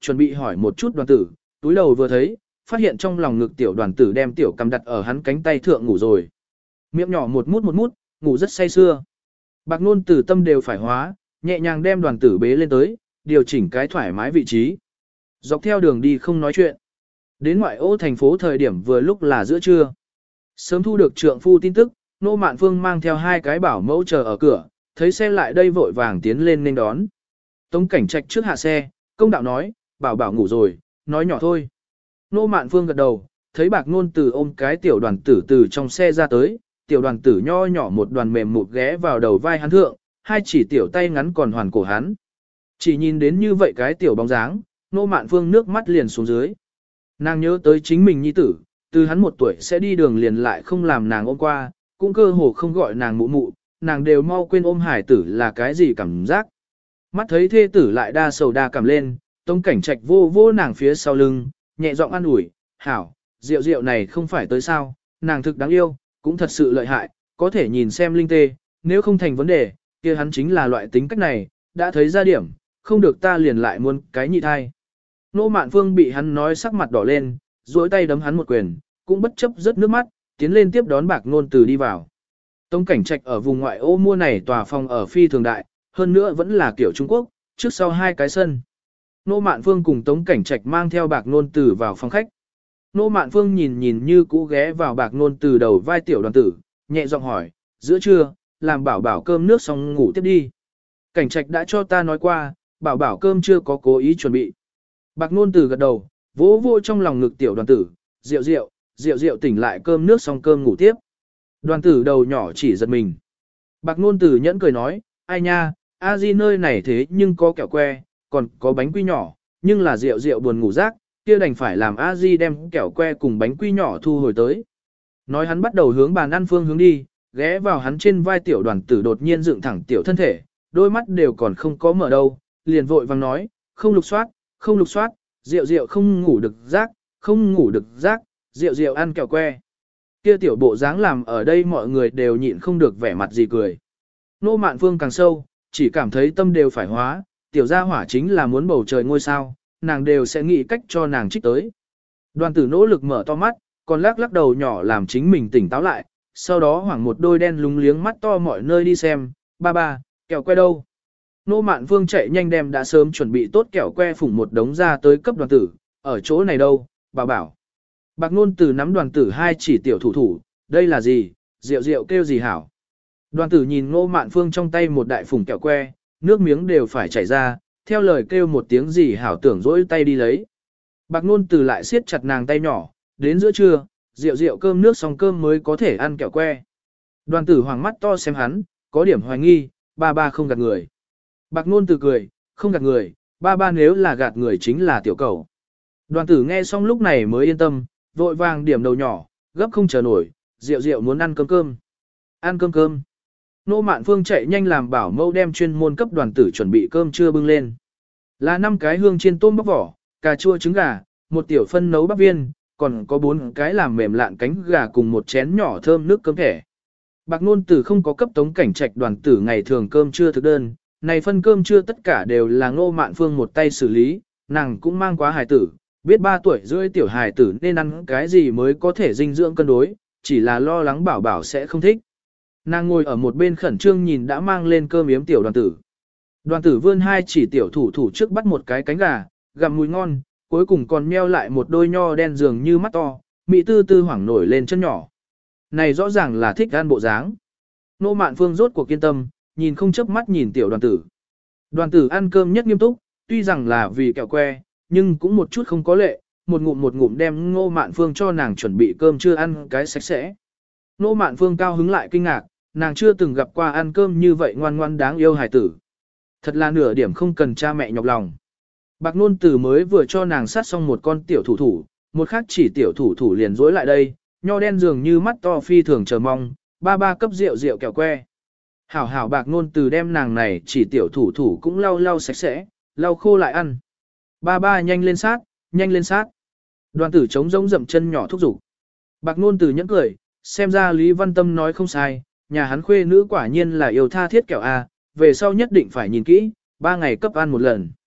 chuẩn bị hỏi một chút đoàn tử, túi đầu vừa thấy, phát hiện trong lòng ngực tiểu đoàn tử đem tiểu cầm đặt ở hắn cánh tay thượng ngủ rồi. Miệng nhỏ một mút một mút, ngủ rất say sưa. Bạc Nôn Tử tâm đều phải hóa, nhẹ nhàng đem đoàn tử bế lên tới, điều chỉnh cái thoải mái vị trí. Dọc theo đường đi không nói chuyện. Đến ngoại ô thành phố thời điểm vừa lúc là giữa trưa. Sớm thu được trượng phu tin tức, Nô Mạn Phương mang theo hai cái bảo mẫu chờ ở cửa, thấy xe lại đây vội vàng tiến lên nên đón. Tống Cảnh Trạch trước hạ xe, công đạo nói, bảo bảo ngủ rồi, nói nhỏ thôi. Nô Mạn Phương gật đầu, thấy Bạc Nôn Tử ôm cái tiểu đoàn tử từ trong xe ra tới, tiểu đoàn tử nho nhỏ một đoàn mềm mụt ghé vào đầu vai hắn thượng, hai chỉ tiểu tay ngắn còn hoàn cổ hắn. Chỉ nhìn đến như vậy cái tiểu bóng dáng, Nô Mạn Phương nước mắt liền xuống dưới. Nàng nhớ tới chính mình nhi tử, từ hắn một tuổi sẽ đi đường liền lại không làm nàng ôm qua, cũng cơ hồ không gọi nàng mụ mụ, nàng đều mau quên ôm hải tử là cái gì cảm giác. Mắt thấy thê tử lại đa sầu đa cảm lên, Tống Cảnh Trạch vô vô nàng phía sau lưng, nhẹ giọng an ủi, hảo, rượu rượu này không phải tới sao, nàng thực đáng yêu, cũng thật sự lợi hại, có thể nhìn xem linh tê, nếu không thành vấn đề, kia hắn chính là loại tính cách này, đã thấy ra điểm, không được ta liền lại muốn cái nhị thai. Nô Mạn Phương bị hắn nói sắc mặt đỏ lên, duỗi tay đấm hắn một quyền, cũng bất chấp rớt nước mắt, tiến lên tiếp đón Bạc Nôn Tử đi vào. Tống Cảnh Trạch ở vùng ngoại ô mua này tòa phòng ở phi thường đại, hơn nữa vẫn là kiểu Trung Quốc, trước sau hai cái sân. Nô Mạn Phương cùng Tống Cảnh Trạch mang theo Bạc Nôn Tử vào phòng khách. Nô Mạn Phương nhìn nhìn như cũ ghé vào Bạc Nôn Tử đầu vai tiểu đoàn tử, nhẹ giọng hỏi, giữa trưa, làm bảo bảo cơm nước xong ngủ tiếp đi. Cảnh Trạch đã cho ta nói qua, bảo bảo cơm chưa có cố ý chuẩn bị. Bạc Nôn Tử gật đầu, vỗ vỗ trong lòng ngực tiểu đoàn tử, rượu rượu, rượu rượu tỉnh lại cơm nước xong cơm ngủ tiếp. Đoàn tử đầu nhỏ chỉ giật mình. Bạc Nôn Tử nhẫn cười nói, ai nha, a di nơi này thế nhưng có kẹo que, còn có bánh quy nhỏ, nhưng là rượu rượu buồn ngủ rác, kia đành phải làm a di đem kẹo que cùng bánh quy nhỏ thu hồi tới. Nói hắn bắt đầu hướng bàn ăn phương hướng đi, ghé vào hắn trên vai tiểu đoàn tử đột nhiên dựng thẳng tiểu thân thể, đôi mắt đều còn không có mở đâu, liền vội vang nói, không lục soát, không lục soát, rượu rượu không ngủ được rác, không ngủ được rác, rượu rượu ăn kẹo que. Kia tiểu bộ dáng làm ở đây mọi người đều nhịn không được vẻ mặt gì cười. Nô Mạn Phương càng sâu, chỉ cảm thấy tâm đều phải hóa, tiểu gia hỏa chính là muốn bầu trời ngôi sao, nàng đều sẽ nghĩ cách cho nàng trích tới. Đoàn tử nỗ lực mở to mắt, còn lắc lắc đầu nhỏ làm chính mình tỉnh táo lại, sau đó hoảng một đôi đen lúng liếng mắt to mọi nơi đi xem, ba ba, kẹo que đâu. Nô Mạn Phương chạy nhanh đem đã sớm chuẩn bị tốt kẹo que phủng một đống ra tới cấp đoàn tử, ở chỗ này đâu, bà bảo. Bạc Nôn Tử nắm đoàn tử hai chỉ tiểu thủ thủ, đây là gì, rượu rượu kêu gì hảo. Đoàn tử nhìn Nô Mạn Phương trong tay một đại phủng kẹo que, nước miếng đều phải chảy ra, theo lời kêu một tiếng gì hảo tưởng dỗi tay đi lấy. Bạc Nôn Tử lại siết chặt nàng tay nhỏ, đến giữa trưa, rượu rượu cơm nước xong cơm mới có thể ăn kẹo que. Đoàn tử hoàng mắt to xem hắn, có điểm hoài nghi, ba ba không gạt người. Bạc Nôn Tử cười, không gạt người, ba ba nếu là gạt người chính là tiểu cầu. Đoàn tử nghe xong lúc này mới yên tâm, vội vàng điểm đầu nhỏ, gấp không chờ nổi, rượu rượu muốn ăn cơm cơm. Ăn cơm cơm. Nô Mạn Phương chạy nhanh làm bảo mẫu đem chuyên môn cấp đoàn tử chuẩn bị cơm trưa bưng lên. Là năm cái hương chiên tôm bóc vỏ, cà chua trứng gà, một tiểu phân nấu bắp viên, còn có bốn cái làm mềm lạn cánh gà cùng một chén nhỏ thơm nước cơm thẻ. Bạc Nôn Tử không có cấp Tống Cảnh Trạch đoàn tử ngày thường cơm trưa thực đơn, này phân cơm trưa tất cả đều là Ngô Mạn Phương một tay xử lý, nàng cũng mang quá hài tử, biết ba tuổi rưỡi tiểu hài tử nên ăn cái gì mới có thể dinh dưỡng cân đối, chỉ là lo lắng bảo bảo sẽ không thích. Nàng ngồi ở một bên khẩn trương nhìn đã mang lên cơm yếm tiểu đoàn tử. Đoàn tử vươn hai chỉ tiểu thủ thủ trước bắt một cái cánh gà, gặm mùi ngon, cuối cùng còn meo lại một đôi nho đen dường như mắt to, mỹ tư tư hoảng nổi lên chân nhỏ. Này rõ ràng là thích ăn bộ dáng. Nô Mạn Phương rốt cuộc kiên tâm, nhìn không chớp mắt nhìn tiểu đoàn tử. Đoàn tử ăn cơm nhất nghiêm túc, tuy rằng là vì kẹo que, nhưng cũng một chút không có lệ, một ngụm một ngụm đem Ngô Mạn Phương cho nàng chuẩn bị cơm chưa ăn cái sạch sẽ. Ngô Mạn Phương cao hứng lại kinh ngạc, nàng chưa từng gặp qua ăn cơm như vậy ngoan ngoan đáng yêu hài tử. Thật là nửa điểm không cần cha mẹ nhọc lòng. Bạc Nôn Tử mới vừa cho nàng sát xong một con tiểu thủ thủ, một khác chỉ tiểu thủ thủ liền dối lại đây, nho đen dường như mắt to phi thường chờ mong, ba ba cấp rượu rượu kẹo que. Hảo hảo Bạc Nôn Tử đem nàng này chỉ tiểu thủ thủ cũng lau lau sạch sẽ, lau khô lại ăn. Ba ba nhanh lên sát, nhanh lên sát. Đoàn tử trống rỗng dậm chân nhỏ thúc giục. Bạc Nôn Tử nhẫn cười, xem ra Lý Văn Tâm nói không sai, nhà hắn khuê nữ quả nhiên là yêu tha thiết kẹo a, về sau nhất định phải nhìn kỹ, ba ngày cấp ăn một lần.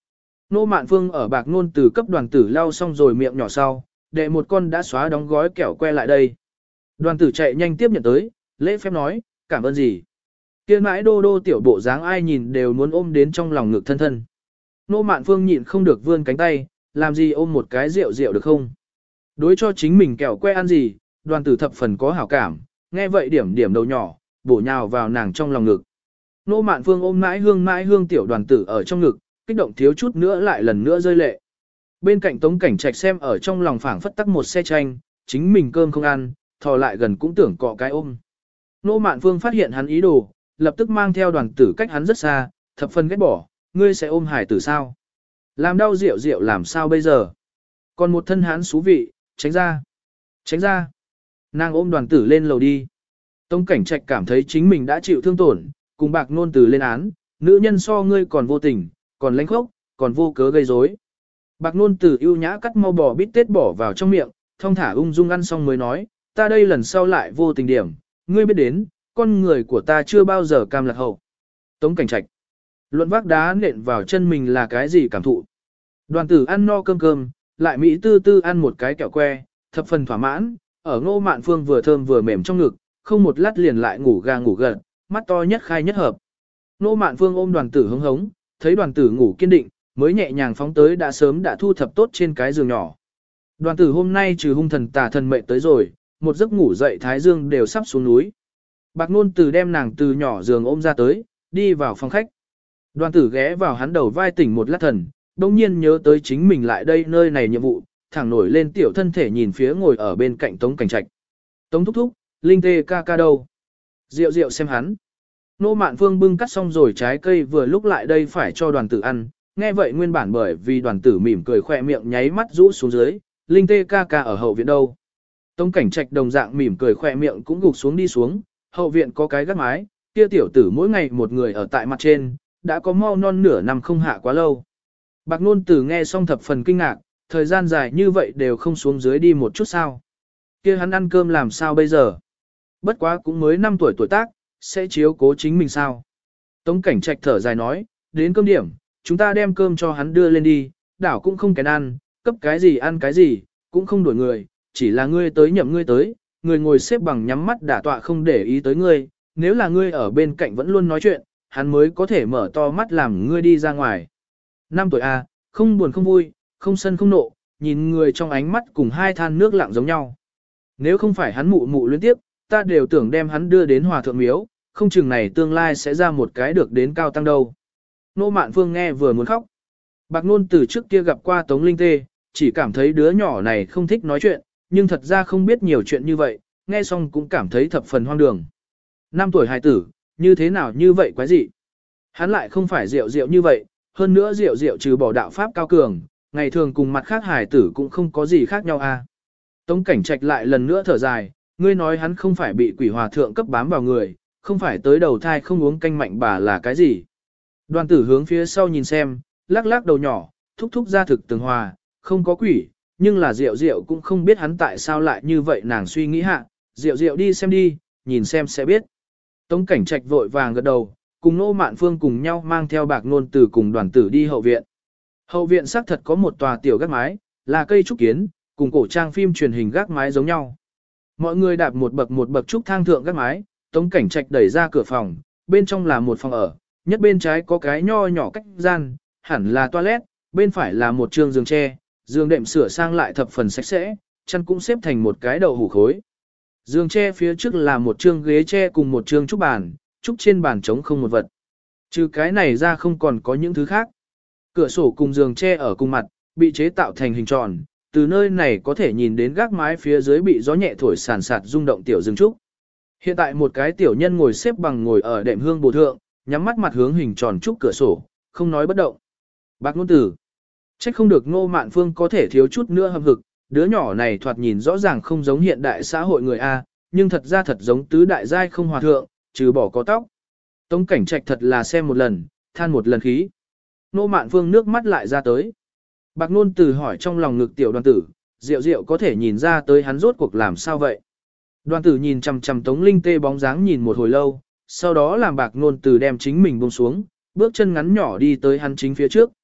Nô Mạn Phương ở bạc nôn từ cấp đoàn tử lau xong rồi miệng nhỏ sau, đệ một con đã xóa đóng gói kẹo que lại đây. Đoàn tử chạy nhanh tiếp nhận tới, lễ phép nói, cảm ơn gì. Kia mãi đô đô tiểu bộ dáng ai nhìn đều muốn ôm đến trong lòng ngực thân thân. Nô Mạn Phương nhịn không được vươn cánh tay, làm gì ôm một cái rượu rượu được không? Đối cho chính mình kẹo que ăn gì, đoàn tử thập phần có hảo cảm, nghe vậy điểm điểm đầu nhỏ, bổ nhào vào nàng trong lòng ngực. Nô Mạn Phương ôm mãi hương mãi hương tiểu đoàn tử ở trong ngực, kích động thiếu chút nữa lại lần nữa rơi lệ. Bên cạnh Tống Cảnh Trạch xem ở trong lòng phảng phất tắc một xe tranh, chính mình cơm không ăn, thò lại gần cũng tưởng cọ cái ôm. Nô Mạn Phương phát hiện hắn ý đồ, lập tức mang theo đoàn tử cách hắn rất xa, thập phần ghét bỏ, ngươi sẽ ôm hải tử sao? Làm đau rượu rượu làm sao bây giờ? Còn một thân hắn xú vị, tránh ra, tránh ra. Nàng ôm đoàn tử lên lầu đi. Tống Cảnh Trạch cảm thấy chính mình đã chịu thương tổn, cùng bạc nôn từ lên án, nữ nhân so ngươi còn vô tình, còn lãnh khốc, còn vô cớ gây rối. Bạc nôn từ ưu nhã cắt mau bò bít tết bỏ vào trong miệng, thong thả ung dung ăn xong mới nói, ta đây lần sau lại vô tình điểm, ngươi biết đến, con người của ta chưa bao giờ cam lạc hậu. Tống Cảnh Trạch, luận vác đá nện vào chân mình là cái gì cảm thụ. Đoàn tử ăn no cơm cơm, lại Mỹ tư tư ăn một cái kẹo que, thập phần thỏa mãn, ở Ngô Mạn Phương vừa thơm vừa mềm trong ngực, không một lát liền lại ngủ gà ngủ gật, mắt to nhất khai nhất hợp. Ngô Mạn Phương ôm đoàn tử hống hống, thấy đoàn tử ngủ kiên định, mới nhẹ nhàng phóng tới đã sớm đã thu thập tốt trên cái giường nhỏ. Đoàn tử hôm nay trừ hung thần tà thần mệnh tới rồi, một giấc ngủ dậy thái dương đều sắp xuống núi. Bạc nôn từ đem nàng từ nhỏ giường ôm ra tới, đi vào phòng khách. Đoàn tử ghé vào hắn đầu vai tỉnh một lát thần, đông nhiên nhớ tới chính mình lại đây nơi này nhiệm vụ, thẳng nổi lên tiểu thân thể nhìn phía ngồi ở bên cạnh Tống Cảnh Trạch. Tống thúc thúc, Linh tê ca ca đâu? Rượu rượu xem hắn. Nô Mạn Phương bưng cắt xong rồi trái cây vừa lúc lại đây phải cho đoàn tử ăn, nghe vậy nguyên bản bởi vì đoàn tử mỉm cười khỏe miệng nháy mắt rũ xuống dưới, Linh tê ca ca ở hậu viện đâu? Tống Cảnh Trạch đồng dạng mỉm cười khỏe miệng cũng gục xuống đi xuống, hậu viện có cái gác mái, kia tiểu tử mỗi ngày một người ở tại mặt trên, đã có mau non nửa năm không hạ quá lâu. Bạc nôn tử nghe xong thập phần kinh ngạc, thời gian dài như vậy đều không xuống dưới đi một chút sao. Kia hắn ăn cơm làm sao bây giờ? Bất quá cũng mới năm tuổi tuổi tác, sẽ chiếu cố chính mình sao? Tống Cảnh Trạch thở dài nói, đến cơm điểm, chúng ta đem cơm cho hắn đưa lên đi, đảo cũng không kén ăn, cấp cái gì ăn cái gì, cũng không đuổi người, chỉ là ngươi tới nhậm ngươi tới, người ngồi xếp bằng nhắm mắt đả tọa không để ý tới ngươi, nếu là ngươi ở bên cạnh vẫn luôn nói chuyện, hắn mới có thể mở to mắt làm ngươi đi ra ngoài. Năm tuổi A, không buồn không vui, không sân không nộ, nhìn người trong ánh mắt cùng hai than nước lặng giống nhau. Nếu không phải hắn mụ mụ liên tiếp, ta đều tưởng đem hắn đưa đến hòa thượng miếu, không chừng này tương lai sẽ ra một cái được đến cao tăng đâu. Nô Mạn Phương nghe vừa muốn khóc. Bạc nôn từ trước kia gặp qua Tống Linh Tê, chỉ cảm thấy đứa nhỏ này không thích nói chuyện, nhưng thật ra không biết nhiều chuyện như vậy, nghe xong cũng cảm thấy thập phần hoang đường. Năm tuổi hài tử, như thế nào như vậy quái dị. Hắn lại không phải rượu rượu như vậy, hơn nữa rượu rượu trừ bỏ đạo pháp cao cường, ngày thường cùng mặt khác hài tử cũng không có gì khác nhau à. Tống Cảnh Trạch lại lần nữa thở dài, ngươi nói hắn không phải bị quỷ hòa thượng cấp bám vào người, không phải tới đầu thai không uống canh mạnh bà là cái gì. Đoàn tử hướng phía sau nhìn xem, lắc lắc đầu nhỏ, thúc thúc ra thực tường hòa, không có quỷ, nhưng là rượu rượu cũng không biết hắn tại sao lại như vậy nàng suy nghĩ hạ, rượu rượu đi xem đi, nhìn xem sẽ biết. Tống Cảnh Trạch vội vàng gật đầu, cùng Nô Mạn Phương cùng nhau mang theo bạc nôn từ cùng đoàn tử đi hậu viện. Hậu viện xác thật có một tòa tiểu gác mái, là cây trúc kiến, cùng cổ trang phim truyền hình gác mái giống nhau. Mọi người đạp một bậc một bậc trúc thang thượng gác mái, Tống Cảnh Trạch đẩy ra cửa phòng, bên trong là một phòng ở, nhất bên trái có cái nho nhỏ cách gian, hẳn là toilet, bên phải là một trường giường tre, giường đệm sửa sang lại thập phần sạch sẽ, chăn cũng xếp thành một cái đầu hủ khối. Giường tre phía trước là một trương ghế tre cùng một trương trúc bàn, trúc trên bàn trống không một vật. Trừ cái này ra không còn có những thứ khác. Cửa sổ cùng giường tre ở cùng mặt, bị chế tạo thành hình tròn, từ nơi này có thể nhìn đến gác mái phía dưới bị gió nhẹ thổi sàn sạt rung động tiểu rừng trúc. Hiện tại một cái tiểu nhân ngồi xếp bằng ngồi ở đệm hương bồ thượng, nhắm mắt mặt hướng hình tròn trúc cửa sổ, không nói bất động. Bạc nôn tử. Trách không được Ngô Mạn Phương có thể thiếu chút nữa hâm hực, đứa nhỏ này thoạt nhìn rõ ràng không giống hiện đại xã hội người A, nhưng thật ra thật giống tứ đại giai không hòa thượng, trừ bỏ có tóc. Tống Cảnh Trạch thật là xem một lần, than một lần khí. Ngô Mạn Phương nước mắt lại ra tới. Bạc nôn tử hỏi trong lòng ngực tiểu đoàn tử, Diệu Diệu có thể nhìn ra tới hắn rốt cuộc làm sao vậy. Đoàn tử nhìn chằm chằm Tống Linh Tê bóng dáng nhìn một hồi lâu, sau đó làm bạc nôn tử đem chính mình buông xuống, bước chân ngắn nhỏ đi tới hắn chính phía trước.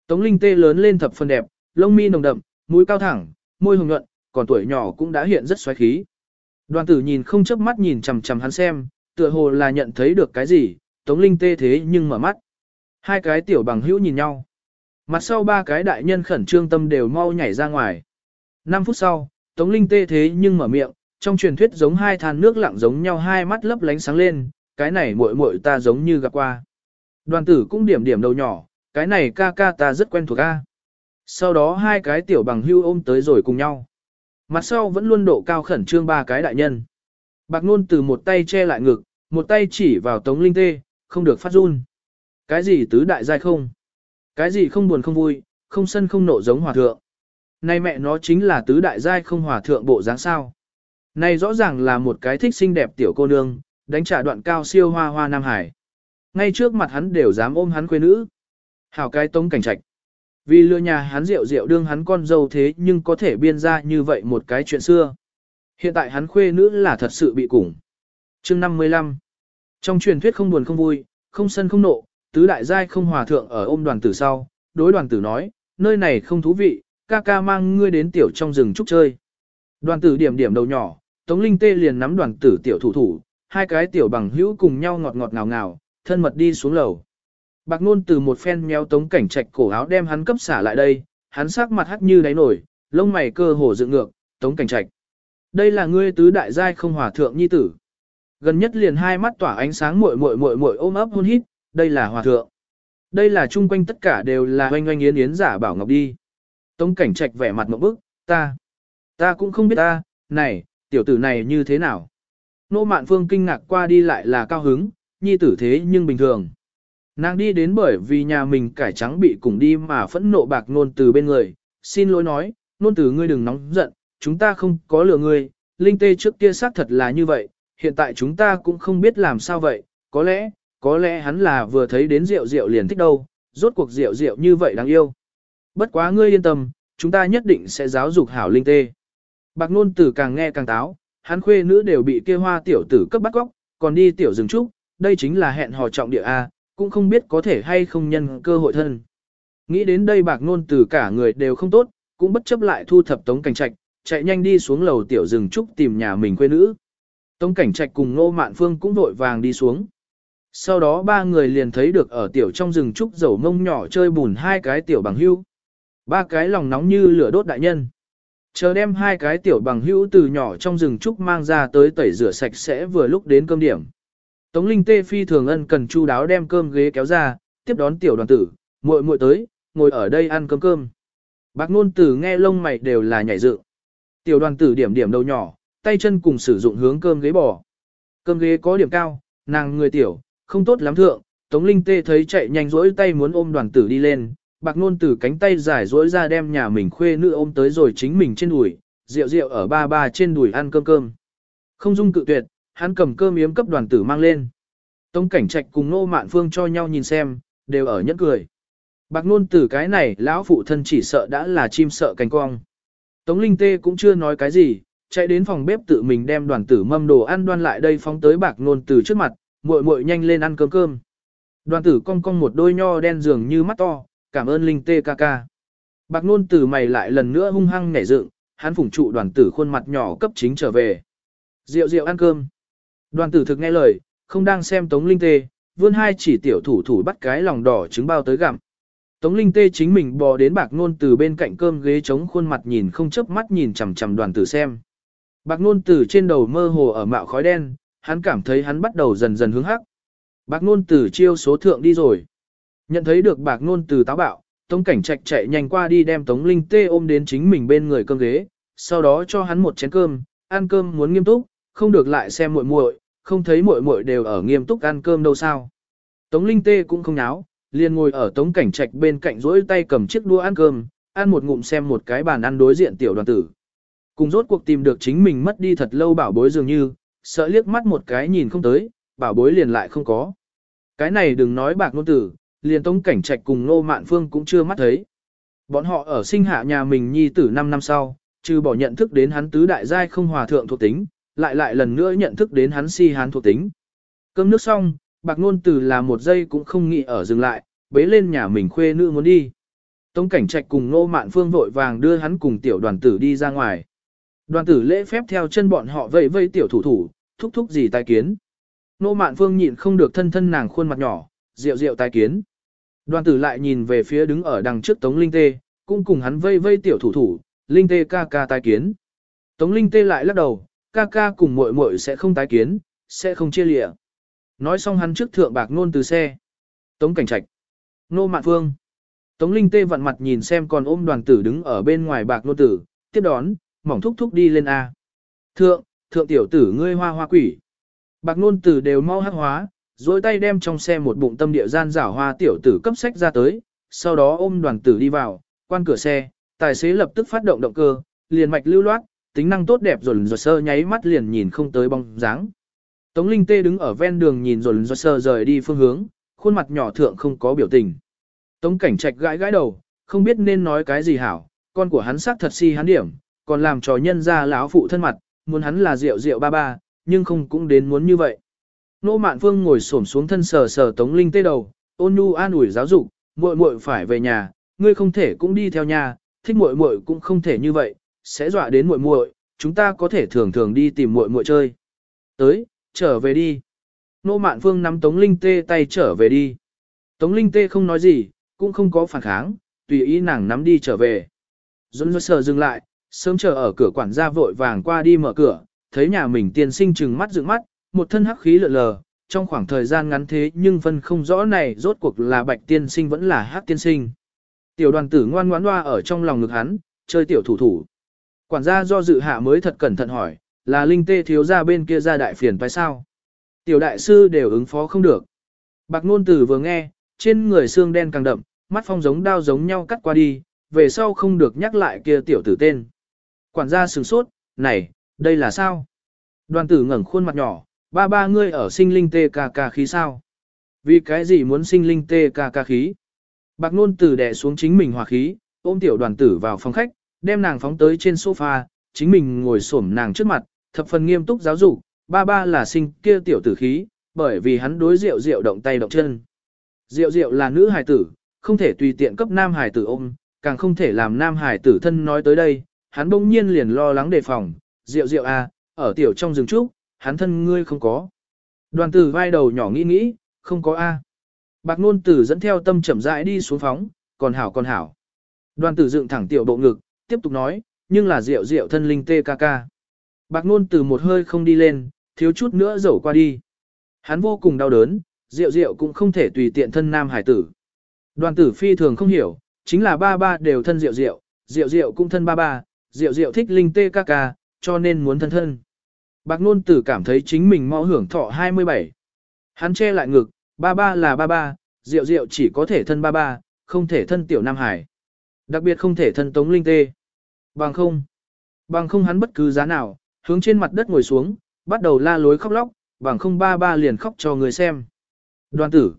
Tống Linh Tê lớn lên thập phần đẹp, lông mi nồng đậm, mũi cao thẳng, môi hồng nhuận, còn tuổi nhỏ cũng đã hiện rất xoáy khí. Đoàn tử nhìn không chớp mắt nhìn chằm chằm hắn xem, tựa hồ là nhận thấy được cái gì, Tống Linh Tê thế nhưng mở mắt. Hai cái tiểu bằng hữu nhìn nhau. Mặt sau ba cái đại nhân khẩn trương tâm đều mau nhảy ra ngoài. Năm phút sau, Tống Linh Tê thế nhưng mở miệng, trong truyền thuyết giống hai than nước lặng giống nhau, hai mắt lấp lánh sáng lên, cái này muội muội ta giống như gặp qua. Đoàn tử cũng điểm điểm đầu nhỏ, cái này ca ca ta rất quen thuộc ca. Sau đó hai cái tiểu bằng hưu ôm tới rồi cùng nhau. Mặt sau vẫn luôn độ cao khẩn trương ba cái đại nhân. Bạc Nôn từ một tay che lại ngực, một tay chỉ vào Tống Linh Tê, không được phát run. Cái gì tứ đại giai không? Cái gì không buồn không vui, không sân không nộ giống hòa thượng? Này mẹ nó chính là tứ đại giai không hòa thượng bộ dáng sao? Này rõ ràng là một cái thích xinh đẹp tiểu cô nương, đánh trả đoạn cao siêu hoa hoa Nam Hải. Ngay trước mặt hắn đều dám ôm hắn quê nữ. Hảo cái Tống Cảnh Trạch. Vì lừa nhà hắn rượu rượu đương hắn con dâu thế nhưng có thể biên ra như vậy một cái chuyện xưa. Hiện tại hắn khuê nữ là thật sự bị củng. Chương năm mươi lăm. Trong truyền thuyết không buồn không vui, không sân không nộ, tứ đại giai không hòa thượng ở ôm đoàn tử sau, đối đoàn tử nói, nơi này không thú vị, ca ca mang ngươi đến tiểu trong rừng trúc chơi. Đoàn tử điểm điểm đầu nhỏ, Tống Linh Tê liền nắm đoàn tử tiểu thủ thủ, hai cái tiểu bằng hữu cùng nhau ngọt ngọt ngào ngào, thân mật đi xuống lầu. Bạc Nôn từ một phen méo Tống Cảnh Trạch cổ áo đem hắn cấp xả lại đây, hắn sắc mặt hắt như đáy nổi, lông mày cơ hồ dựng ngược, Tống Cảnh Trạch. Đây là ngươi tứ đại giai không hòa thượng nhi tử. Gần nhất liền hai mắt tỏa ánh sáng muội muội muội muội ôm ấp hôn hít, đây là hòa thượng. Đây là chung quanh tất cả đều là oanh oanh yến yến giả bảo ngọc đi. Tống Cảnh Trạch vẻ mặt ngộp bức, ta, ta cũng không biết ta, này, tiểu tử này như thế nào. Nô Mạn Phương kinh ngạc qua đi lại là cao hứng, nhi tử thế nhưng bình thường. Nàng đi đến bởi vì nhà mình cải trắng bị cùng đi mà phẫn nộ Bạc Nôn từ bên người, xin lỗi nói, Nôn từ ngươi đừng nóng giận, chúng ta không có lừa ngươi, Linh Tê trước kia xác thật là như vậy, hiện tại chúng ta cũng không biết làm sao vậy, có lẽ, có lẽ hắn là vừa thấy đến rượu rượu liền thích đâu, rốt cuộc rượu rượu như vậy đáng yêu. Bất quá ngươi yên tâm, chúng ta nhất định sẽ giáo dục hảo Linh Tê. Bạc Nôn tử càng nghe càng táo, hắn khuê nữ đều bị kia hoa tiểu tử cấp bắt góc, còn đi tiểu rừng trúc, đây chính là hẹn hò trọng địa A, cũng không biết có thể hay không nhân cơ hội thân. Nghĩ đến đây Bạc Nôn tử cả người đều không tốt, cũng bất chấp lại thu thập Tống Cảnh Trạch, chạy nhanh đi xuống lầu tiểu rừng trúc tìm nhà mình khuê nữ. Tống Cảnh Trạch cùng Nô Mạn Phương cũng vội vàng đi xuống. Sau đó ba người liền thấy được ở tiểu trong rừng trúc dầu mông nhỏ chơi bùn hai cái tiểu bằng hưu. Ba cái lòng nóng như lửa đốt đại nhân. Chờ đem hai cái tiểu bằng hữu từ nhỏ trong rừng trúc mang ra tới tẩy rửa sạch sẽ vừa lúc đến cơm điểm. Tống Linh Tê phi thường ân cần chu đáo đem cơm ghế kéo ra, tiếp đón tiểu đoàn tử, muội muội tới, ngồi ở đây ăn cơm cơm. Bạc Nôn tử nghe lông mày đều là nhảy dựng. Tiểu đoàn tử điểm điểm đầu nhỏ, tay chân cùng sử dụng hướng cơm ghế bò. Cơm ghế có điểm cao, nàng người tiểu, không tốt lắm thượng, Tống Linh Tê thấy chạy nhanh rỗi tay muốn ôm đoàn tử đi lên, Bạc Nôn từ cánh tay dài rỗi ra đem nhà mình khuê nữ ôm tới rồi chính mình trên đùi, rượu rượu ở ba ba trên đùi ăn cơm cơm. Không dung cự tuyệt, hắn cầm cơm yếm cấp đoàn tử mang lên. Tống Cảnh Trạch cùng Nô Mạn Phương cho nhau nhìn xem, đều ở nhẫn cười. Bạc Nôn từ cái này lão phụ thân chỉ sợ đã là chim sợ cánh cong. Tống Linh Tê cũng chưa nói cái gì, chạy đến phòng bếp tự mình đem đoàn tử mâm đồ ăn đoan lại đây phóng tới Bạc Nôn từ trước mặt, muội muội nhanh lên ăn cơm cơm. Đoàn tử cong cong một đôi nho đen dường như mắt to, cảm ơn Linh Tê ca ca. Bạc Nôn tử mày lại lần nữa hung hăng nhảy dựng, hắn phủng trụ đoàn tử khuôn mặt nhỏ cấp chính trở về. Rượu rượu ăn cơm. Đoàn tử thực nghe lời, không đang xem Tống Linh Tê, vươn hai chỉ tiểu thủ thủ bắt cái lòng đỏ trứng bao tới gặm. Tống Linh Tê chính mình bò đến Bạc Nôn tử bên cạnh cơm ghế chống khuôn mặt nhìn không chớp mắt nhìn chằm chằm đoàn tử xem. Bạc Nôn tử trên đầu mơ hồ ở mạo khói đen, hắn cảm thấy hắn bắt đầu dần dần hướng hắc. Bạc Nôn tử chiêu số thượng đi rồi. Nhận thấy được Bạc Nôn tử táo bạo, Tống Cảnh Trạch chạy nhanh qua đi đem Tống Linh Tê ôm đến chính mình bên người cơm ghế, sau đó cho hắn một chén cơm, ăn cơm muốn nghiêm túc, không được lại xem muội muội, không thấy muội muội đều ở nghiêm túc ăn cơm đâu sao. Tống Linh Tê cũng không náo, liền ngồi ở Tống Cảnh Trạch bên cạnh duỗi tay cầm chiếc đũa ăn cơm, ăn một ngụm xem một cái bàn ăn đối diện tiểu đoàn tử. Cùng rốt cuộc tìm được chính mình mất đi thật lâu bảo bối dường như, sợ liếc mắt một cái nhìn không tới, bảo bối liền lại không có. Cái này đừng nói Bạc Nôn tử, liền Tống Cảnh Trạch cùng Nô Mạn Phương cũng chưa mắt thấy. Bọn họ ở sinh hạ nhà mình nhi tử năm năm sau, trừ bỏ nhận thức đến hắn tứ đại giai không hòa thượng thuộc tính, lại lại lần nữa nhận thức đến hắn si hán thuộc tính. Cơm nước xong, Bạc Nôn tử là một giây cũng không nghĩ ở dừng lại, bế lên nhà mình khuê nữ muốn đi. Tống Cảnh Trạch cùng Ngô Mạn Phương vội vàng đưa hắn cùng tiểu đoàn tử đi ra ngoài. Đoàn tử lễ phép theo chân bọn họ vây vây tiểu thủ thủ, thúc thúc gì tai kiến. Ngô Mạn Phương nhịn không được thân thân nàng khuôn mặt nhỏ, rượu rượu tai kiến. Đoàn tử lại nhìn về phía đứng ở đằng trước Tống Linh Tê, cũng cùng hắn vây vây tiểu thủ thủ, Linh Tê ca ca tai kiến. Tống Linh Tê lại lắc đầu, ca ca cùng muội muội sẽ không tái kiến, sẽ không chia lịa. Nói xong hắn trước thượng bạc nôn từ xe. Tống Cảnh Trạch, Ngô Mạn Phương. Tống Linh Tê vặn mặt nhìn xem còn ôm đoàn tử đứng ở bên ngoài bạc nôn tử, tiếp đón, mỏng thúc thúc đi lên A. Thượng, thượng tiểu tử ngươi hoa hoa quỷ. Bạc nôn tử đều mau hắc hóa, dối tay đem trong xe một bụng tâm địa gian rảo hoa tiểu tử cấp sách ra tới, sau đó ôm đoàn tử đi vào, quan cửa xe, tài xế lập tức phát động động cơ, liền mạch lưu loát, tính năng tốt đẹp rồi rồi sơ nháy mắt liền nhìn không tới bóng dáng. Tống Linh Tê đứng ở ven đường nhìn rồi rồi sơ rời đi phương hướng, khuôn mặt nhỏ thượng không có biểu tình. Tống Cảnh Trạch gãi gãi đầu, không biết nên nói cái gì hảo, con của hắn xác thật si hắn điểm, còn làm trò nhân ra lão phụ thân mặt, muốn hắn là rượu rượu ba ba, nhưng không cũng đến muốn như vậy. Nô Mạn Phương ngồi xổm xuống thân sờ sờ Tống Linh Tê đầu, ôn nhu an ủi giáo dục, muội muội phải về nhà, ngươi không thể cũng đi theo nhà, thích muội muội cũng không thể như vậy, sẽ dọa đến muội muội, chúng ta có thể thường thường đi tìm muội muội chơi. Tới, trở về đi. Nô Mạn Phương nắm Tống Linh Tê tay trở về đi. Tống Linh Tê không nói gì, cũng không có phản kháng, tùy ý nàng nắm đi trở về. Dũng dũng sờ dừng lại, sớm chờ ở cửa quản gia vội vàng qua đi mở cửa, thấy nhà mình tiên sinh trừng mắt dựng mắt, một thân hắc khí lượn lờ, trong khoảng thời gian ngắn thế nhưng phân không rõ này rốt cuộc là bạch tiên sinh vẫn là hắc tiên sinh. Tiểu đoàn tử ngoan ngoãn loa ở trong lòng ngực hắn, chơi tiểu thủ thủ. Quản gia do dự hạ mới thật cẩn thận hỏi, là Linh Tê thiếu gia bên kia ra đại phiền phải sao? Tiểu đại sư đều ứng phó không được. Bạc Nôn Tử vừa nghe, trên người xương đen càng đậm, mắt phong giống đao giống nhau cắt qua đi, về sau không được nhắc lại kia tiểu tử tên. Quản gia sửng sốt, này, đây là sao? Đoàn tử ngẩng khuôn mặt nhỏ, ba ba ngươi ở sinh Linh Tê ca ca khí sao? Vì cái gì muốn sinh Linh Tê ca ca khí? Bạc Nôn Tử đè xuống chính mình hòa khí, ôm tiểu đoàn tử vào phòng khách, đem nàng phóng tới trên sofa, chính mình ngồi xổm nàng trước mặt, thập phần nghiêm túc giáo dục, ba ba là sinh kia tiểu tử khí, bởi vì hắn đối Diệu Diệu động tay động chân. Diệu Diệu là nữ hài tử, không thể tùy tiện cấp nam hài tử ôm, càng không thể làm nam hài tử thân nói tới đây, hắn bỗng nhiên liền lo lắng đề phòng, Diệu Diệu à, ở tiểu trong rừng trúc, hắn thân ngươi không có. Đoàn tử vai đầu nhỏ nghĩ nghĩ, không có a. Bạc Nôn Tử dẫn theo tâm chậm rãi đi xuống phóng, còn hảo còn hảo. Đoàn tử dựng thẳng tiểu bộ ngực, tiếp tục nói, nhưng là Diệu Diệu thân Linh Tê ca ca. Bạc Nôn Tử một hơi không đi lên, thiếu chút nữa dẫu qua đi. Hắn vô cùng đau đớn, Diệu Diệu cũng không thể tùy tiện thân nam hải tử. Đoàn tử phi thường không hiểu, chính là ba ba đều thân Diệu Diệu, Diệu Diệu cũng thân ba ba, Diệu Diệu thích Linh Tê ca ca, cho nên muốn thân thân. Bạc Nôn Tử cảm thấy chính mình mau hưởng thọ hai mươi bảy. Hắn che lại ngực, ba ba là ba ba, Diệu Diệu chỉ có thể thân ba ba, không thể thân tiểu Nam Hải. Đặc biệt không thể thân Tống Linh Tê. Bằng không. Bằng không hắn bất cứ giá nào, hướng trên mặt đất ngồi xuống, bắt đầu la lối khóc lóc, bằng không ba ba liền khóc cho người xem. Đoàn tử.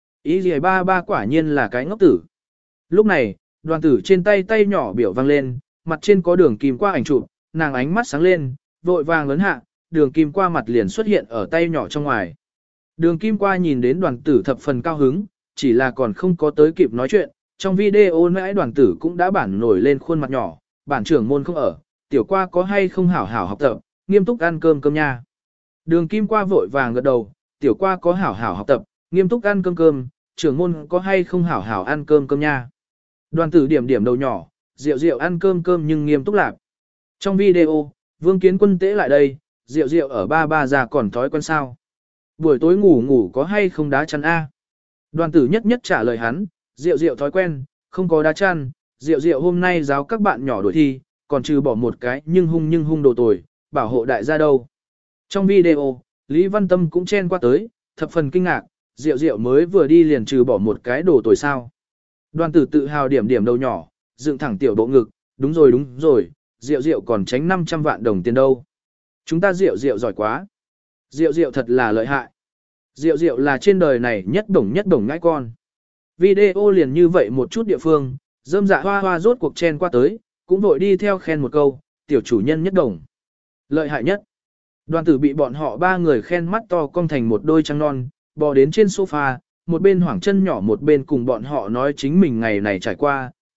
Ý gì ba ba quả nhiên là cái ngốc tử. Lúc này, đoàn tử trên tay tay nhỏ biểu vang lên, mặt trên có đường kim qua ảnh chụp, nàng ánh mắt sáng lên, vội vàng lớn hạ, đường kim qua mặt liền xuất hiện ở tay nhỏ trong ngoài. Đường kim qua nhìn đến đoàn tử thập phần cao hứng, chỉ là còn không có tới kịp nói chuyện, trong video nãy đoàn tử cũng đã bản nổi lên khuôn mặt nhỏ, bản trưởng môn không ở, tiểu qua có hay không hảo hảo học tập, nghiêm túc ăn cơm cơm nha. Đường kim qua vội vàng gật đầu, tiểu qua có hảo hảo học tập, nghiêm túc ăn cơm cơm, trưởng môn có hay không hảo hảo ăn cơm cơm nha. Đoàn tử điểm điểm đầu nhỏ, Diệu Diệu ăn cơm cơm nhưng nghiêm túc lạc. Trong video, Vương Kiến Quân tễ lại đây, Diệu Diệu ở ba ba già còn thói quen sao. Buổi tối ngủ ngủ có hay không đá chăn a? Đoàn tử nhất nhất trả lời hắn, Diệu Diệu thói quen, không có đá chăn, Diệu Diệu hôm nay giáo các bạn nhỏ đuổi thi, còn trừ bỏ một cái nhưng hung nhưng hung đồ tồi, bảo hộ đại gia đâu. Trong video, Lý Văn Tâm cũng chen qua tới, thập phần kinh ngạc, Diệu Diệu mới vừa đi liền trừ bỏ một cái đồ tồi sao. Đoàn tử tự hào điểm điểm đầu nhỏ, dựng thẳng tiểu bộ ngực, đúng rồi đúng rồi, Diệu Diệu còn tránh năm trăm vạn đồng tiền đâu. Chúng ta Diệu Diệu giỏi quá. Diệu Diệu thật là lợi hại. Diệu Diệu là trên đời này nhất đồng nhất đồng ngãi con. Video liền như vậy một chút địa phương, dâm dạ hoa hoa rốt cuộc chen qua tới, cũng vội đi theo khen một câu, tiểu chủ nhân nhất đồng. Lợi hại nhất. Đoàn tử bị bọn họ ba người khen mắt to cong thành một đôi trăng non, bò đến trên sofa, một bên hoảng chân nhỏ một bên cùng bọn họ nói chính mình ngày này trải qua,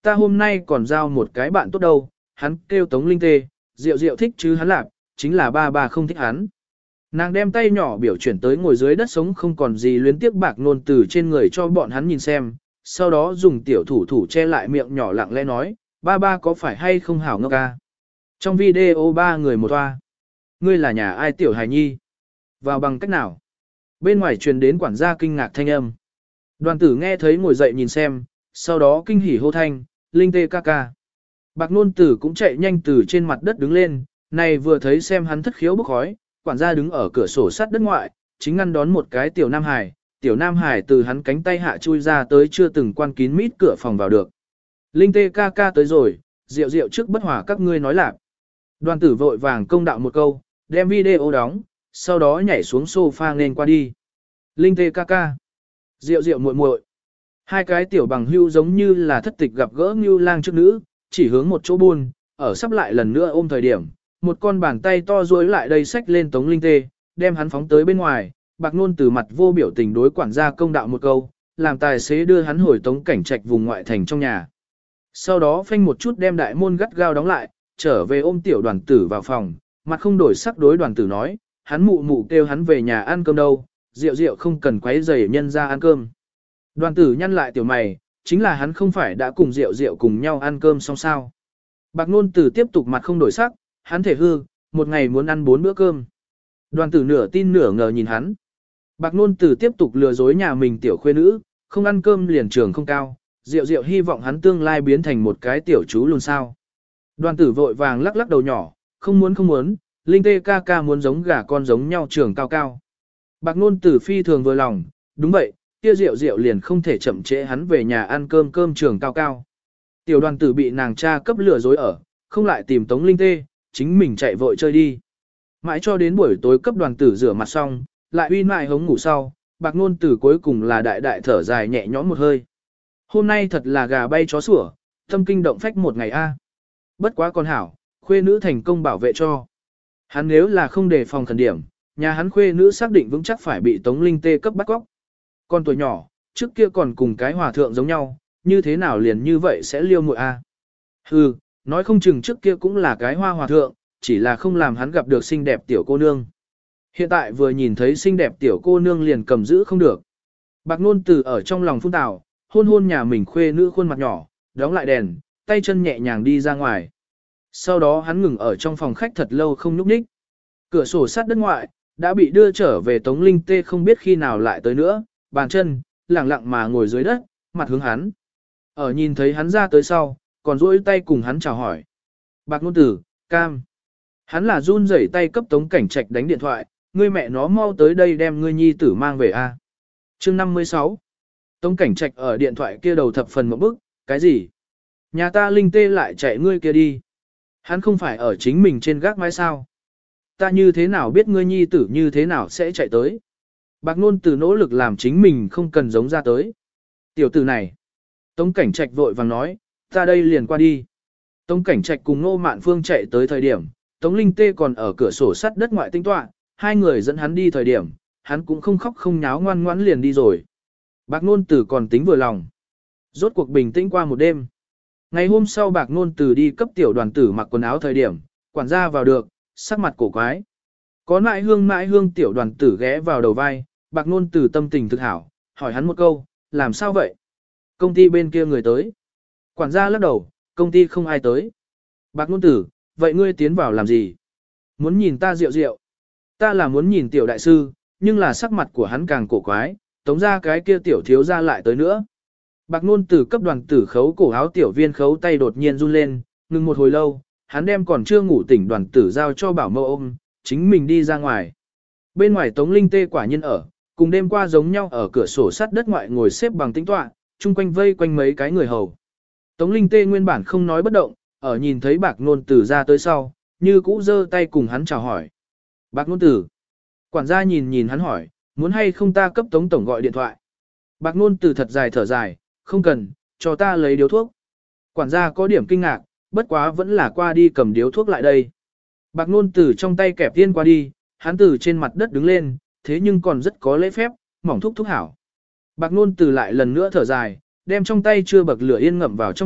ta hôm nay còn giao một cái bạn tốt đâu, hắn kêu Tống Linh Tê, Diệu Diệu thích chứ hắn lạp, chính là ba ba không thích hắn. Nàng đem tay nhỏ biểu chuyển tới ngồi dưới đất sống không còn gì luyến tiếc bạc nôn từ trên người cho bọn hắn nhìn xem, sau đó dùng tiểu thủ thủ che lại miệng nhỏ lặng lẽ nói, ba ba có phải hay không hảo ngốc ca. Trong video ba người một toa. Ngươi là nhà ai tiểu hài nhi? Vào bằng cách nào? Bên ngoài truyền đến quản gia kinh ngạc thanh âm. Đoàn tử nghe thấy ngồi dậy nhìn xem, sau đó kinh hỉ hô thanh, Linh Tê ca ca. Bạc nôn tử cũng chạy nhanh từ trên mặt đất đứng lên, này vừa thấy xem hắn thất khiếu bốc khói, quản gia đứng ở cửa sổ sắt đất ngoại, chính ngăn đón một cái tiểu nam hải, tiểu nam hải từ hắn cánh tay hạ chui ra tới chưa từng quan kín mít cửa phòng vào được. Linh Tê ca ca tới rồi, Diệu Diệu trước bất hòa các ngươi nói lạc. Đoàn tử vội vàng công đạo một câu, đem video đóng, sau đó nhảy xuống sofa nên qua đi. Linh Tê ca ca, Diệu Diệu muội muội. Hai cái tiểu bằng hưu giống như là thất tịch gặp gỡ như lang trước nữ, chỉ hướng một chỗ buôn, ở sắp lại lần nữa ôm thời điểm, một con bàn tay to duỗi lại đây xách lên Tống Linh Tê, đem hắn phóng tới bên ngoài, Bạc Nôn từ mặt vô biểu tình đối quản gia công đạo một câu, làm tài xế đưa hắn hồi Tống Cảnh Trạch vùng ngoại thành trong nhà. Sau đó phanh một chút đem đại môn gắt gao đóng lại, trở về ôm tiểu đoàn tử vào phòng, mặt không đổi sắc đối đoàn tử nói, hắn mụ mụ kêu hắn về nhà ăn cơm đâu, Diệu Diệu không cần quấy rầy nhân ra ăn cơm. Đoàn tử nhăn lại tiểu mày, chính là hắn không phải đã cùng Diệu Diệu cùng nhau ăn cơm xong sao. Bạc Nôn tử tiếp tục mặt không đổi sắc, hắn thể hư, một ngày muốn ăn bốn bữa cơm. Đoàn tử nửa tin nửa ngờ nhìn hắn. Bạc Nôn tử tiếp tục lừa dối nhà mình tiểu khuê nữ, không ăn cơm liền trường không cao, Diệu Diệu hy vọng hắn tương lai biến thành một cái tiểu chú luôn sao. Đoàn tử vội vàng lắc lắc đầu nhỏ, không muốn không muốn, Linh Tê ca ca muốn giống gà con giống nhau trường cao cao. Bạc Nôn tử phi thường vừa lòng, đúng vậy, kia Diệu Diệu liền không thể chậm trễ hắn về nhà ăn cơm cơm trường cao cao. Tiểu đoàn tử bị nàng cha cấp lừa dối ở, không lại tìm Tống Linh Tê, chính mình chạy vội chơi đi. Mãi cho đến buổi tối cấp đoàn tử rửa mặt xong, lại uy mại hống ngủ sau, Bạc Nôn tử cuối cùng là đại đại thở dài nhẹ nhõm một hơi. Hôm nay thật là gà bay chó sủa, tâm kinh động phách một ngày a. Bất quá con hảo, khuê nữ thành công bảo vệ cho. Hắn nếu là không đề phòng khẩn điểm, nhà hắn khuê nữ xác định vững chắc phải bị Tống Linh Tê cấp bắt cóc. Con tuổi nhỏ, trước kia còn cùng cái hòa thượng giống nhau, như thế nào liền như vậy sẽ liêu muội a. Hừ, nói không chừng trước kia cũng là cái hoa hòa thượng, chỉ là không làm hắn gặp được xinh đẹp tiểu cô nương. Hiện tại vừa nhìn thấy xinh đẹp tiểu cô nương liền cầm giữ không được. Bạc Nôn từ ở trong lòng phun tào, hôn hôn nhà mình khuê nữ khuôn mặt nhỏ, đóng lại đèn, tay chân nhẹ nhàng đi ra ngoài. Sau đó hắn ngừng ở trong phòng khách thật lâu không nhúc nhích. Cửa sổ sát đất ngoại, đã bị đưa trở về Tống Linh Tê không biết khi nào lại tới nữa, bàn chân, lẳng lặng mà ngồi dưới đất, mặt hướng hắn. Ở nhìn thấy hắn ra tới sau, còn duỗi tay cùng hắn chào hỏi. Bạc Nôn tử, cam. Hắn là run rẩy tay cấp Tống Cảnh Trạch đánh điện thoại, ngươi mẹ nó mau tới đây đem ngươi nhi tử mang về a. Chương năm mươi sáu. Tống Cảnh Trạch ở điện thoại kia đầu thập phần một bức, cái gì? Nhà ta Linh Tê lại chạy ngươi kia đi. Hắn không phải ở chính mình trên gác mái sao? Ta như thế nào biết ngươi nhi tử như thế nào sẽ chạy tới? Bạc Nôn từ nỗ lực làm chính mình không cần giống ra tới. Tiểu tử này. Tống Cảnh Trạch vội vàng nói, ta đây liền qua đi. Tống Cảnh Trạch cùng Ngô Mạn Phương chạy tới thời điểm, Tống Linh Tê còn ở cửa sổ sắt đất ngoại tinh tọa, hai người dẫn hắn đi thời điểm, hắn cũng không khóc không nháo ngoan ngoãn liền đi rồi. Bạc Nôn Tử còn tính vừa lòng. Rốt cuộc bình tĩnh qua một đêm. Ngày hôm sau Bạc Nôn Tử đi cấp tiểu đoàn tử mặc quần áo thời điểm, quản gia vào được, sắc mặt cổ quái. Có nãi hương nãi hương tiểu đoàn tử ghé vào đầu vai, Bạc Nôn Tử tâm tình thực hảo, hỏi hắn một câu, làm sao vậy? Công ty bên kia người tới. Quản gia lắc đầu, công ty không ai tới. Bạc Nôn Tử, vậy ngươi tiến vào làm gì? Muốn nhìn ta rượu rượu. Ta là muốn nhìn tiểu đại sư, nhưng là sắc mặt của hắn càng cổ quái, tống ra cái kia tiểu thiếu ra lại tới nữa. Bạc Nôn Tử cấp đoàn tử khấu cổ áo tiểu viên khấu tay đột nhiên run lên, ngừng một hồi lâu, hắn đem còn chưa ngủ tỉnh đoàn tử giao cho bảo mẫu ôm, chính mình đi ra ngoài. Bên ngoài Tống Linh Tê quả nhiên ở, cùng đêm qua giống nhau ở cửa sổ sắt đất ngoại ngồi xếp bằng tĩnh tọa, chung quanh vây quanh mấy cái người hầu. Tống Linh Tê nguyên bản không nói bất động, ở nhìn thấy Bạc Nôn Tử ra tới sau, như cũ giơ tay cùng hắn chào hỏi. Bạc Nôn Tử. Quản gia nhìn nhìn hắn hỏi, muốn hay không ta cấp Tống tổng gọi điện thoại. Bạc Nôn Tử thật dài thở dài, không cần, cho ta lấy điếu thuốc. Quản gia có điểm kinh ngạc, bất quá vẫn là qua đi cầm điếu thuốc lại đây. Bạc Nôn Tử trong tay kẹp tiên qua đi, hắn từ trên mặt đất đứng lên, thế nhưng còn rất có lễ phép, mỏng thúc thúc hảo. Bạc Nôn Tử lại lần nữa thở dài, đem trong tay chưa bậc lửa yên ngậm vào trong miệng,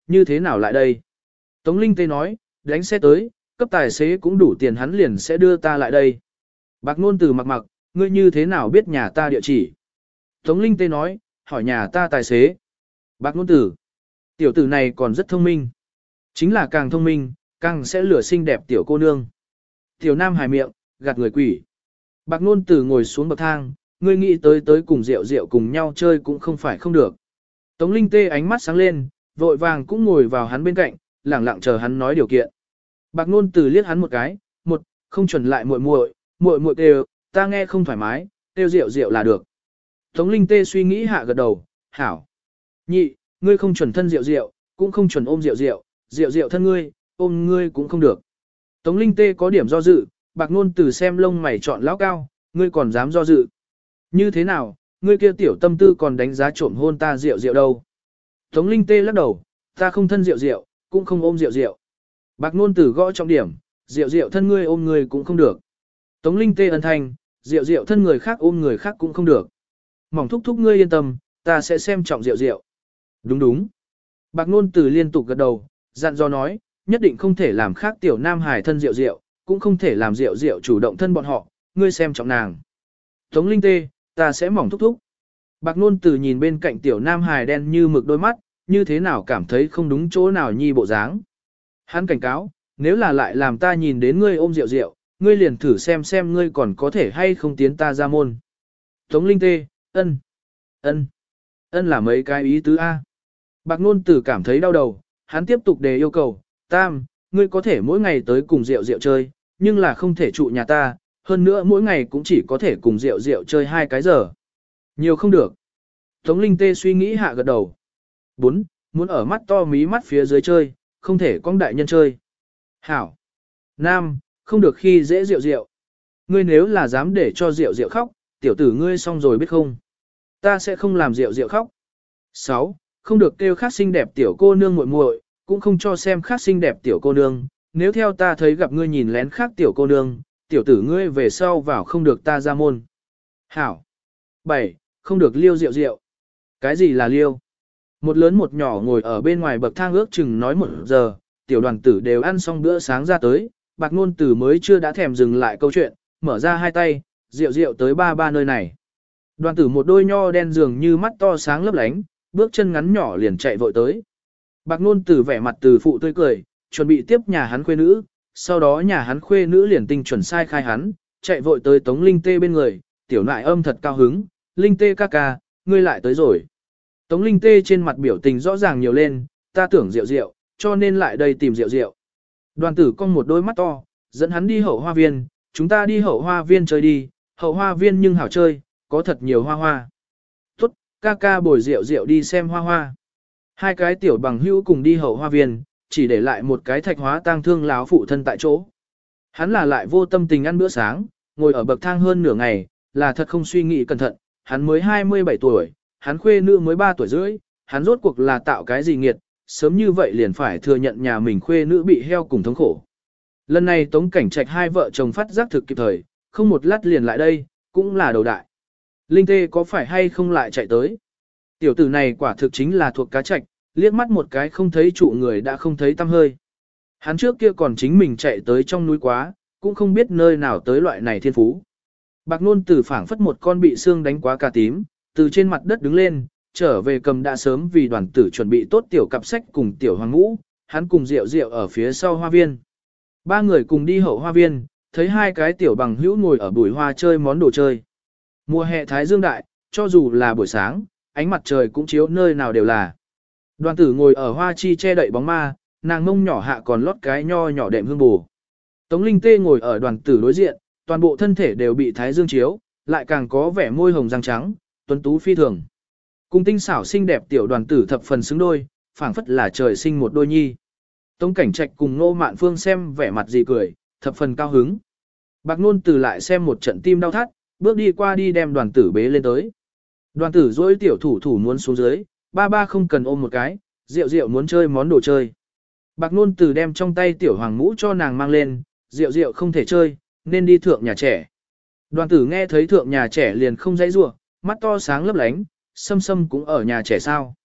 như thế nào lại đây? Tống Linh Tê nói, đánh xe tới, cấp tài xế cũng đủ tiền hắn liền sẽ đưa ta lại đây. Bạc Nôn Từ mặc mặc, ngươi như thế nào biết nhà ta địa chỉ? Tống Linh Tê nói, hỏi nhà ta tài xế. Bạc Nôn Từ, tiểu tử này còn rất thông minh. Chính là càng thông minh, càng sẽ lửa xinh đẹp tiểu cô nương. Tiểu Nam hài miệng, gạt người quỷ. Bạc Nôn Từ ngồi xuống bậc thang, ngươi nghĩ tới tới cùng Diệu Diệu cùng nhau chơi cũng không phải không được. Tống Linh Tê ánh mắt sáng lên, vội vàng cũng ngồi vào hắn bên cạnh, lẳng lặng chờ hắn nói điều kiện. Bạc Nôn Từ liếc hắn một cái, một, không chuẩn lại muội muội, muội muội kêu, ta nghe không thoải mái, kêu Diệu Diệu là được. Tống Linh Tê suy nghĩ hạ gật đầu, hảo. Nhị, ngươi không chuẩn thân Diệu Diệu, cũng không chuẩn ôm Diệu Diệu, Diệu Diệu thân ngươi, ôm ngươi cũng không được. Tống Linh Tê có điểm do dự, Bạc Nôn Từ xem lông mày chọn lão cao, ngươi còn dám do dự. Như thế nào, ngươi kia tiểu tâm tư còn đánh giá trộm hôn ta Diệu Diệu đâu. Tống Linh Tê lắc đầu, ta không thân Diệu Diệu, cũng không ôm Diệu Diệu. Bạc Nôn Từ gõ trọng điểm, Diệu Diệu thân ngươi ôm ngươi cũng không được. Tống Linh Tê ân thanh, Diệu Diệu thân người khác ôm người khác cũng không được. Mỏng thúc thúc ngươi yên tâm, ta sẽ xem trọng Diệu Diệu. Đúng đúng. Bạc Nôn Từ liên tục gật đầu, dặn dò nói, nhất định không thể làm khác tiểu nam hài thân Diệu Diệu, cũng không thể làm Diệu Diệu chủ động thân bọn họ, ngươi xem trọng nàng. Tống Linh Tê, ta sẽ mỏng thúc thúc. Bạc Nôn Từ nhìn bên cạnh tiểu nam hài đen như mực đôi mắt, như thế nào cảm thấy không đúng chỗ nào nhi bộ dáng. Hắn cảnh cáo, nếu là lại làm ta nhìn đến ngươi ôm Diệu Diệu, ngươi liền thử xem xem ngươi còn có thể hay không tiến ta ra môn. Tống Linh Tê, ân, ân, ân là mấy cái ý tứ A. Bạc Nôn Từ cảm thấy đau đầu, hắn tiếp tục đề yêu cầu, tam, ngươi có thể mỗi ngày tới cùng Diệu Diệu chơi, nhưng là không thể trụ nhà ta, hơn nữa mỗi ngày cũng chỉ có thể cùng Diệu Diệu chơi hai cái giờ. Nhiều không được. Tống Linh Tê suy nghĩ hạ gật đầu. bốn. Muốn ở mắt to mí mắt phía dưới chơi, không thể con đại nhân chơi. Hảo. Nam, không được khi dễ Diệu Diệu. Ngươi nếu là dám để cho Diệu Diệu khóc, tiểu tử ngươi xong rồi biết không? Ta sẽ không làm Diệu Diệu khóc. sáu. Không được kêu khác xinh đẹp tiểu cô nương muội muội, cũng không cho xem khác xinh đẹp tiểu cô nương. Nếu theo ta thấy gặp ngươi nhìn lén khác tiểu cô nương, tiểu tử ngươi về sau vào không được ta ra môn. Hảo. bảy. Không được liêu Diệu Diệu. Cái gì là liêu? Một lớn một nhỏ ngồi ở bên ngoài bậc thang ước chừng nói một giờ, tiểu đoàn tử đều ăn xong bữa sáng ra tới, Bạc Nôn Từ mới chưa đã thèm dừng lại câu chuyện, mở ra hai tay, Diệu Diệu tới ba ba nơi này. Đoàn tử một đôi nho đen dường như mắt to sáng lấp lánh, bước chân ngắn nhỏ liền chạy vội tới. Bạc Nôn Từ vẻ mặt từ phụ tươi cười, chuẩn bị tiếp nhà hắn khuê nữ, sau đó nhà hắn khuê nữ liền tinh chuẩn sai khai hắn, chạy vội tới Tống Linh Tê bên người, tiểu nại âm thật cao hứng, Linh Tê ca ca, ngươi lại tới rồi. Tống Linh Tê trên mặt biểu tình rõ ràng nhiều lên, ta tưởng Diệu Diệu, cho nên lại đây tìm Diệu Diệu. Đoàn tử cong một đôi mắt to, dẫn hắn đi hậu hoa viên, chúng ta đi hậu hoa viên chơi đi, hậu hoa viên nhưng hảo chơi, có thật nhiều hoa hoa. Tốt, ca ca bồi Diệu Diệu đi xem hoa hoa. Hai cái tiểu bằng hữu cùng đi hậu hoa viên, chỉ để lại một cái thạch hóa tang thương láo phụ thân tại chỗ. Hắn là lại vô tâm tình ăn bữa sáng, ngồi ở bậc thang hơn nửa ngày, là thật không suy nghĩ cẩn thận, hắn mới hai mươi bảy tuổi, hắn khuê nữ mới ba tuổi rưỡi, hắn rốt cuộc là tạo cái gì nghiệt, sớm như vậy liền phải thừa nhận nhà mình khuê nữ bị heo cùng thống khổ. Lần này Tống Cảnh Trạch hai vợ chồng phát giác thực kịp thời, không một lát liền lại đây, cũng là đầu đại. Linh Tê có phải hay không lại chạy tới? Tiểu tử này quả thực chính là thuộc cá trạch, liếc mắt một cái không thấy trụ người đã không thấy tăm hơi. Hắn trước kia còn chính mình chạy tới trong núi quá, cũng không biết nơi nào tới loại này thiên phú. Bạc Nôn Từ phảng phất một con bị xương đánh quá cà tím, từ trên mặt đất đứng lên, trở về cầm đã sớm vì đoàn tử chuẩn bị tốt tiểu cặp sách cùng tiểu hoàng ngũ, hắn cùng Diệu Diệu ở phía sau hoa viên. Ba người cùng đi hậu hoa viên, thấy hai cái tiểu bằng hữu ngồi ở bụi hoa chơi món đồ chơi. Mùa hè thái dương đại, cho dù là buổi sáng, ánh mặt trời cũng chiếu nơi nào đều là. Đoàn tử ngồi ở hoa chi che đậy bóng ma, nàng mông nhỏ hạ còn lót cái nho nhỏ đệm hương bù. Tống Linh Tê ngồi ở đoàn tử đối diện, toàn bộ thân thể đều bị thái dương chiếu, lại càng có vẻ môi hồng răng trắng, tuấn tú phi thường. Cùng tinh xảo xinh đẹp tiểu đoàn tử thập phần xứng đôi, phảng phất là trời sinh một đôi nhi. Tống Cảnh Trạch cùng Nô Mạn Phương xem vẻ mặt gì cười, thập phần cao hứng. Bạc Nôn Từ lại xem một trận tim đau thắt, bước đi qua đi đem đoàn tử bế lên tới. Đoàn tử dỗi tiểu thủ thủ muốn xuống dưới, ba ba không cần ôm một cái, Diệu Diệu muốn chơi món đồ chơi. Bạc Nôn Từ đem trong tay tiểu hoàng mũ cho nàng mang lên, Diệu Diệu không thể chơi, nên đi thượng nhà trẻ. Đoàn tử nghe thấy thượng nhà trẻ liền không dãy rủa, mắt to sáng lấp lánh, Sâm Sâm cũng ở nhà trẻ sao.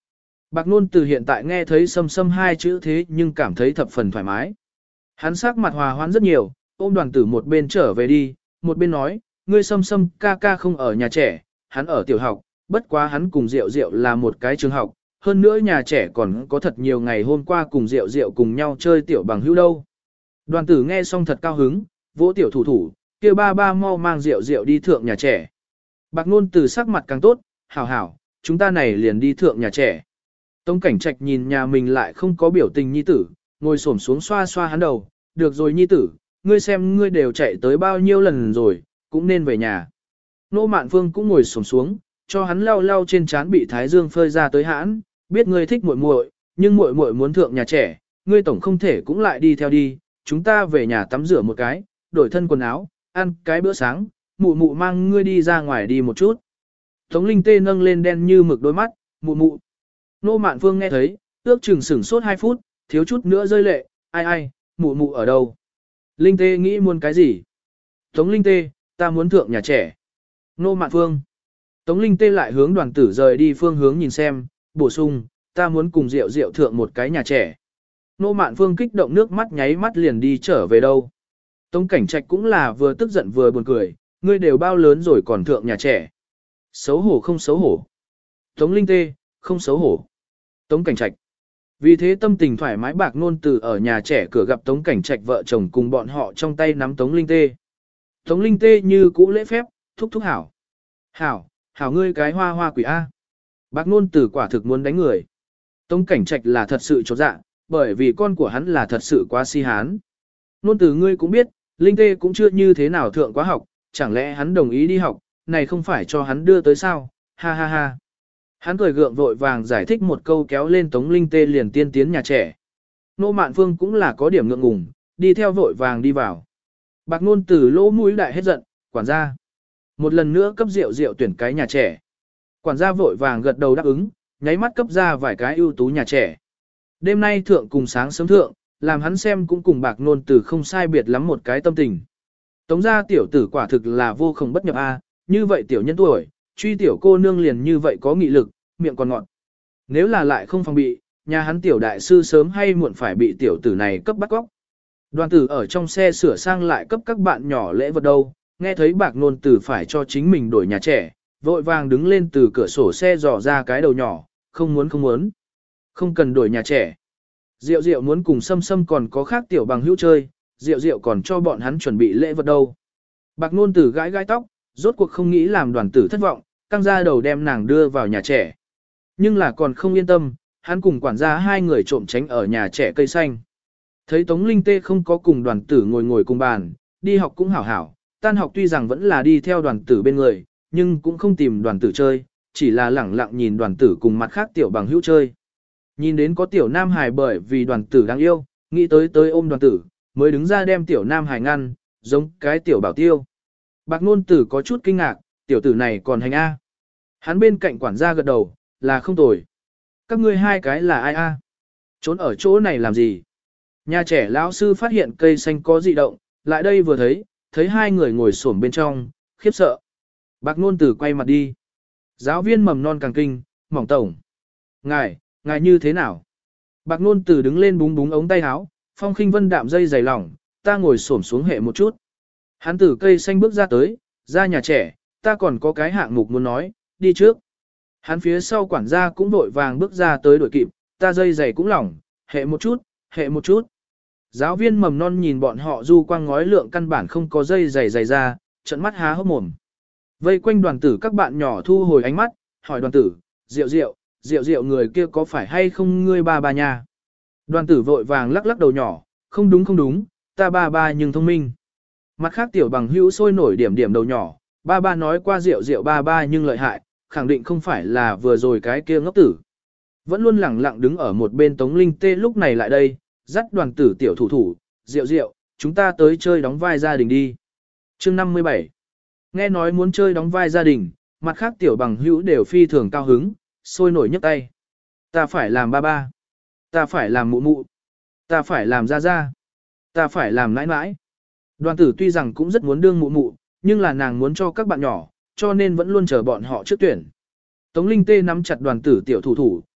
Bạc Nôn từ hiện tại nghe thấy sâm sâm hai chữ thế nhưng cảm thấy thập phần thoải mái. Hắn sắc mặt hòa hoãn rất nhiều, ôm đoàn tử một bên trở về đi, một bên nói, ngươi sâm sâm ca ca không ở nhà trẻ, hắn ở tiểu học, bất quá hắn cùng Diệu Diệu là một cái trường học, hơn nữa nhà trẻ còn có thật nhiều ngày hôm qua cùng Diệu Diệu cùng nhau chơi tiểu bằng hữu đâu. Đoàn tử nghe xong thật cao hứng, vỗ tiểu thủ thủ, kêu ba ba mau mang Diệu Diệu đi thượng nhà trẻ. Bạc Nôn từ sắc mặt càng tốt, hảo hảo, chúng ta này liền đi thượng nhà trẻ. Tống Cảnh Trạch nhìn nhà mình lại không có biểu tình nhi tử, ngồi xổm xuống xoa xoa hắn đầu, được rồi nhi tử, ngươi xem ngươi đều chạy tới bao nhiêu lần rồi, cũng nên về nhà. Nô Mạn Phương cũng ngồi xổm xuống, cho hắn lau lau trên trán bị thái dương phơi ra tới hãn, biết ngươi thích muội muội, nhưng muội muội muốn thượng nhà trẻ, ngươi tổng không thể cũng lại đi theo đi, chúng ta về nhà tắm rửa một cái, đổi thân quần áo, ăn cái bữa sáng, mụ mụ mang ngươi đi ra ngoài đi một chút. Tống Linh Tê nâng lên đen như mực đôi mắt, mụ mụ. Nô Mạn Phương nghe thấy, ước chừng sửng sốt hai phút, thiếu chút nữa rơi lệ, ai ai, mụ mụ ở đâu? Linh Tê nghĩ muốn cái gì? Tống Linh Tê, ta muốn thượng nhà trẻ. Nô Mạn Phương. Tống Linh Tê lại hướng đoàn tử rời đi phương hướng nhìn xem, bổ sung, ta muốn cùng Diệu Diệu thượng một cái nhà trẻ. Nô Mạn Phương kích động nước mắt nháy mắt liền đi trở về đâu. Tống Cảnh Trạch cũng là vừa tức giận vừa buồn cười, ngươi đều bao lớn rồi còn thượng nhà trẻ. Xấu hổ không xấu hổ. Tống Linh Tê, không xấu hổ. Tống Cảnh Trạch. Vì thế tâm tình thoải mái Bạc Nôn từ ở nhà trẻ cửa gặp Tống Cảnh Trạch vợ chồng cùng bọn họ trong tay nắm Tống Linh Tê. Tống Linh Tê như cũ lễ phép, thúc thúc hảo. Hảo, hảo ngươi cái hoa hoa quỷ A. Bạc Nôn từ quả thực muốn đánh người. Tống Cảnh Trạch là thật sự chột dạ, bởi vì con của hắn là thật sự quá si hán. Nôn từ ngươi cũng biết, Linh Tê cũng chưa như thế nào thượng quá học, chẳng lẽ hắn đồng ý đi học, này không phải cho hắn đưa tới sao, ha ha ha. Hắn cười gượng vội vàng giải thích một câu kéo lên Tống Linh Tê liền tiên tiến nhà trẻ. Nô Mạn Phương cũng là có điểm ngượng ngùng, đi theo vội vàng đi vào. Bạc Nôn từ lỗ mũi đại hết giận, quản gia. Một lần nữa cấp rượu rượu tuyển cái nhà trẻ. Quản gia vội vàng gật đầu đáp ứng, nháy mắt cấp ra vài cái ưu tú nhà trẻ. Đêm nay thượng cùng sáng sớm thượng, làm hắn xem cũng cùng Bạc Nôn từ không sai biệt lắm một cái tâm tình. Tống gia tiểu tử quả thực là vô không bất nhập a, như vậy tiểu nhân tuổi, truy tiểu cô nương liền như vậy có nghị lực, miệng còn ngọt. Nếu là lại không phòng bị, nhà hắn tiểu đại sư sớm hay muộn phải bị tiểu tử này cấp bắt góc. Đoàn tử ở trong xe sửa sang lại cấp các bạn nhỏ lễ vật đâu, nghe thấy Bạc Nôn từ phải cho chính mình đổi nhà trẻ, vội vàng đứng lên từ cửa sổ xe dò ra cái đầu nhỏ, không muốn không muốn. Không cần đổi nhà trẻ. Diệu Diệu muốn cùng Sâm Sâm còn có khác tiểu bằng hữu chơi, Diệu Diệu còn cho bọn hắn chuẩn bị lễ vật đâu. Bạc Nôn từ gãi gãi tóc, rốt cuộc không nghĩ làm đoàn tử thất vọng, căng ra đầu đem nàng đưa vào nhà trẻ. Nhưng là còn không yên tâm, hắn cùng quản gia hai người trộm tránh ở nhà trẻ cây xanh. Thấy Tống Linh Tê không có cùng đoàn tử ngồi ngồi cùng bàn, đi học cũng hảo hảo, tan học tuy rằng vẫn là đi theo đoàn tử bên người, nhưng cũng không tìm đoàn tử chơi, chỉ là lẳng lặng nhìn đoàn tử cùng mặt khác tiểu bằng hữu chơi. Nhìn đến có tiểu nam hài bởi vì đoàn tử đáng yêu, nghĩ tới tới ôm đoàn tử, mới đứng ra đem tiểu nam hài ngăn, giống cái tiểu bảo tiêu. Bạc Nôn tử có chút kinh ngạc, tiểu tử này còn hành A. Hắn bên cạnh quản gia gật đầu, là không tồi. Các ngươi hai cái là ai A? Trốn ở chỗ này làm gì? Nhà trẻ lão sư phát hiện cây xanh có dị động, lại đây vừa thấy, thấy hai người ngồi xổm bên trong, khiếp sợ. Bạc Nôn tử quay mặt đi. Giáo viên mầm non càng kinh, mỏng tổng. Ngài, ngài như thế nào? Bạc Nôn tử đứng lên búng búng ống tay áo, Phong Khinh Vân đạm dây dày lỏng, ta ngồi xổm xuống hệ một chút. Hắn từ cây xanh bước ra tới, ra nhà trẻ, ta còn có cái hạng mục muốn nói, đi trước. Hắn phía sau quản gia cũng vội vàng bước ra tới đuổi kịp, ta dây dày cũng lỏng, hệ một chút, hệ một chút. Giáo viên mầm non nhìn bọn họ du quang ngói lượng căn bản không có dây dày dày ra, trận mắt há hốc mồm. Vây quanh đoàn tử các bạn nhỏ thu hồi ánh mắt, hỏi đoàn tử, Diệu Diệu, Diệu Diệu người kia có phải hay không ngươi ba ba nha? Đoàn tử vội vàng lắc lắc đầu nhỏ, không đúng không đúng, ta ba ba nhưng thông minh. Mặt khác tiểu bằng hữu sôi nổi điểm điểm đầu nhỏ, ba ba nói qua Diệu Diệu ba ba nhưng lợi hại, khẳng định không phải là vừa rồi cái kia ngốc tử. Vẫn luôn lẳng lặng đứng ở một bên Tống Linh Tê lúc này lại đây, dắt đoàn tử tiểu thủ thủ, Diệu Diệu, chúng ta tới chơi đóng vai gia đình đi. Chương năm mươi bảy. Nghe nói muốn chơi đóng vai gia đình, mặt khác tiểu bằng hữu đều phi thường cao hứng, sôi nổi nhấc tay. Ta phải làm ba ba. Ta phải làm mụ mụ. Ta phải làm gia gia. Ta phải làm nãi nãi. Đoàn tử tuy rằng cũng rất muốn đương mụ mụ, nhưng là nàng muốn cho các bạn nhỏ, cho nên vẫn luôn chờ bọn họ trước tuyển. Tống Linh Tê nắm chặt đoàn tử tiểu thủ thủ,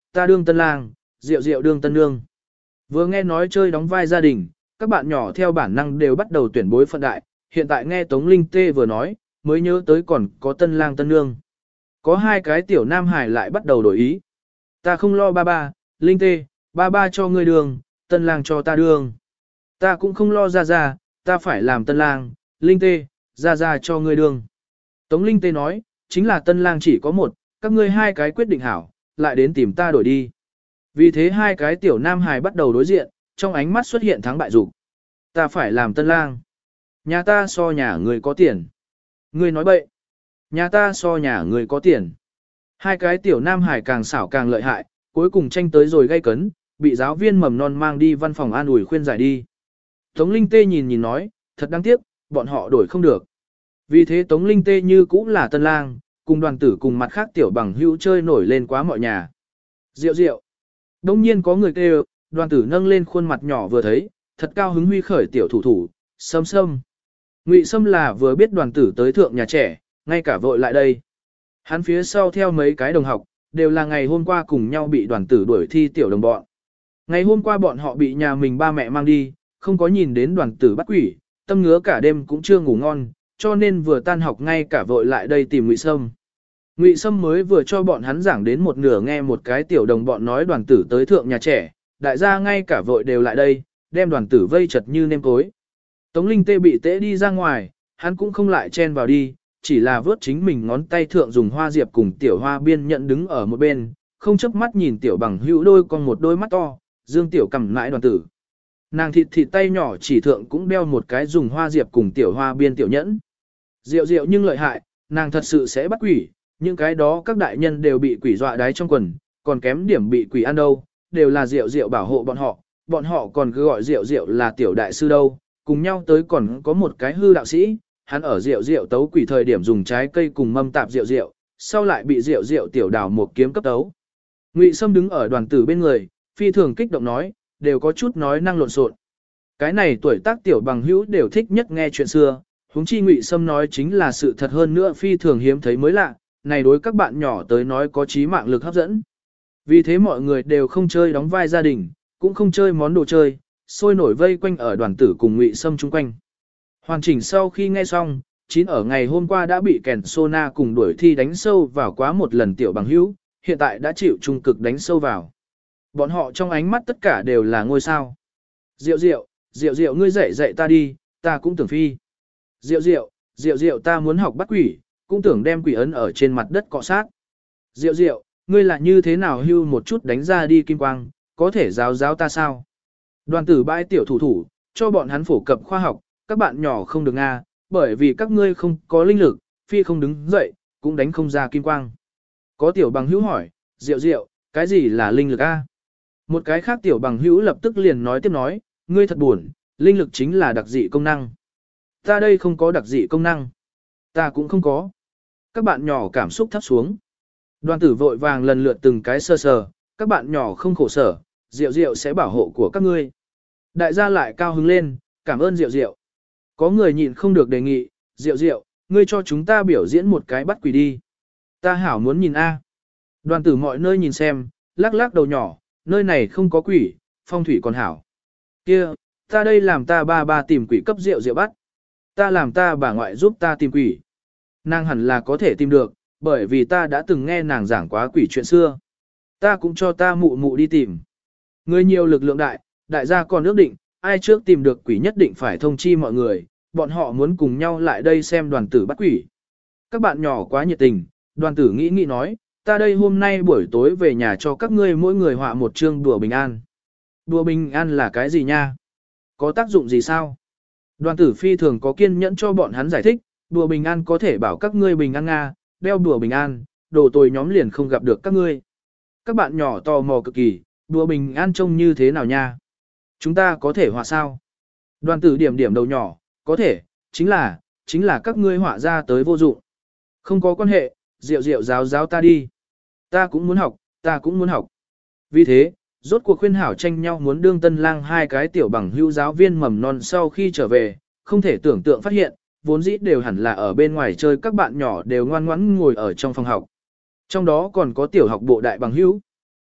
ta đương tân lang, Diệu Diệu đương tân nương. Vừa nghe nói chơi đóng vai gia đình, các bạn nhỏ theo bản năng đều bắt đầu tuyển bối phận đại, hiện tại nghe Tống Linh Tê vừa nói, mới nhớ tới còn có tân lang tân nương. Có hai cái tiểu nam hải lại bắt đầu đổi ý. Ta không lo ba ba, Linh Tê, ba ba cho ngươi đường, tân lang cho ta đường. Ta cũng không lo ra ra, ta phải làm tân lang, Linh Tê, ra ra cho ngươi đường. Tống Linh Tê nói, chính là tân lang chỉ có một, các ngươi hai cái quyết định hảo, lại đến tìm ta đổi đi. Vì thế hai cái tiểu nam hài bắt đầu đối diện, trong ánh mắt xuất hiện thắng bại dục. Ta phải làm tân lang. Nhà ta so nhà người có tiền. Ngươi nói bậy. Nhà ta so nhà người có tiền. Hai cái tiểu nam hải càng xảo càng lợi hại, cuối cùng tranh tới rồi gây cấn, bị giáo viên mầm non mang đi văn phòng an ủi khuyên giải đi. Tống Linh Tê nhìn nhìn nói, thật đáng tiếc, bọn họ đổi không được. Vì thế Tống Linh Tê như cũng là tân lang, cùng đoàn tử cùng mặt khác tiểu bằng hữu chơi nổi lên quá mọi nhà. Diệu diệu. Đông nhiên có người kêu, đoàn tử nâng lên khuôn mặt nhỏ vừa thấy, thật cao hứng huy khởi tiểu thủ thủ, sâm sâm. Ngụy Sâm là vừa biết đoàn tử tới thượng nhà trẻ, ngay cả vội lại đây. Hắn phía sau theo mấy cái đồng học, đều là ngày hôm qua cùng nhau bị đoàn tử đuổi thi tiểu đồng bọn. Ngày hôm qua bọn họ bị nhà mình ba mẹ mang đi, không có nhìn đến đoàn tử bắt quỷ, tâm ngứa cả đêm cũng chưa ngủ ngon, cho nên vừa tan học ngay cả vội lại đây tìm Ngụy Sâm. Ngụy Sâm mới vừa cho bọn hắn giảng đến một nửa nghe một cái tiểu đồng bọn nói đoàn tử tới thượng nhà trẻ, đại gia ngay cả vội đều lại đây, đem đoàn tử vây chật như nêm cối. Tống Linh Tê bị tễ đi ra ngoài, hắn cũng không lại chen vào đi, chỉ là vớt chính mình ngón tay thượng dùng hoa diệp cùng tiểu hoa biên nhận đứng ở một bên, không chớp mắt nhìn tiểu bằng hữu đôi con một đôi mắt to, dương tiểu cầm mãi đoàn tử. Nàng thịt thịt tay nhỏ chỉ thượng cũng đeo một cái dùng hoa diệp cùng tiểu hoa biên tiểu nhẫn. Diệu diệu nhưng lợi hại, nàng thật sự sẽ bắt quỷ, những cái đó các đại nhân đều bị quỷ dọa đáy trong quần, còn kém điểm bị quỷ ăn đâu, đều là Diệu Diệu bảo hộ bọn họ, bọn họ còn cứ gọi Diệu Diệu là tiểu đại sư đâu, cùng nhau tới còn có một cái hư đạo sĩ, hắn ở Diệu Diệu tấu quỷ thời điểm dùng trái cây cùng mâm tạp Diệu Diệu, sau lại bị Diệu Diệu tiểu đào một kiếm cấp tấu. Ngụy Sâm đứng ở đoàn tử bên người, phi thường kích động nói, đều có chút nói năng lộn xộn. Cái này tuổi tác tiểu bằng hữu đều thích nhất nghe chuyện xưa, huống chi Ngụy Sâm nói chính là sự thật hơn nữa phi thường hiếm thấy mới lạ, này đối các bạn nhỏ tới nói có trí mạng lực hấp dẫn. Vì thế mọi người đều không chơi đóng vai gia đình, cũng không chơi món đồ chơi, sôi nổi vây quanh ở đoàn tử cùng Ngụy Sâm chung quanh. Hoàn chỉnh sau khi nghe xong, chín ở ngày hôm qua đã bị kèn Sona cùng đuổi thi đánh sâu vào quá một lần tiểu bằng hữu, hiện tại đã chịu trung cực đánh sâu vào. Bọn họ trong ánh mắt tất cả đều là ngôi sao. Diệu diệu, diệu diệu ngươi dạy dạy ta đi, ta cũng tưởng phi. Diệu diệu, diệu diệu ta muốn học bắt quỷ, cũng tưởng đem quỷ ấn ở trên mặt đất cọ sát. Diệu diệu, ngươi là như thế nào hưu một chút đánh ra đi kim quang, có thể giáo giáo ta sao? Đoàn tử bãi tiểu thủ thủ, cho bọn hắn phổ cập khoa học, các bạn nhỏ không được nga, bởi vì các ngươi không có linh lực, phi không đứng dậy, cũng đánh không ra kim quang. Có tiểu bằng hữu hỏi, Diệu diệu, cái gì là linh lực a? Một cái khác tiểu bằng hữu lập tức liền nói tiếp nói, ngươi thật buồn, linh lực chính là đặc dị công năng. Ta đây không có đặc dị công năng. Ta cũng không có. Các bạn nhỏ cảm xúc thấp xuống. Đoàn tử vội vàng lần lượt từng cái sơ sờ, các bạn nhỏ không khổ sở, Diệu Diệu sẽ bảo hộ của các ngươi. Đại gia lại cao hứng lên, cảm ơn Diệu Diệu. Có người nhịn không được đề nghị, Diệu Diệu, ngươi cho chúng ta biểu diễn một cái bắt quỷ đi. Ta hảo muốn nhìn A. Đoàn tử mọi nơi nhìn xem, lắc lắc đầu nhỏ, nơi này không có quỷ, phong thủy còn hảo. Kia, ta đây làm ta ba ba tìm quỷ cấp Diệu Diệu bắt. Ta làm ta bà ngoại giúp ta tìm quỷ. Nàng hẳn là có thể tìm được, bởi vì ta đã từng nghe nàng giảng quá quỷ chuyện xưa. Ta cũng cho ta mụ mụ đi tìm. Người nhiều lực lượng đại, đại gia còn ước định, ai trước tìm được quỷ nhất định phải thông chi mọi người, bọn họ muốn cùng nhau lại đây xem đoàn tử bắt quỷ. Các bạn nhỏ quá nhiệt tình, đoàn tử nghĩ nghĩ nói, ta đây hôm nay buổi tối về nhà cho các ngươi mỗi người họa một chương đùa bình an. Đùa bình an là cái gì nha? Có tác dụng gì sao? Đoàn tử phi thường có kiên nhẫn cho bọn hắn giải thích, đùa bình an có thể bảo các ngươi bình an Nga, đeo đùa bình an, đồ tồi nhóm liền không gặp được các ngươi. Các bạn nhỏ tò mò cực kỳ, đùa bình an trông như thế nào nha? Chúng ta có thể họa sao? Đoàn tử điểm điểm đầu nhỏ, có thể, chính là, chính là các ngươi họa ra tới vô dụng. Không có quan hệ, Diệu Diệu giáo giáo ta đi. Ta cũng muốn học, ta cũng muốn học. Vì thế, rốt cuộc khuyên hảo tranh nhau muốn đương tân lang hai cái tiểu bằng hữu giáo viên mầm non sau khi trở về, không thể tưởng tượng phát hiện, vốn dĩ đều hẳn là ở bên ngoài chơi các bạn nhỏ đều ngoan ngoãn ngồi ở trong phòng học. Trong đó còn có tiểu học bộ đại bằng hữu.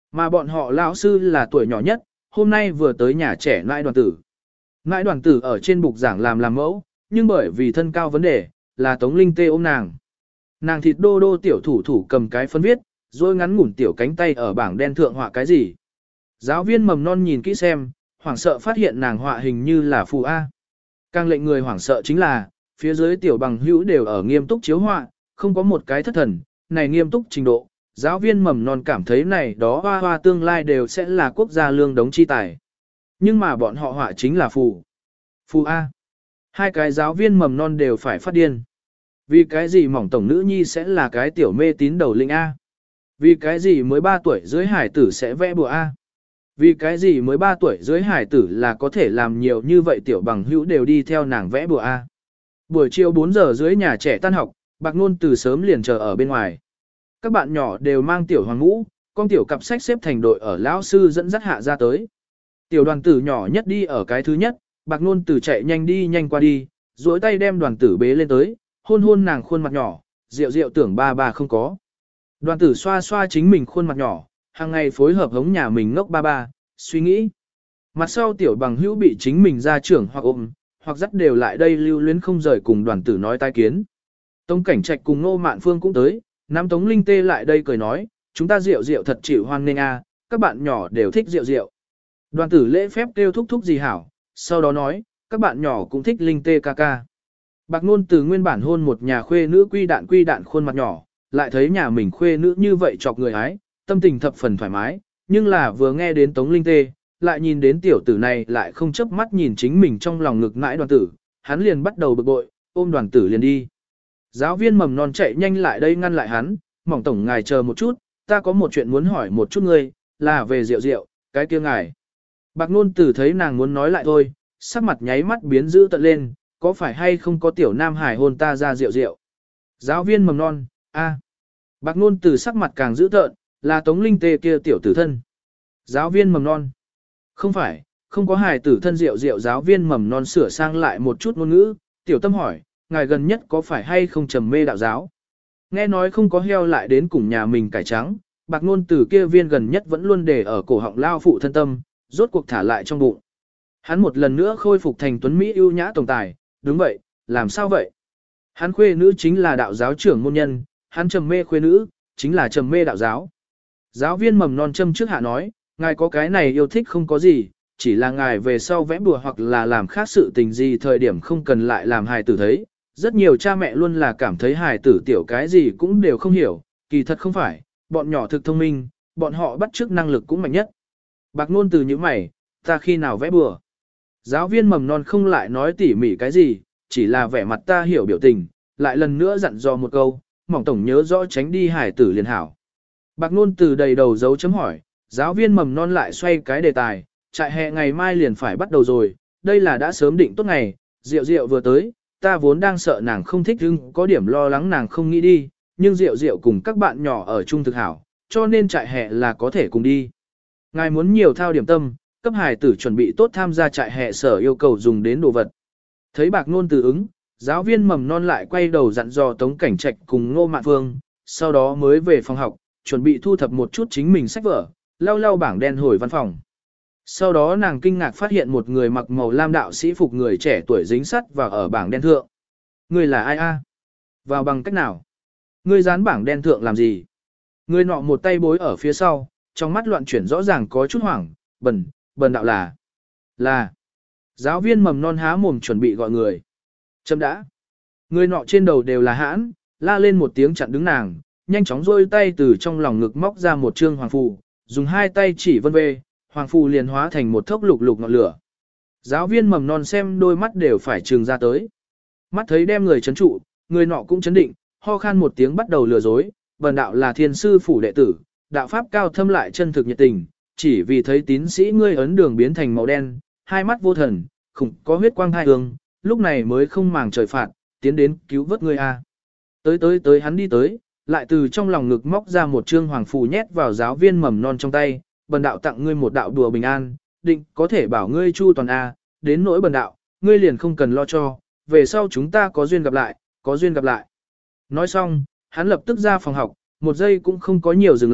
Mà bọn họ lão sư là tuổi nhỏ nhất, hôm nay vừa tới nhà trẻ nãi đoàn tử. Nãi đoàn tử ở trên bục giảng làm làm mẫu, nhưng bởi vì thân cao vấn đề, là Tống Linh Tê ôm nàng. Nàng thịt đô đô tiểu thủ thủ cầm cái phân viết, rồi ngắn ngủn tiểu cánh tay ở bảng đen thượng họa cái gì. Giáo viên mầm non nhìn kỹ xem, hoảng sợ phát hiện nàng họa hình như là phù A. Càng lệnh người hoảng sợ chính là, phía dưới tiểu bằng hữu đều ở nghiêm túc chiếu họa, không có một cái thất thần, này nghiêm túc trình độ. Giáo viên mầm non cảm thấy này đó hoa hoa tương lai đều sẽ là quốc gia lương đống chi tài. Nhưng mà bọn họ họa chính là phù. Phù A. Hai cái giáo viên mầm non đều phải phát điên. Vì cái gì mỏng tổng nữ nhi sẽ là cái tiểu mê tín đầu linh A? Vì cái gì mới ba tuổi dưới hải tử sẽ vẽ bùa A? Vì cái gì mới ba tuổi dưới hải tử là có thể làm nhiều như vậy tiểu bằng hữu đều đi theo nàng vẽ bùa A? Buổi chiều bốn giờ dưới nhà trẻ tan học, Bạc Nôn từ sớm liền chờ ở bên ngoài. Các bạn nhỏ đều mang tiểu hoàng ngũ, con tiểu cặp sách xếp thành đội ở lão sư dẫn dắt hạ ra tới. Tiểu đoàn tử nhỏ nhất đi ở cái thứ nhất, Bạc Nôn từ chạy nhanh đi nhanh qua đi, duỗi tay đem đoàn tử bế lên tới, hôn hôn nàng khuôn mặt nhỏ, rượu rượu tưởng ba ba không có. Đoàn tử xoa xoa chính mình khuôn mặt nhỏ, hàng ngày phối hợp hống nhà mình ngốc ba ba, suy nghĩ. Mặt sau tiểu bằng hữu bị chính mình ra trưởng hoặc ôm, hoặc dắt đều lại đây lưu luyến không rời cùng đoàn tử nói tai kiến. Tống Cảnh Trạch cùng Ngô Mạn Phương cũng tới, Nam Tống Linh Tê lại đây cười nói, chúng ta rượu rượu thật chịu hoan nghênh a, các bạn nhỏ đều thích rượu rượu. Đoàn tử lễ phép kêu thúc thúc gì hảo, sau đó nói, các bạn nhỏ cũng thích Linh Tê ca ca. Bạc Nôn từ nguyên bản hôn một nhà khuê nữ quy đạn quy đạn khuôn mặt nhỏ, lại thấy nhà mình khuê nữ như vậy chọc người ái, tâm tình thập phần thoải mái, nhưng là vừa nghe đến Tống Linh Tê, lại nhìn đến tiểu tử này lại không chớp mắt nhìn chính mình trong lòng ngực mãi đoàn tử, hắn liền bắt đầu bực bội, ôm đoàn tử liền đi. Giáo viên mầm non chạy nhanh lại đây ngăn lại hắn, mỏng tổng ngài chờ một chút, ta có một chuyện muốn hỏi một chút ngươi, là về rượu rượu, cái kia ngài. Bạc Nôn Tử thấy nàng muốn nói lại thôi, sắc mặt nháy mắt biến dữ tận lên, có phải hay không có tiểu nam hải hôn ta ra rượu rượu. Giáo viên mầm non, a. Bạc Nôn Tử sắc mặt càng dữ tợn, là Tống Linh Tê kia tiểu tử thân. Giáo viên mầm non, không phải, không có hài tử thân rượu rượu. Giáo viên mầm non sửa sang lại một chút ngôn ngữ, tiểu tâm hỏi, ngài gần nhất có phải hay không trầm mê đạo giáo? Nghe nói không có heo lại đến cùng nhà mình cải trắng, Bạc Nôn Tử kia viên gần nhất vẫn luôn để ở cổ họng lao phụ thân tâm, rốt cuộc thả lại trong bụng. Hắn một lần nữa khôi phục thành tuấn Mỹ ưu nhã tổng tài, đúng vậy, làm sao vậy? Hắn khuê nữ chính là đạo giáo trưởng môn nhân, hắn trầm mê khuê nữ, chính là trầm mê đạo giáo. Giáo viên mầm non châm trước hạ nói, ngài có cái này yêu thích không có gì, chỉ là ngài về sau vẽ bùa hoặc là làm khác sự tình gì thời điểm không cần lại làm hài tử thấy. Rất nhiều cha mẹ luôn là cảm thấy hài tử tiểu cái gì cũng đều không hiểu, kỳ thật không phải, bọn nhỏ thực thông minh, bọn họ bắt chước năng lực cũng mạnh nhất. Bạc Nôn từ những mày, ta khi nào vẽ bùa? Giáo viên mầm non không lại nói tỉ mỉ cái gì, chỉ là vẻ mặt ta hiểu biểu tình, lại lần nữa dặn dò một câu, mỏng tổng nhớ rõ tránh đi hải tử liền hảo. Bạc Nôn từ đầy đầu dấu chấm hỏi, giáo viên mầm non lại xoay cái đề tài, trại hè ngày mai liền phải bắt đầu rồi, đây là đã sớm định tốt ngày, Diệu Diệu vừa tới, ta vốn đang sợ nàng không thích nhưng có điểm lo lắng nàng không nghĩ đi, nhưng Diệu Diệu cùng các bạn nhỏ ở chung thực hảo, cho nên trại hè là có thể cùng đi. Ngài muốn nhiều thao điểm tâm, cấp hài tử chuẩn bị tốt tham gia trại hè sở yêu cầu dùng đến đồ vật. Thấy Bạc Nôn từ ứng, giáo viên mầm non lại quay đầu dặn dò Tống Cảnh Trạch cùng Ngô Mạn Phương, sau đó mới về phòng học, chuẩn bị thu thập một chút chính mình sách vở, lau lau bảng đen hồi văn phòng. Sau đó nàng kinh ngạc phát hiện một người mặc màu lam đạo sĩ phục người trẻ tuổi dính sắt vào ở bảng đen thượng. Người là ai a? Vào bằng cách nào? Người dán bảng đen thượng làm gì? Người nọ một tay bối ở phía sau, trong mắt loạn chuyển rõ ràng có chút hoảng, bần, bần đạo là, là. Giáo viên mầm non há mồm chuẩn bị gọi người. Chấm đã. Người nọ trên đầu đều là hãn, la lên một tiếng chặn đứng nàng, nhanh chóng rôi tay từ trong lòng ngực móc ra một trương hoàng phù, dùng hai tay chỉ vân về, hoàng phù liền hóa thành một thốc lục lục ngọn lửa. Giáo viên mầm non xem đôi mắt đều phải trừng ra tới. Mắt thấy đem người chấn trụ, người nọ cũng chấn định, ho khan một tiếng bắt đầu lừa dối, bần đạo là thiên sư phủ đệ tử, đạo pháp cao thâm lại chân thực nhiệt tình, chỉ vì thấy tín sĩ ngươi ấn đường biến thành màu đen, hai mắt vô thần, khủng có huyết quang hai hương, lúc này mới không màng trời phạt, tiến đến cứu vớt ngươi a. Tới tới tới hắn đi tới, lại từ trong lòng ngực móc ra một trương hoàng phù nhét vào giáo viên mầm non trong tay, bần đạo tặng ngươi một đạo đùa bình an, định có thể bảo ngươi chu toàn a, đến nỗi bần đạo, ngươi liền không cần lo cho, về sau chúng ta có duyên gặp lại, có duyên gặp lại. Nói xong, hắn lập tức ra phòng học, một giây cũng không có nhiều dừng lại,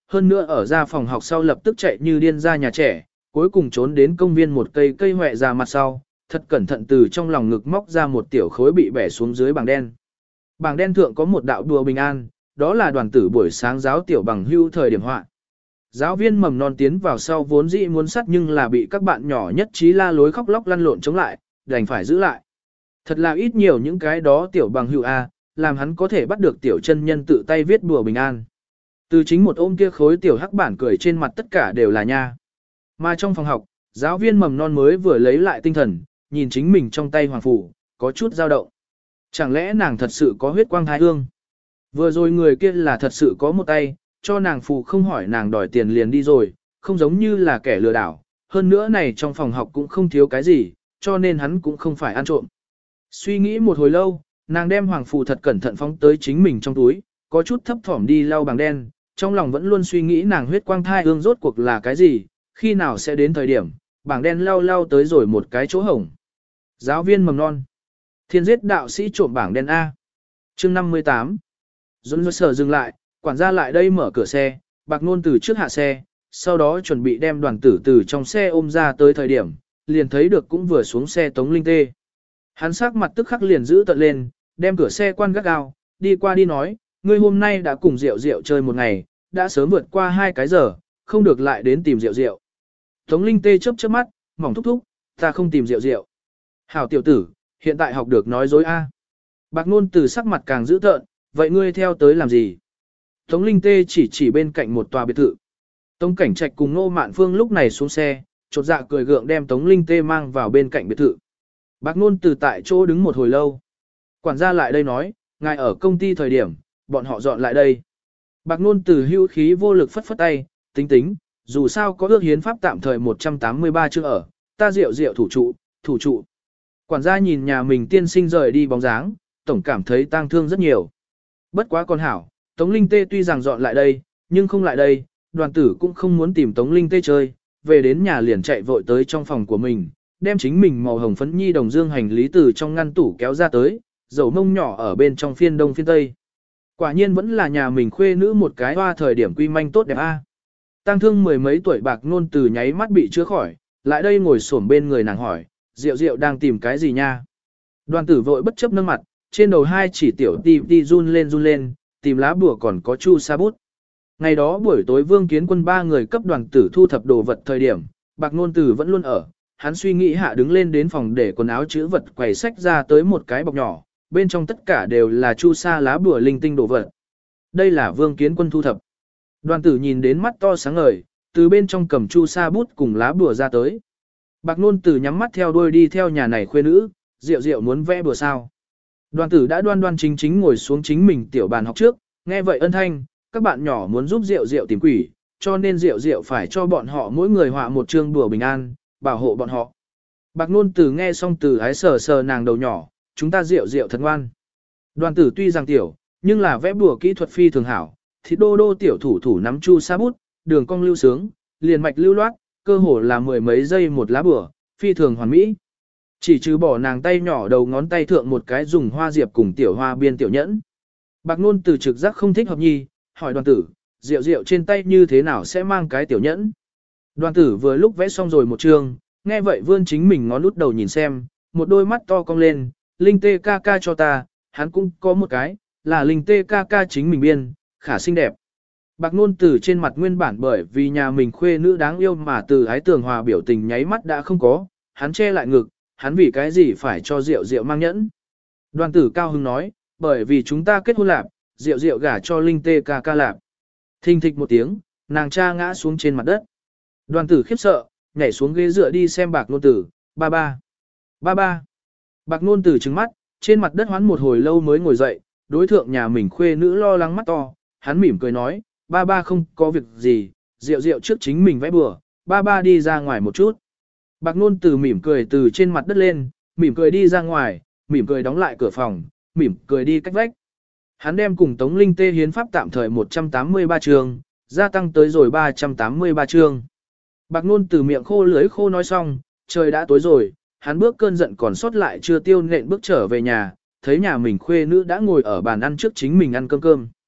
hơn nữa ở ra phòng học sau lập tức chạy như điên ra nhà trẻ, cuối cùng trốn đến công viên một cây cây hoẹ ra mặt sau, thật cẩn thận từ trong lòng ngực móc ra một tiểu khối bị bẻ xuống dưới bảng đen. Bảng đen thượng có một đạo đùa bình an, đó là đoàn tử buổi sáng giáo tiểu bằng hưu thời điểm họa. Giáo viên mầm non tiến vào sau vốn dĩ muốn sắt nhưng là bị các bạn nhỏ nhất trí la lối khóc lóc lăn lộn chống lại, đành phải giữ lại. Thật là ít nhiều những cái đó tiểu bằng hưu A, làm hắn có thể bắt được tiểu chân nhân tự tay viết đùa bình an. Từ chính một ôm kia khối tiểu hắc bản cười trên mặt tất cả đều là nha. Mà trong phòng học, giáo viên mầm non mới vừa lấy lại tinh thần, nhìn chính mình trong tay hoàng phủ, có chút dao động. Chẳng lẽ nàng thật sự có huyết quang thái hương? Vừa rồi người kia là thật sự có một tay, cho nàng phù không hỏi nàng đòi tiền liền đi rồi, không giống như là kẻ lừa đảo. Hơn nữa này trong phòng học cũng không thiếu cái gì, cho nên hắn cũng không phải ăn trộm. Suy nghĩ một hồi lâu, nàng đem hoàng phù thật cẩn thận phóng tới chính mình trong túi, có chút thấp thỏm đi lau bằng đen, trong lòng vẫn luôn suy nghĩ nàng huyết quang thai hương rốt cuộc là cái gì, khi nào sẽ đến thời điểm, bảng đen lau lau tới rồi một cái chỗ hổng. Giáo viên mầm non. Thiên giết đạo sĩ trộm bảng đen A. Chương năm mươi tám. Dũng sở dừng lại, quản gia lại đây mở cửa xe, bạc nôn từ trước hạ xe, sau đó chuẩn bị đem đoàn tử từ trong xe ôm ra tới thời điểm, liền thấy được cũng vừa xuống xe Tống Linh Tê. Hắn sắc mặt tức khắc liền giữ tận lên, đem cửa xe quan gắt gao, đi qua đi nói, ngươi hôm nay đã cùng Diệu Diệu chơi một ngày, đã sớm vượt qua hai cái giờ, không được lại đến tìm Diệu Diệu. Tống Linh Tê chớp chớp mắt, mỏng thúc thúc, ta không tìm Diệu Diệu. Hảo tiểu tử, hiện tại học được nói dối a. Bạc nôn từ sắc mặt càng dữ tợn, vậy ngươi theo tới làm gì? Tống Linh Tê chỉ chỉ bên cạnh một tòa biệt thự. Tống Cảnh Trạch cùng Ngô Mạn Phương lúc này xuống xe, chột dạ cười gượng đem Tống Linh Tê mang vào bên cạnh biệt thự. Bạc nôn từ tại chỗ đứng một hồi lâu. Quản gia lại đây nói, ngài ở công ty thời điểm, bọn họ dọn lại đây. Bạc nôn từ hưu khí vô lực phất phất tay, tính tính, dù sao có ước hiến pháp tạm thời một trăm tám mươi ba chương ở, ta Diệu Diệu thủ trụ, thủ trụ. Quản gia nhìn nhà mình tiên sinh rời đi bóng dáng, tổng cảm thấy tang thương rất nhiều. Bất quá con hảo, Tống Linh Tê tuy rằng dọn lại đây, nhưng không lại đây, đoàn tử cũng không muốn tìm Tống Linh Tê chơi, về đến nhà liền chạy vội tới trong phòng của mình, đem chính mình màu hồng phấn nhi đồng dương hành lý từ trong ngăn tủ kéo ra tới, dầu mông nhỏ ở bên trong phiên đông phiên tây. Quả nhiên vẫn là nhà mình khuê nữ một cái hoa thời điểm quy manh tốt đẹp a. Tang thương mười mấy tuổi bạc nôn từ nháy mắt bị chữa khỏi, lại đây ngồi xổm bên người nàng hỏi, Diệu Diệu đang tìm cái gì nha? Đoàn tử vội bất chấp nâng mặt, trên đầu hai chỉ tiểu ti ti run lên run lên, tìm lá bùa còn có chu sa bút. Ngày đó buổi tối Vương Kiến Quân ba người cấp đoàn tử thu thập đồ vật thời điểm, bạc nôn tử vẫn luôn ở, hắn suy nghĩ hạ đứng lên đến phòng để quần áo chữ vật quầy sách ra tới một cái bọc nhỏ, bên trong tất cả đều là chu sa lá bùa linh tinh đồ vật. Đây là Vương Kiến Quân thu thập. Đoàn tử nhìn đến mắt to sáng ngời, từ bên trong cầm chu sa bút cùng lá bùa ra tới. Bạc nôn tử nhắm mắt theo đuôi đi theo nhà này khuê nữ, Diệu Diệu muốn vẽ bùa sao. Đoàn tử đã đoan đoan chính chính ngồi xuống chính mình tiểu bàn học trước, nghe vậy ân thanh, các bạn nhỏ muốn giúp Diệu Diệu tìm quỷ, cho nên Diệu Diệu phải cho bọn họ mỗi người họa một chương bùa bình an, bảo hộ bọn họ. Bạc nôn tử nghe xong từ ái sờ sờ nàng đầu nhỏ, chúng ta Diệu Diệu thật ngoan. Đoàn tử tuy rằng tiểu, nhưng là vẽ bùa kỹ thuật phi thường hảo, thì đô đô tiểu thủ thủ nắm chu sa bút, đường cong lưu sướng, liền mạch lưu loát, cơ hồ là mười mấy giây một lá bùa, phi thường hoàn mỹ. Chỉ trừ bỏ nàng tay nhỏ đầu ngón tay thượng một cái dùng hoa diệp cùng tiểu hoa biên tiểu nhẫn. Bạc nôn từ trực giác không thích hợp nhi, hỏi đoàn tử, Diệu Diệu trên tay như thế nào sẽ mang cái tiểu nhẫn. Đoàn tử vừa lúc vẽ xong rồi một chương, nghe vậy vươn chính mình ngón út đầu nhìn xem, một đôi mắt to cong lên, Linh Tê ca ca cho ta, hắn cũng có một cái, là Linh Tê ca ca chính mình biên, khả xinh đẹp. Bạc nôn từ trên mặt nguyên bản bởi vì nhà mình khuê nữ đáng yêu mà từ ái tường hòa biểu tình nháy mắt đã không có, hắn che lại ngực, hắn vì cái gì phải cho Diệu Diệu mang nhẫn. Đoàn tử cao hứng nói, bởi vì chúng ta kết hôn lạp, Diệu Diệu gả cho Linh Tê ca ca lạp. Thình thịch một tiếng, nàng cha ngã xuống trên mặt đất. Đoàn tử khiếp sợ, nhảy xuống ghế dựa đi xem bạc nôn tử, ba ba, ba ba. Bạc nôn tử trừng mắt, trên mặt đất hoán một hồi lâu mới ngồi dậy, đối thượng nhà mình khuê nữ lo lắng mắt to, hắn mỉm cười nói, ba ba không có việc gì, Diệu Diệu trước chính mình vẽ bừa, ba ba đi ra ngoài một chút. Bạc nôn từ mỉm cười từ trên mặt đất lên, mỉm cười đi ra ngoài, mỉm cười đóng lại cửa phòng, mỉm cười đi cách vách. Hắn đem cùng Tống Linh Tê hiến pháp tạm thời một trăm tám mươi ba chương, gia tăng tới rồi ba trăm tám mươi ba chương. Bạc nôn từ miệng khô lưới khô nói xong, trời đã tối rồi, hắn bước cơn giận còn sót lại chưa tiêu nện bước trở về nhà, thấy nhà mình khuê nữ đã ngồi ở bàn ăn trước chính mình ăn cơm cơm.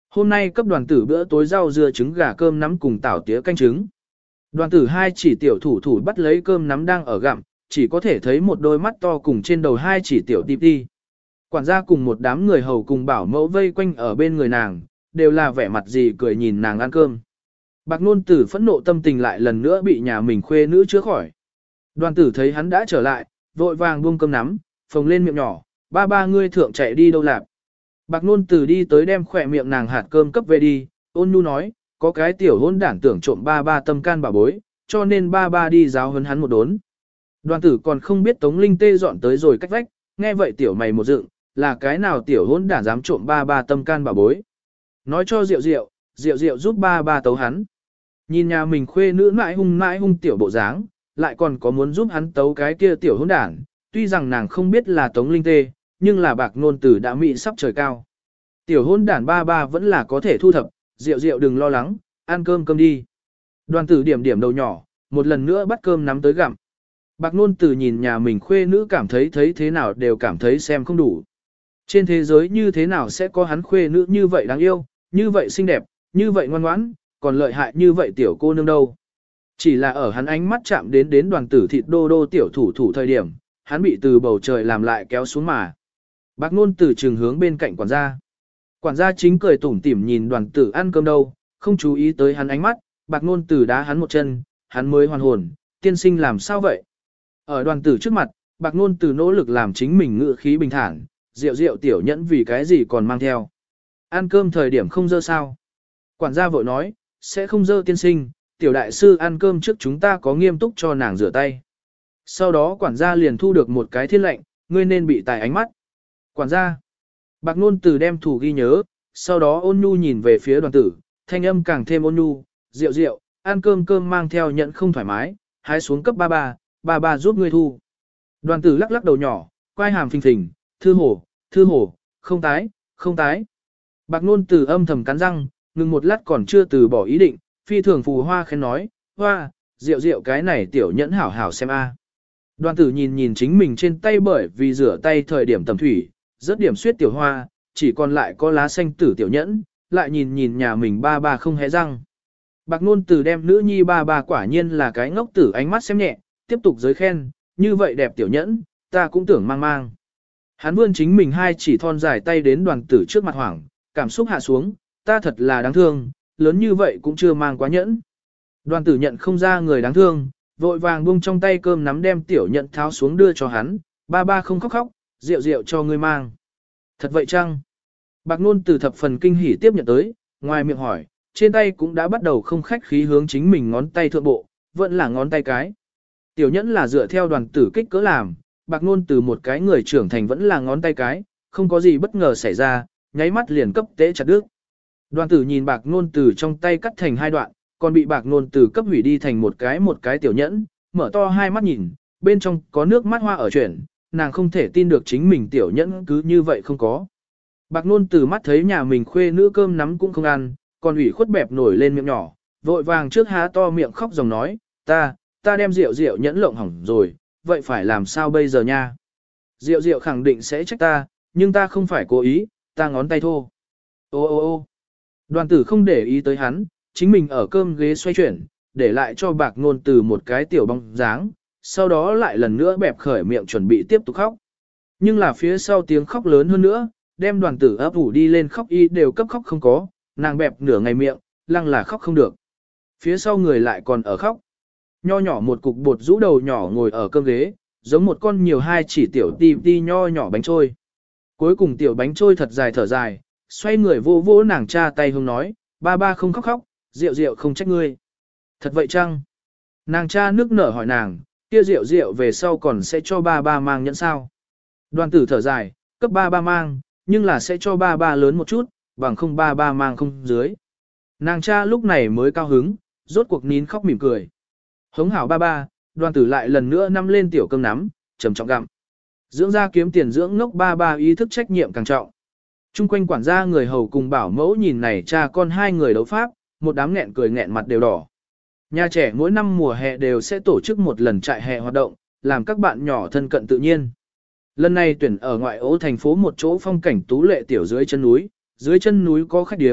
Hôm nay cấp đoàn tử bữa tối rau dưa trứng gà cơm nắm cùng tảo tía canh trứng. Đoàn tử hai chỉ tiểu thủ thủ bắt lấy cơm nắm đang ở gặm, chỉ có thể thấy một đôi mắt to cùng trên đầu hai chỉ tiểu tip đi. Quản gia cùng một đám người hầu cùng bảo mẫu vây quanh ở bên người nàng, đều là vẻ mặt gì cười nhìn nàng ăn cơm. Bạc Nôn Tử phẫn nộ tâm tình lại lần nữa bị nhà mình khuê nữ chữa khỏi. Đoàn tử thấy hắn đã trở lại, vội vàng buông cơm nắm, phồng lên miệng nhỏ, ba ba ngươi thượng chạy đi đâu lạp. Bạc Nôn Tử đi tới đem khỏe miệng nàng hạt cơm cấp về đi, ôn nhu nói, có cái tiểu hôn đản tưởng trộm ba ba tâm can bà bối, cho nên ba ba đi giáo huấn hắn một đốn. Đoàn tử còn không biết Tống Linh Tê dọn tới rồi cách vách, nghe vậy tiểu mày một dựng, là cái nào tiểu hôn đản dám trộm ba ba tâm can bà bối. Nói cho Diệu Diệu, Diệu Diệu giúp ba ba tấu hắn. Nhìn nhà mình khuê nữ mãi hung mãi hung tiểu bộ dáng, lại còn có muốn giúp hắn tấu cái kia tiểu hôn đản, tuy rằng nàng không biết là Tống Linh Tê, nhưng là Bạc Nôn Tử đã mị sắp trời cao. Tiểu hôn đản ba ba vẫn là có thể thu thập, Diệu Diệu đừng lo lắng, ăn cơm cơm đi. Đoàn tử điểm điểm đầu nhỏ, một lần nữa bắt cơm nắm tới gặm. Bạc Nôn Tử nhìn nhà mình khuê nữ cảm thấy thấy thế nào đều cảm thấy xem không đủ. Trên thế giới như thế nào sẽ có hắn khuê nữ như vậy đáng yêu, như vậy xinh đẹp, như vậy ngoan ngoãn, còn lợi hại như vậy tiểu cô nương đâu. Chỉ là ở hắn ánh mắt chạm đến đến đoàn tử thịt đô đô tiểu thủ thủ thời điểm, hắn bị từ bầu trời làm lại kéo xuống mà. Bạc Nôn Tử trừng hướng bên cạnh quản gia. Quản gia chính cười tủm tỉm nhìn đoàn tử ăn cơm đâu, không chú ý tới hắn ánh mắt, Bạc Nôn Tử đá hắn một chân, hắn mới hoàn hồn, tiên sinh làm sao vậy? Ở đoàn tử trước mặt, Bạc Nôn Tử nỗ lực làm chính mình ngự khí bình thản, rượu rượu tiểu nhẫn vì cái gì còn mang theo. Ăn cơm thời điểm không dơ sao? Quản gia vội nói, sẽ không dơ tiên sinh, tiểu đại sư ăn cơm trước chúng ta có nghiêm túc cho nàng rửa tay. Sau đó quản gia liền thu được một cái thiên lệnh, ngươi nên bị tài ánh mắt. Quản gia. Bạc Nôn Tử đem thủ ghi nhớ, sau đó ôn nhu nhìn về phía đoàn tử, thanh âm càng thêm ôn nhu, rượu rượu, ăn cơm cơm mang theo nhận không thoải mái, hái xuống cấp ba ba, ba ba giúp ngươi thu. Đoàn tử lắc lắc đầu nhỏ, quay hàm phình phình, thư hổ, thư hổ, không tái, không tái. Bạc Nôn Tử âm thầm cắn răng, ngừng một lát còn chưa từ bỏ ý định, phi thường phù hoa khen nói, hoa, rượu rượu cái này tiểu nhẫn hảo hảo xem a. Đoàn tử nhìn nhìn chính mình trên tay bởi vì rửa tay thời điểm tầm thủy, rất điểm suyết tiểu hoa, chỉ còn lại có lá xanh tử tiểu nhẫn, lại nhìn nhìn nhà mình ba ba không hé răng. Bạc Nôn Tử đem nữ nhi ba ba quả nhiên là cái ngốc tử ánh mắt xem nhẹ, tiếp tục giới khen, như vậy đẹp tiểu nhẫn, ta cũng tưởng mang mang. Hắn vươn chính mình hai chỉ thon dài tay đến đoàn tử trước mặt hoảng, cảm xúc hạ xuống, ta thật là đáng thương, lớn như vậy cũng chưa mang quá nhẫn. Đoàn tử nhận không ra người đáng thương, vội vàng buông trong tay cơm nắm đem tiểu nhẫn tháo xuống đưa cho hắn, ba ba không khóc khóc, rượu rượu cho ngươi mang. Thật vậy chăng? Bạc Nôn Tử thập phần kinh hỉ tiếp nhận tới, ngoài miệng hỏi, trên tay cũng đã bắt đầu không khách khí hướng chính mình ngón tay thượng bộ, vẫn là ngón tay cái. Tiểu nhẫn là dựa theo đoàn tử kích cỡ làm, Bạc Nôn Tử một cái người trưởng thành vẫn là ngón tay cái, không có gì bất ngờ xảy ra, nháy mắt liền cấp tế chặt đứt. Đoàn tử nhìn Bạc Nôn Tử trong tay cắt thành hai đoạn, còn bị Bạc Nôn Tử cấp hủy đi thành một cái một cái tiểu nhẫn, mở to hai mắt nhìn, bên trong có nước mắt hoa ở chuyển, nàng không thể tin được chính mình tiểu nhẫn cứ như vậy không có. Bạc Nôn Tử mắt thấy nhà mình khuê nữ cơm nắm cũng không ăn, còn ủy khuất bẹp nổi lên miệng nhỏ, vội vàng trước há to miệng khóc dòng nói, ta, ta đem rượu rượu nhẫn lộng hỏng rồi, vậy phải làm sao bây giờ nha? Rượu rượu khẳng định sẽ trách ta, nhưng ta không phải cố ý, ta ngón tay thô. Ô ô ô đoàn tử không để ý tới hắn, chính mình ở cơm ghế xoay chuyển, để lại cho Bạc Nôn Tử một cái tiểu bóng dáng, sau đó lại lần nữa bẹp khởi miệng chuẩn bị tiếp tục khóc. Nhưng là phía sau tiếng khóc lớn hơn nữa, đem đoàn tử ấp ủ đi lên khóc y đều cấp khóc không có, nàng bẹp nửa ngày miệng, lăng là khóc không được. Phía sau người lại còn ở khóc. Nho nhỏ một cục bột rũ đầu nhỏ ngồi ở cơm ghế, giống một con nhiều hai chỉ tiểu ti ti nho nhỏ bánh trôi. Cuối cùng tiểu bánh trôi thật dài thở dài, xoay người vô vô nàng cha tay hông nói, ba ba không khóc khóc, rượu rượu không trách ngươi. Thật vậy chăng? Nàng cha nước nở hỏi nàng, kia rượu rượu về sau còn sẽ cho ba ba mang nhẫn sao? Đoàn tử thở dài, cấp ba ba mang, nhưng là sẽ cho ba ba lớn một chút, bằng không ba ba mang không dưới. Nàng cha lúc này mới cao hứng, rốt cuộc nín khóc mỉm cười. Hống hảo ba ba, đoàn tử lại lần nữa nắm lên tiểu cơm nắm, trầm trọng gặm. Dưỡng ra kiếm tiền dưỡng ngốc ba ba ý thức trách nhiệm càng trọng. Trung quanh quản gia người hầu cùng bảo mẫu nhìn này cha con hai người đấu pháp, một đám nghẹn cười nghẹn mặt đều đỏ. Nhà trẻ mỗi năm mùa hè đều sẽ tổ chức một lần trại hè hoạt động, làm các bạn nhỏ thân cận tự nhiên. Lần này tuyển ở ngoại ô thành phố một chỗ phong cảnh tú lệ tiểu dưới chân núi, dưới chân núi có khách điếm,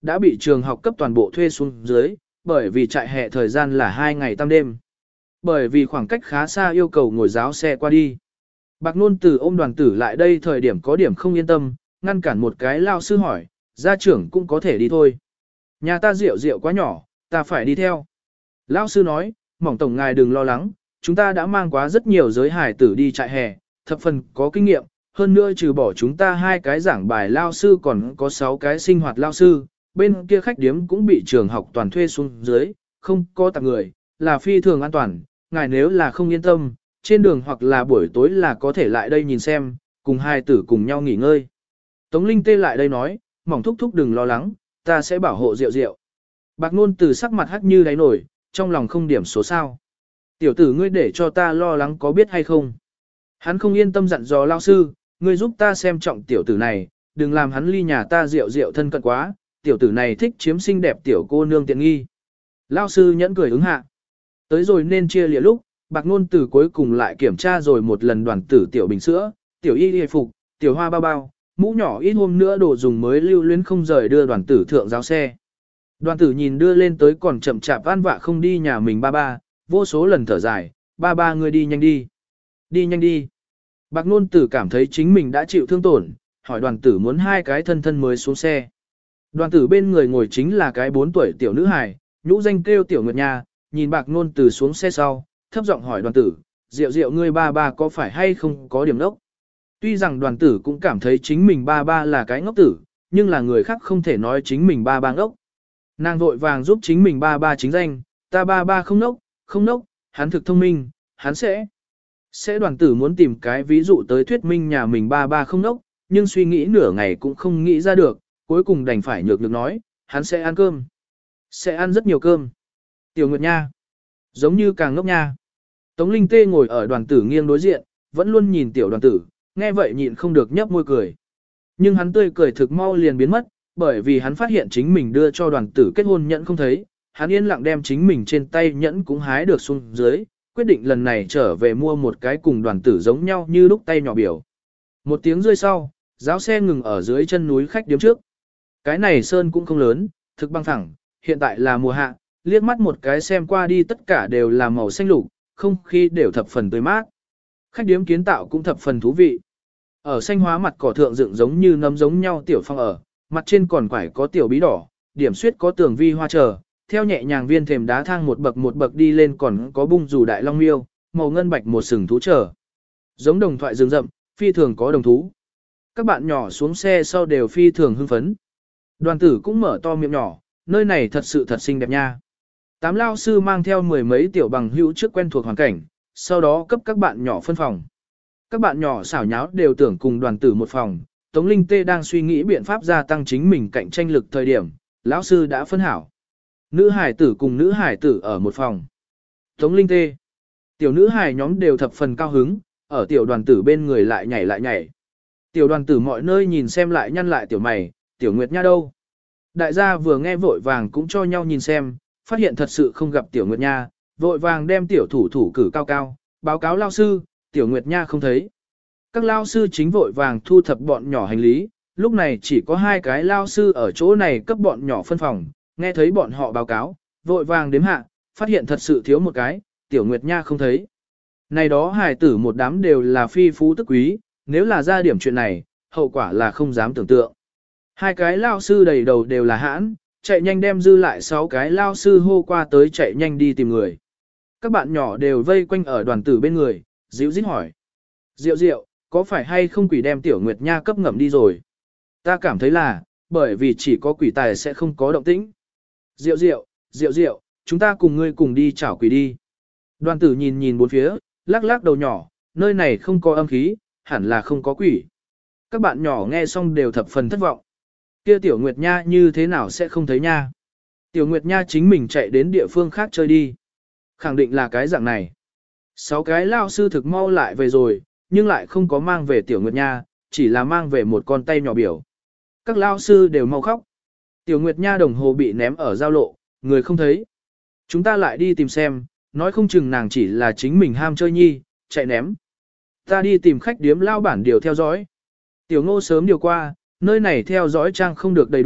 đã bị trường học cấp toàn bộ thuê xuống dưới, bởi vì trại hè thời gian là hai ngày tam đêm. Bởi vì khoảng cách khá xa yêu cầu ngồi giáo xe qua đi. Bạc Nôn Tử ôm đoàn tử lại đây thời điểm có điểm không yên tâm, ngăn cản một cái lao sư hỏi, gia trưởng cũng có thể đi thôi. Nhà ta rượu rượu quá nhỏ, ta phải đi theo. Lao sư nói, mỏng tổng ngài đừng lo lắng, chúng ta đã mang quá rất nhiều giới hải tử đi trại hè, thập phần có kinh nghiệm, hơn nữa trừ bỏ chúng ta hai cái giảng bài lao sư còn có sáu cái sinh hoạt lao sư, bên kia khách điếm cũng bị trường học toàn thuê xuống dưới, không có tạp người, là phi thường an toàn, ngài nếu là không yên tâm, trên đường hoặc là buổi tối là có thể lại đây nhìn xem, cùng hai tử cùng nhau nghỉ ngơi. Tống Linh Tê lại đây nói, mỏng thúc thúc đừng lo lắng, ta sẽ bảo hộ Diệu Diệu. Bạc Nôn Từ sắc mặt hắt như đáy nổi, trong lòng không điểm số sao. Tiểu tử ngươi để cho ta lo lắng có biết hay không? Hắn không yên tâm dặn dò lao sư, ngươi giúp ta xem trọng tiểu tử này, đừng làm hắn ly nhà ta Diệu Diệu thân cận quá, tiểu tử này thích chiếm xinh đẹp tiểu cô nương tiện nghi. Lao sư nhẫn cười ứng hạ. Tới rồi nên chia lìa lúc, Bạc Nôn Từ cuối cùng lại kiểm tra rồi một lần đoàn tử tiểu bình sữa, tiểu y y phục, tiểu hoa bao bao, mũ nhỏ ít hôm nữa đồ dùng mới lưu luyến không rời đưa đoàn tử thượng giáo xe. Đoàn tử nhìn đưa lên tới còn chậm chạp van vạ không đi nhà mình ba ba, vô số lần thở dài, ba ba ngươi đi nhanh đi. Đi nhanh đi. Bạc Nôn Tử cảm thấy chính mình đã chịu thương tổn, hỏi đoàn tử muốn hai cái thân thân mới xuống xe. Đoàn tử bên người ngồi chính là cái bốn tuổi tiểu nữ hài, nhũ danh kêu tiểu Nguyệt Nha, nhìn Bạc Nôn Tử xuống xe sau, thấp giọng hỏi đoàn tử, Diệu Diệu ngươi ba ba có phải hay không có điểm đốc? Tuy rằng đoàn tử cũng cảm thấy chính mình ba ba là cái ngốc tử, nhưng là người khác không thể nói chính mình ba ba ngốc. Nàng vội vàng giúp chính mình ba ba chính danh, ta ba ba không ngốc, không ngốc, hắn thực thông minh, hắn sẽ. Sẽ đoàn tử muốn tìm cái ví dụ tới thuyết minh nhà mình ba ba không ngốc, nhưng suy nghĩ nửa ngày cũng không nghĩ ra được, cuối cùng đành phải nhược được nói, hắn sẽ ăn cơm. Sẽ ăn rất nhiều cơm. Tiểu Nguyệt Nha. Giống như càng ngốc nha. Tống Linh Tê ngồi ở đoàn tử nghiêng đối diện, vẫn luôn nhìn tiểu đoàn tử, nghe vậy nhịn không được nhấp môi cười. Nhưng hắn tươi cười thực mau liền biến mất, bởi vì hắn phát hiện chính mình đưa cho đoàn tử kết hôn nhẫn không thấy, hắn yên lặng đem chính mình trên tay nhẫn cũng hái được xuống dưới, quyết định lần này trở về mua một cái cùng đoàn tử giống nhau như lúc tay nhỏ biểu. Một tiếng rơi sau, giáo xe ngừng ở dưới chân núi khách điếm trước. Cái này sơn cũng không lớn, thực băng thẳng, hiện tại là mùa hạ, liếc mắt một cái xem qua đi tất cả đều là màu xanh lục, không khí đều thập phần tươi mát. Khách điếm kiến tạo cũng thập phần thú vị. Ở xanh hóa mặt cỏ thượng dựng giống như nấm giống nhau tiểu phong ở, mặt trên còn phải có tiểu bí đỏ, điểm xuyết có tường vi hoa chờ, theo nhẹ nhàng viên thềm đá thang một bậc một bậc đi lên còn có bung dù đại long miêu, màu ngân bạch một sừng thú chờ. Giống đồng thoại rừng rậm, phi thường có đồng thú. Các bạn nhỏ xuống xe sau đều phi thường hưng phấn. Đoàn tử cũng mở to miệng nhỏ, nơi này thật sự thật xinh đẹp nha. Tám lao sư mang theo mười mấy tiểu bằng hữu trước quen thuộc hoàn cảnh, sau đó cấp các bạn nhỏ phân phòng. Các bạn nhỏ xảo nháo đều tưởng cùng đoàn tử một phòng, Tống Linh Tê đang suy nghĩ biện pháp gia tăng chính mình cạnh tranh lực thời điểm, lão sư đã phân hảo. Nữ hải tử cùng nữ hải tử ở một phòng. Tống Linh Tê. Tiểu nữ hải nhóm đều thập phần cao hứng, ở tiểu đoàn tử bên người lại nhảy lại nhảy. Tiểu đoàn tử mọi nơi nhìn xem lại nhăn lại tiểu mày, tiểu Nguyệt Nha đâu. Đại gia vừa nghe vội vàng cũng cho nhau nhìn xem, phát hiện thật sự không gặp tiểu Nguyệt Nha, vội vàng đem tiểu thủ thủ cử cao cao, báo cáo lao sư, tiểu Nguyệt Nha không thấy. Các lao sư chính vội vàng thu thập bọn nhỏ hành lý, lúc này chỉ có hai cái lao sư ở chỗ này cấp bọn nhỏ phân phòng, nghe thấy bọn họ báo cáo, vội vàng đếm hạ, phát hiện thật sự thiếu một cái, tiểu Nguyệt Nha không thấy. Này đó hài tử một đám đều là phi phú tức quý, nếu là ra điểm chuyện này, hậu quả là không dám tưởng tượng. Hai cái lao sư đầy đầu đều là hãn, chạy nhanh đem dư lại sáu cái lao sư hô qua tới chạy nhanh đi tìm người. Các bạn nhỏ đều vây quanh ở đoàn tử bên người, dịu dít hỏi. Diệu Diệu, có phải hay không quỷ đem tiểu Nguyệt Nha cấp ngậm đi rồi? Ta cảm thấy là, bởi vì chỉ có quỷ tài sẽ không có động tĩnh. Diệu Diệu, Diệu Diệu, chúng ta cùng ngươi cùng đi chảo quỷ đi. Đoàn tử nhìn nhìn bốn phía, lắc lắc đầu nhỏ, nơi này không có âm khí, hẳn là không có quỷ. Các bạn nhỏ nghe xong đều thập phần thất vọng. Kia tiểu Nguyệt Nha như thế nào sẽ không thấy nha? Tiểu Nguyệt Nha chính mình chạy đến địa phương khác chơi đi. Khẳng định là cái dạng này. Sáu cái lao sư thực mau lại về rồi, nhưng lại không có mang về tiểu Nguyệt Nha, chỉ là mang về một con tay nhỏ biểu. Các lao sư đều mau khóc. Tiểu Nguyệt Nha đồng hồ bị ném ở giao lộ, người không thấy. Chúng ta lại đi tìm xem, nói không chừng nàng chỉ là chính mình ham chơi nhi, chạy ném. Ta đi tìm khách điếm lao bản điều theo dõi. Tiểu Ngô sớm điều qua, nơi này theo dõi trang không được đầy đủ,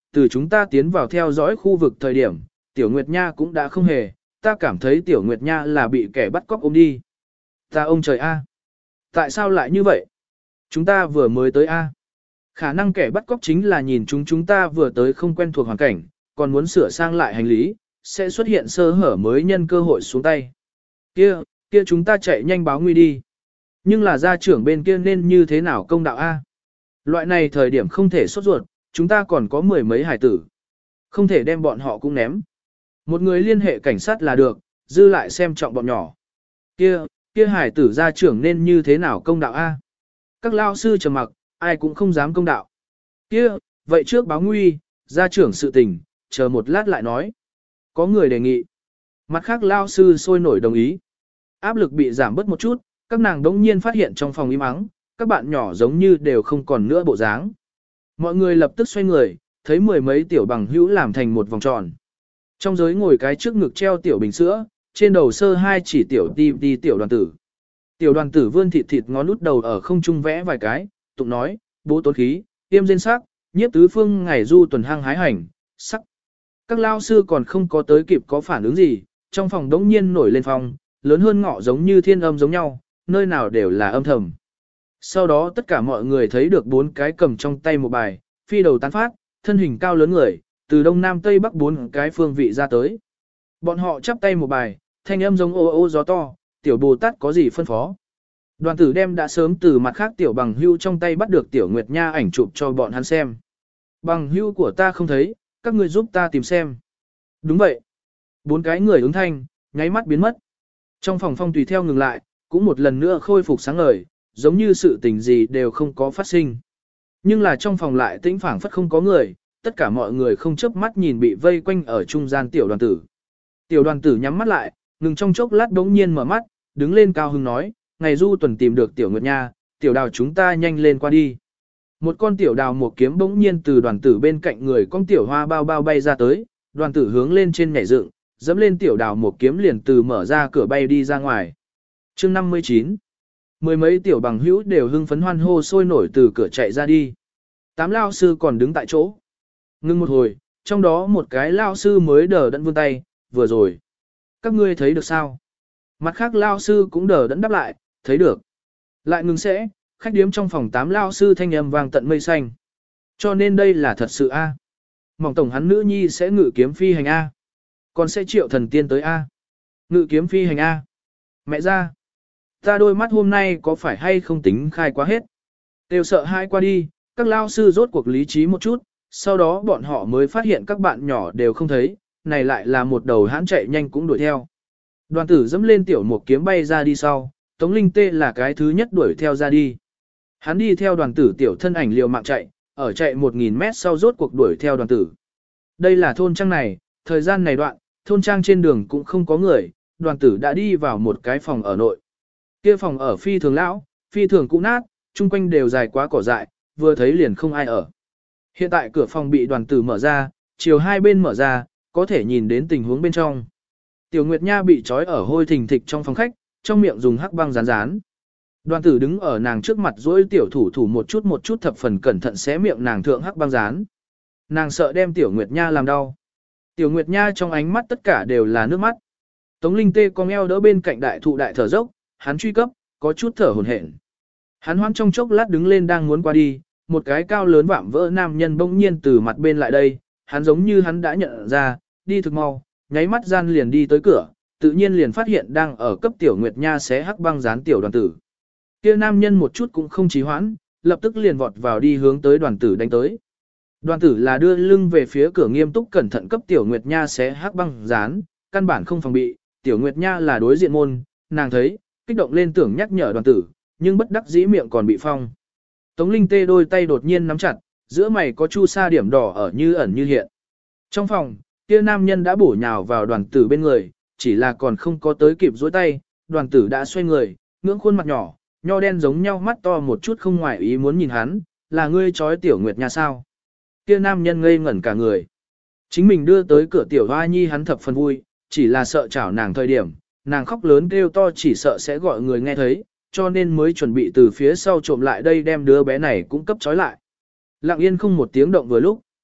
từ chúng ta tiến vào theo dõi khu vực thời điểm, Tiểu Nguyệt Nha cũng đã không hề, ta cảm thấy Tiểu Nguyệt Nha là bị kẻ bắt cóc ôm đi. Ta ông trời a, tại sao lại như vậy? Chúng ta vừa mới tới a. Khả năng kẻ bắt cóc chính là nhìn chúng chúng ta vừa tới không quen thuộc hoàn cảnh, còn muốn sửa sang lại hành lý, sẽ xuất hiện sơ hở mới nhân cơ hội xuống tay. Kia, kia chúng ta chạy nhanh báo nguy đi. Nhưng là gia trưởng bên kia nên như thế nào công đạo a? Loại này thời điểm không thể sốt ruột, chúng ta còn có mười mấy hải tử. Không thể đem bọn họ cũng ném. Một người liên hệ cảnh sát là được, dư lại xem trọng bọn nhỏ. Kia, kia hải tử gia trưởng nên như thế nào công đạo a? Các lao sư trầm mặc, ai cũng không dám công đạo. Kia, vậy trước báo nguy, gia trưởng sự tình, chờ một lát lại nói. Có người đề nghị. Mặt khác lao sư sôi nổi đồng ý. Áp lực bị giảm bớt một chút, các nàng đống nhiên phát hiện trong phòng im ắng, các bạn nhỏ giống như đều không còn nữa bộ dáng. Mọi người lập tức xoay người, thấy mười mấy tiểu bằng hữu làm thành một vòng tròn. Trong giới ngồi cái trước ngực treo tiểu bình sữa, trên đầu sơ hai chỉ tiểu ti ti tiểu đoàn tử. Tiểu đoàn tử vươn thịt thịt ngón út đầu ở không trung vẽ vài cái, tụng nói, bố tốn khí, tiêm diên sắc, nhiếp tứ phương ngày du tuần hang hái hành, sắc. Các lao sư còn không có tới kịp có phản ứng gì, trong phòng đống nhiên nổi lên phòng, lớn hơn ngọ giống như thiên âm giống nhau, nơi nào đều là âm thầm. Sau đó tất cả mọi người thấy được bốn cái cầm trong tay một bài, phi đầu tán phát, thân hình cao lớn người, từ đông nam tây bắc bốn cái phương vị ra tới. Bọn họ chắp tay một bài, thanh âm giống ô ô gió to, tiểu Bồ Tát có gì phân phó. Đoàn tử đem đã sớm từ mặt khác tiểu bằng hưu trong tay bắt được tiểu Nguyệt Nha ảnh chụp cho bọn hắn xem. Bằng hưu của ta không thấy, các người giúp ta tìm xem. Đúng vậy. Bốn cái người ứng thanh, nháy mắt biến mất. Trong phòng phong tùy theo ngừng lại, cũng một lần nữa khôi phục sáng ngời, giống như sự tình gì đều không có phát sinh. Nhưng là trong phòng lại tĩnh phảng phất không có người, tất cả mọi người không chớp mắt nhìn bị vây quanh ở trung gian tiểu đoàn tử. Tiểu đoàn tử nhắm mắt lại, ngừng trong chốc lát đống nhiên mở mắt, đứng lên cao hứng nói, ngày du tuần tìm được tiểu Nguyệt Nha, tiểu đào chúng ta nhanh lên qua đi. Một con tiểu đào một kiếm bỗng nhiên từ đoàn tử bên cạnh người con tiểu hoa bao bao bay ra tới, đoàn tử hướng lên trên nhảy dựng, dẫm lên tiểu đào một kiếm liền từ mở ra cửa bay đi ra ngoài. Chương năm mươi chín. Mười mấy tiểu bằng hữu đều hưng phấn hoan hô sôi nổi từ cửa chạy ra đi. Tám lao sư còn đứng tại chỗ. Ngưng một hồi, trong đó một cái lao sư mới đờ đẫn vươn tay, vừa rồi. Các ngươi thấy được sao? Mặt khác lao sư cũng đờ đẫn đáp lại, thấy được. Lại ngừng sẽ, khách điếm trong phòng tám lao sư thanh âm vang tận mây xanh. Cho nên đây là thật sự A. Mỏng tổng hắn nữ nhi sẽ ngự kiếm phi hành A. Còn sẽ triệu thần tiên tới A. Ngự kiếm phi hành A. Mẹ ra. Ta đôi mắt hôm nay có phải hay không tính khai quá hết. Đều sợ hai qua đi, các lao sư rốt cuộc lý trí một chút, sau đó bọn họ mới phát hiện các bạn nhỏ đều không thấy, này lại là một đầu hãn chạy nhanh cũng đuổi theo. Đoàn tử dẫm lên tiểu một kiếm bay ra đi sau, Tống Linh Tê là cái thứ nhất đuổi theo ra đi. Hắn đi theo đoàn tử tiểu thân ảnh liều mạng chạy, ở chạy một nghìn mét sau rốt cuộc đuổi theo đoàn tử. Đây là thôn trang này, thời gian này đoạn, thôn trang trên đường cũng không có người, đoàn tử đã đi vào một cái phòng ở nội. Kia phòng ở phi thường lão, phi thường cũ nát, chung quanh đều dài quá cỏ dại, vừa thấy liền không ai ở. Hiện tại cửa phòng bị đoàn tử mở ra, chiều hai bên mở ra, có thể nhìn đến tình huống bên trong. Tiểu Nguyệt Nha bị trói ở hôi thình thịch trong phòng khách, trong miệng dùng hắc băng dán dán. Đoàn tử đứng ở nàng trước mặt dỗi tiểu thủ thủ một chút một chút thập phần cẩn thận xé miệng nàng thượng hắc băng dán. Nàng sợ đem Tiểu Nguyệt Nha làm đau. Tiểu Nguyệt Nha trong ánh mắt tất cả đều là nước mắt. Tống Linh Tê cong eo đỡ bên cạnh đại thụ đại thở dốc, hắn truy cấp, có chút thở hổn hển. Hắn hoan trong chốc lát đứng lên đang muốn qua đi, một cái cao lớn vạm vỡ nam nhân bỗng nhiên từ mặt bên lại đây, hắn giống như hắn đã nhận ra, đi thực mau, nháy mắt gian liền đi tới cửa, tự nhiên liền phát hiện đang ở cấp Tiểu Nguyệt Nha xé hắc băng dán tiểu đoàn tử. Kia nam nhân một chút cũng không trì hoãn, lập tức liền vọt vào đi hướng tới đoàn tử đánh tới. Đoàn tử là đưa lưng về phía cửa nghiêm túc cẩn thận cấp Tiểu Nguyệt Nha xé hắc băng dán, căn bản không phòng bị, Tiểu Nguyệt Nha là đối diện môn, nàng thấy, kích động lên tưởng nhắc nhở đoàn tử, nhưng bất đắc dĩ miệng còn bị phong. Tống Linh Tê đôi tay đột nhiên nắm chặt, giữa mày có chu sa điểm đỏ ở như ẩn như hiện. Trong phòng, kia nam nhân đã bổ nhào vào đoàn tử bên người, chỉ là còn không có tới kịp dối tay, đoàn tử đã xoay người, ngưỡng khuôn mặt nhỏ, nho đen giống nhau mắt to một chút không ngoài ý muốn nhìn hắn, là ngươi trói Tiểu Nguyệt Nha sao? Kia nam nhân ngây ngẩn cả người. Chính mình đưa tới cửa Tiểu Hoa Nhi hắn thập phần vui, chỉ là sợ chảo nàng thời điểm, nàng khóc lớn kêu to chỉ sợ sẽ gọi người nghe thấy, cho nên mới chuẩn bị từ phía sau trộm lại đây đem đứa bé này cũng cấp trói lại. Lặng yên không một tiếng động vừa lúc.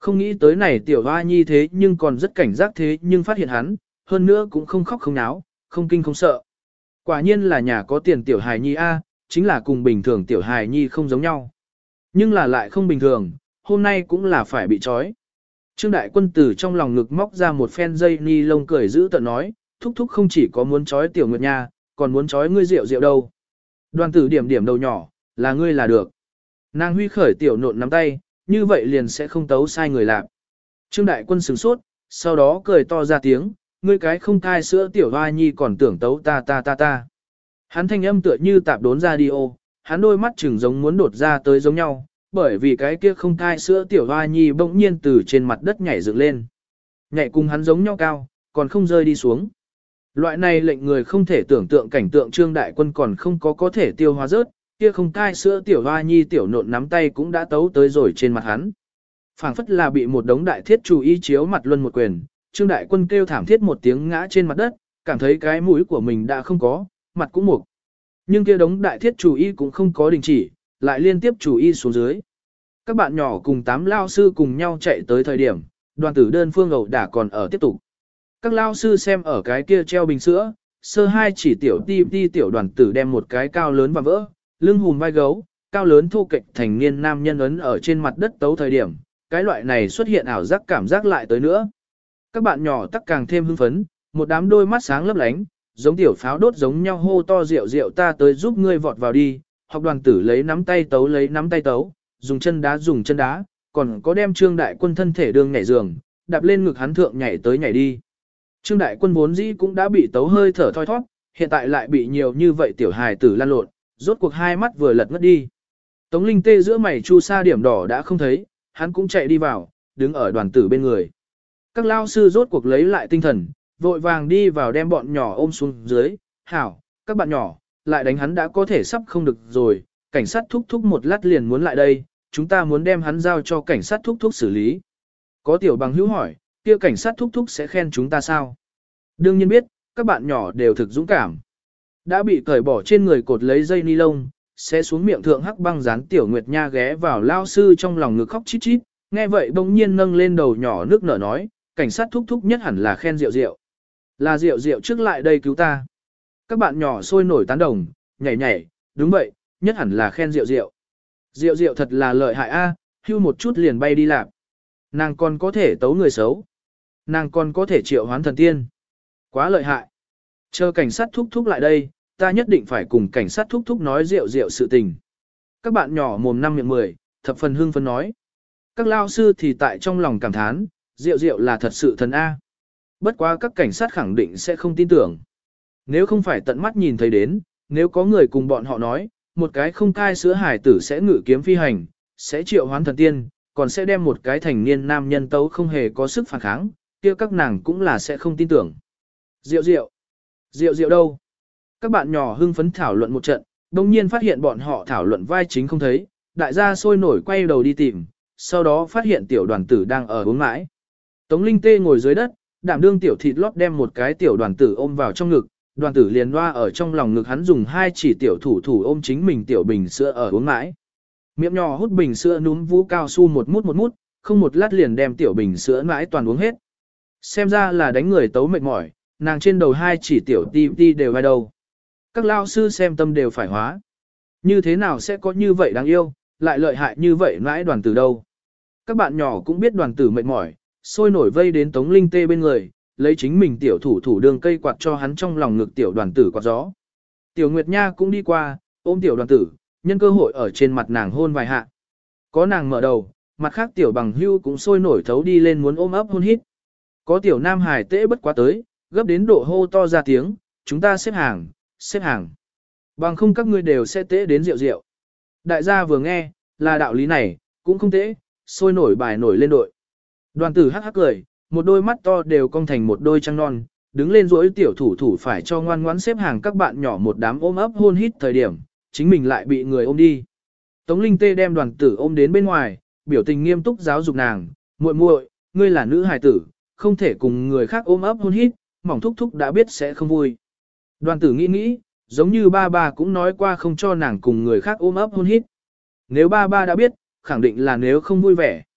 Không nghĩ tới này tiểu hoa nhi thế nhưng còn rất cảnh giác thế nhưng phát hiện hắn, hơn nữa cũng không khóc không náo, không kinh không sợ. Quả nhiên là nhà có tiền tiểu hài nhi A, chính là cùng bình thường tiểu hài nhi không giống nhau. Nhưng là lại không bình thường, hôm nay cũng là phải bị trói. Trương Đại Quân từ trong lòng ngực móc ra một phen dây ni lông cười giữ tận nói, thúc thúc không chỉ có muốn trói tiểu nguyệt nha, còn muốn trói ngươi rượu rượu đâu. Đoàn tử điểm điểm đầu nhỏ, là ngươi là được. Nàng huy khởi tiểu nộn nắm tay, như vậy liền sẽ không tấu sai người làm. Trương Đại Quân sửng sốt, sau đó cười to ra tiếng, ngươi cái không thai sữa tiểu hoa nhi còn tưởng tấu ta ta ta ta. Hắn thanh âm tựa như tạp đốn radio, hắn đôi mắt chừng giống muốn đột ra tới giống nhau, bởi vì cái kia không thai sữa tiểu hoa nhi bỗng nhiên từ trên mặt đất nhảy dựng lên. Nhảy cùng hắn giống nhau cao, còn không rơi đi xuống. Loại này lệnh người không thể tưởng tượng cảnh tượng Trương Đại Quân còn không có có thể tiêu hóa rớt, kia không thai sữa tiểu hoa nhi tiểu nộn nắm tay cũng đã tấu tới rồi trên mặt hắn. Phảng phất là bị một đống đại thiết chủ y chiếu mặt luân một quyền, Trương Đại Quân kêu thảm thiết một tiếng ngã trên mặt đất, cảm thấy cái mũi của mình đã không có, mặt cũng mục. Nhưng kia đống đại thiết chủ y cũng không có đình chỉ, lại liên tiếp chủ y xuống dưới. Các bạn nhỏ cùng tám lao sư cùng nhau chạy tới thời điểm, đoàn tử đơn phương ẩu đả còn ở tiếp tục. Các lao sư xem ở cái kia treo bình sữa, sơ hai chỉ tiểu ti ti tiểu đoàn tử đem một cái cao lớn và vỡ, lưng hùm vai gấu, cao lớn thô kệch thành niên nam nhân ấn ở trên mặt đất tấu thời điểm, cái loại này xuất hiện ảo giác cảm giác lại tới nữa. Các bạn nhỏ tắc càng thêm hưng phấn, một đám đôi mắt sáng lấp lánh, giống tiểu pháo đốt giống nhau hô to rượu rượu ta tới giúp ngươi vọt vào đi, học đoàn tử lấy nắm tay tấu lấy nắm tay tấu, dùng chân đá dùng chân đá, còn có đem Trương Đại Quân thân thể đường nhảy giường, đạp lên ngực hắn thượng nhảy tới nhảy đi. Trương Đại Quân vốn dĩ cũng đã bị tấu hơi thở thoi thoát, hiện tại lại bị nhiều như vậy tiểu hài tử lan lộn, rốt cuộc hai mắt vừa lật ngất đi. Tống Linh Tê giữa mày chu sa điểm đỏ đã không thấy, hắn cũng chạy đi vào, đứng ở đoàn tử bên người. Các lao sư rốt cuộc lấy lại tinh thần, vội vàng đi vào đem bọn nhỏ ôm xuống dưới, hảo, các bạn nhỏ, lại đánh hắn đã có thể sắp không được rồi, cảnh sát thúc thúc một lát liền muốn lại đây, chúng ta muốn đem hắn giao cho cảnh sát thúc thúc xử lý. Có tiểu bằng hữu hỏi, kia cảnh sát thúc thúc sẽ khen chúng ta sao? Đương nhiên biết, các bạn nhỏ đều thực dũng cảm. Đã bị cởi bỏ trên người cột lấy dây ni lông, sẽ xuống miệng thượng hắc băng dán tiểu nguyệt nha ghé vào lao sư trong lòng ngực khóc chít chít, nghe vậy bỗng nhiên nâng lên đầu nhỏ nước nở nói, cảnh sát thúc thúc nhất hẳn là khen rượu rượu. Là rượu rượu trước lại đây cứu ta. Các bạn nhỏ sôi nổi tán đồng, nhảy nhảy, đúng vậy, nhất hẳn là khen rượu rượu. Rượu rượu thật là lợi hại a, hưu một chút liền bay đi làm. Nàng còn có thể tấu người xấu. Nàng còn có thể triệu hoán thần tiên. Quá lợi hại. Chờ cảnh sát thúc thúc lại đây, ta nhất định phải cùng cảnh sát thúc thúc nói rượu rượu sự tình. Các bạn nhỏ mồm năm miệng mười, thập phần hưng phấn nói. Các lao sư thì tại trong lòng cảm thán, rượu rượu là thật sự thần A. Bất quá các cảnh sát khẳng định sẽ không tin tưởng. Nếu không phải tận mắt nhìn thấy đến, nếu có người cùng bọn họ nói, một cái không cai sữa hải tử sẽ ngự kiếm phi hành, sẽ triệu hoán thần tiên, còn sẽ đem một cái thành niên nam nhân tấu không hề có sức phản kháng, kia các nàng cũng là sẽ không tin tưởng. Rượu rượu, rượu rượu đâu? Các bạn nhỏ hưng phấn thảo luận một trận, đồng nhiên phát hiện bọn họ thảo luận vai chính không thấy, đại gia sôi nổi quay đầu đi tìm, sau đó phát hiện tiểu đoàn tử đang ở uống mãi. Tống Linh Tê ngồi dưới đất, đảm đương tiểu thịt lót đem một cái tiểu đoàn tử ôm vào trong ngực, đoàn tử liền loa ở trong lòng ngực hắn dùng hai chỉ tiểu thủ thủ ôm chính mình tiểu bình sữa ở uống mãi. Miệng nhỏ hút bình sữa núm vú cao su một mút một mút, không một lát liền đem tiểu bình sữa mãi toàn uống hết. Xem ra là đánh người tấu mệt mỏi, nàng trên đầu hai chỉ tiểu ti ti đều vai đầu. Các lao sư xem tâm đều phải hóa. Như thế nào sẽ có như vậy đáng yêu, lại lợi hại như vậy mãi đoàn tử đâu. Các bạn nhỏ cũng biết đoàn tử mệt mỏi, sôi nổi vây đến Tống Linh Tê bên người, lấy chính mình tiểu thủ thủ đường cây quạt cho hắn trong lòng ngực tiểu đoàn tử quạt gió. Tiểu Nguyệt Nha cũng đi qua, ôm tiểu đoàn tử, nhân cơ hội ở trên mặt nàng hôn vài hạ. Có nàng mở đầu, mặt khác tiểu bằng hưu cũng sôi nổi thấu đi lên muốn ôm ấp hôn hít. Có tiểu nam hài tễ bất quá tới, gấp đến độ hô to ra tiếng, chúng ta xếp hàng, xếp hàng. Bằng không các ngươi đều sẽ tễ đến rượu rượu. Đại gia vừa nghe, là đạo lý này, cũng không tễ, sôi nổi bài nổi lên đội. Đoàn tử hắc hắc cười, một đôi mắt to đều cong thành một đôi trăng non, đứng lên rỗi tiểu thủ thủ phải cho ngoan ngoãn xếp hàng các bạn nhỏ một đám ôm ấp hôn hít thời điểm, chính mình lại bị người ôm đi. Tống Linh Tê đem đoàn tử ôm đến bên ngoài, biểu tình nghiêm túc giáo dục nàng, muội muội, ngươi là nữ hài tử, không thể cùng người khác ôm ấp hôn hít, mỏng thúc thúc đã biết sẽ không vui. Đoàn tử nghĩ nghĩ, giống như ba ba cũng nói qua không cho nàng cùng người khác ôm ấp hôn hít. Nếu ba ba đã biết, khẳng định là nếu không vui vẻ.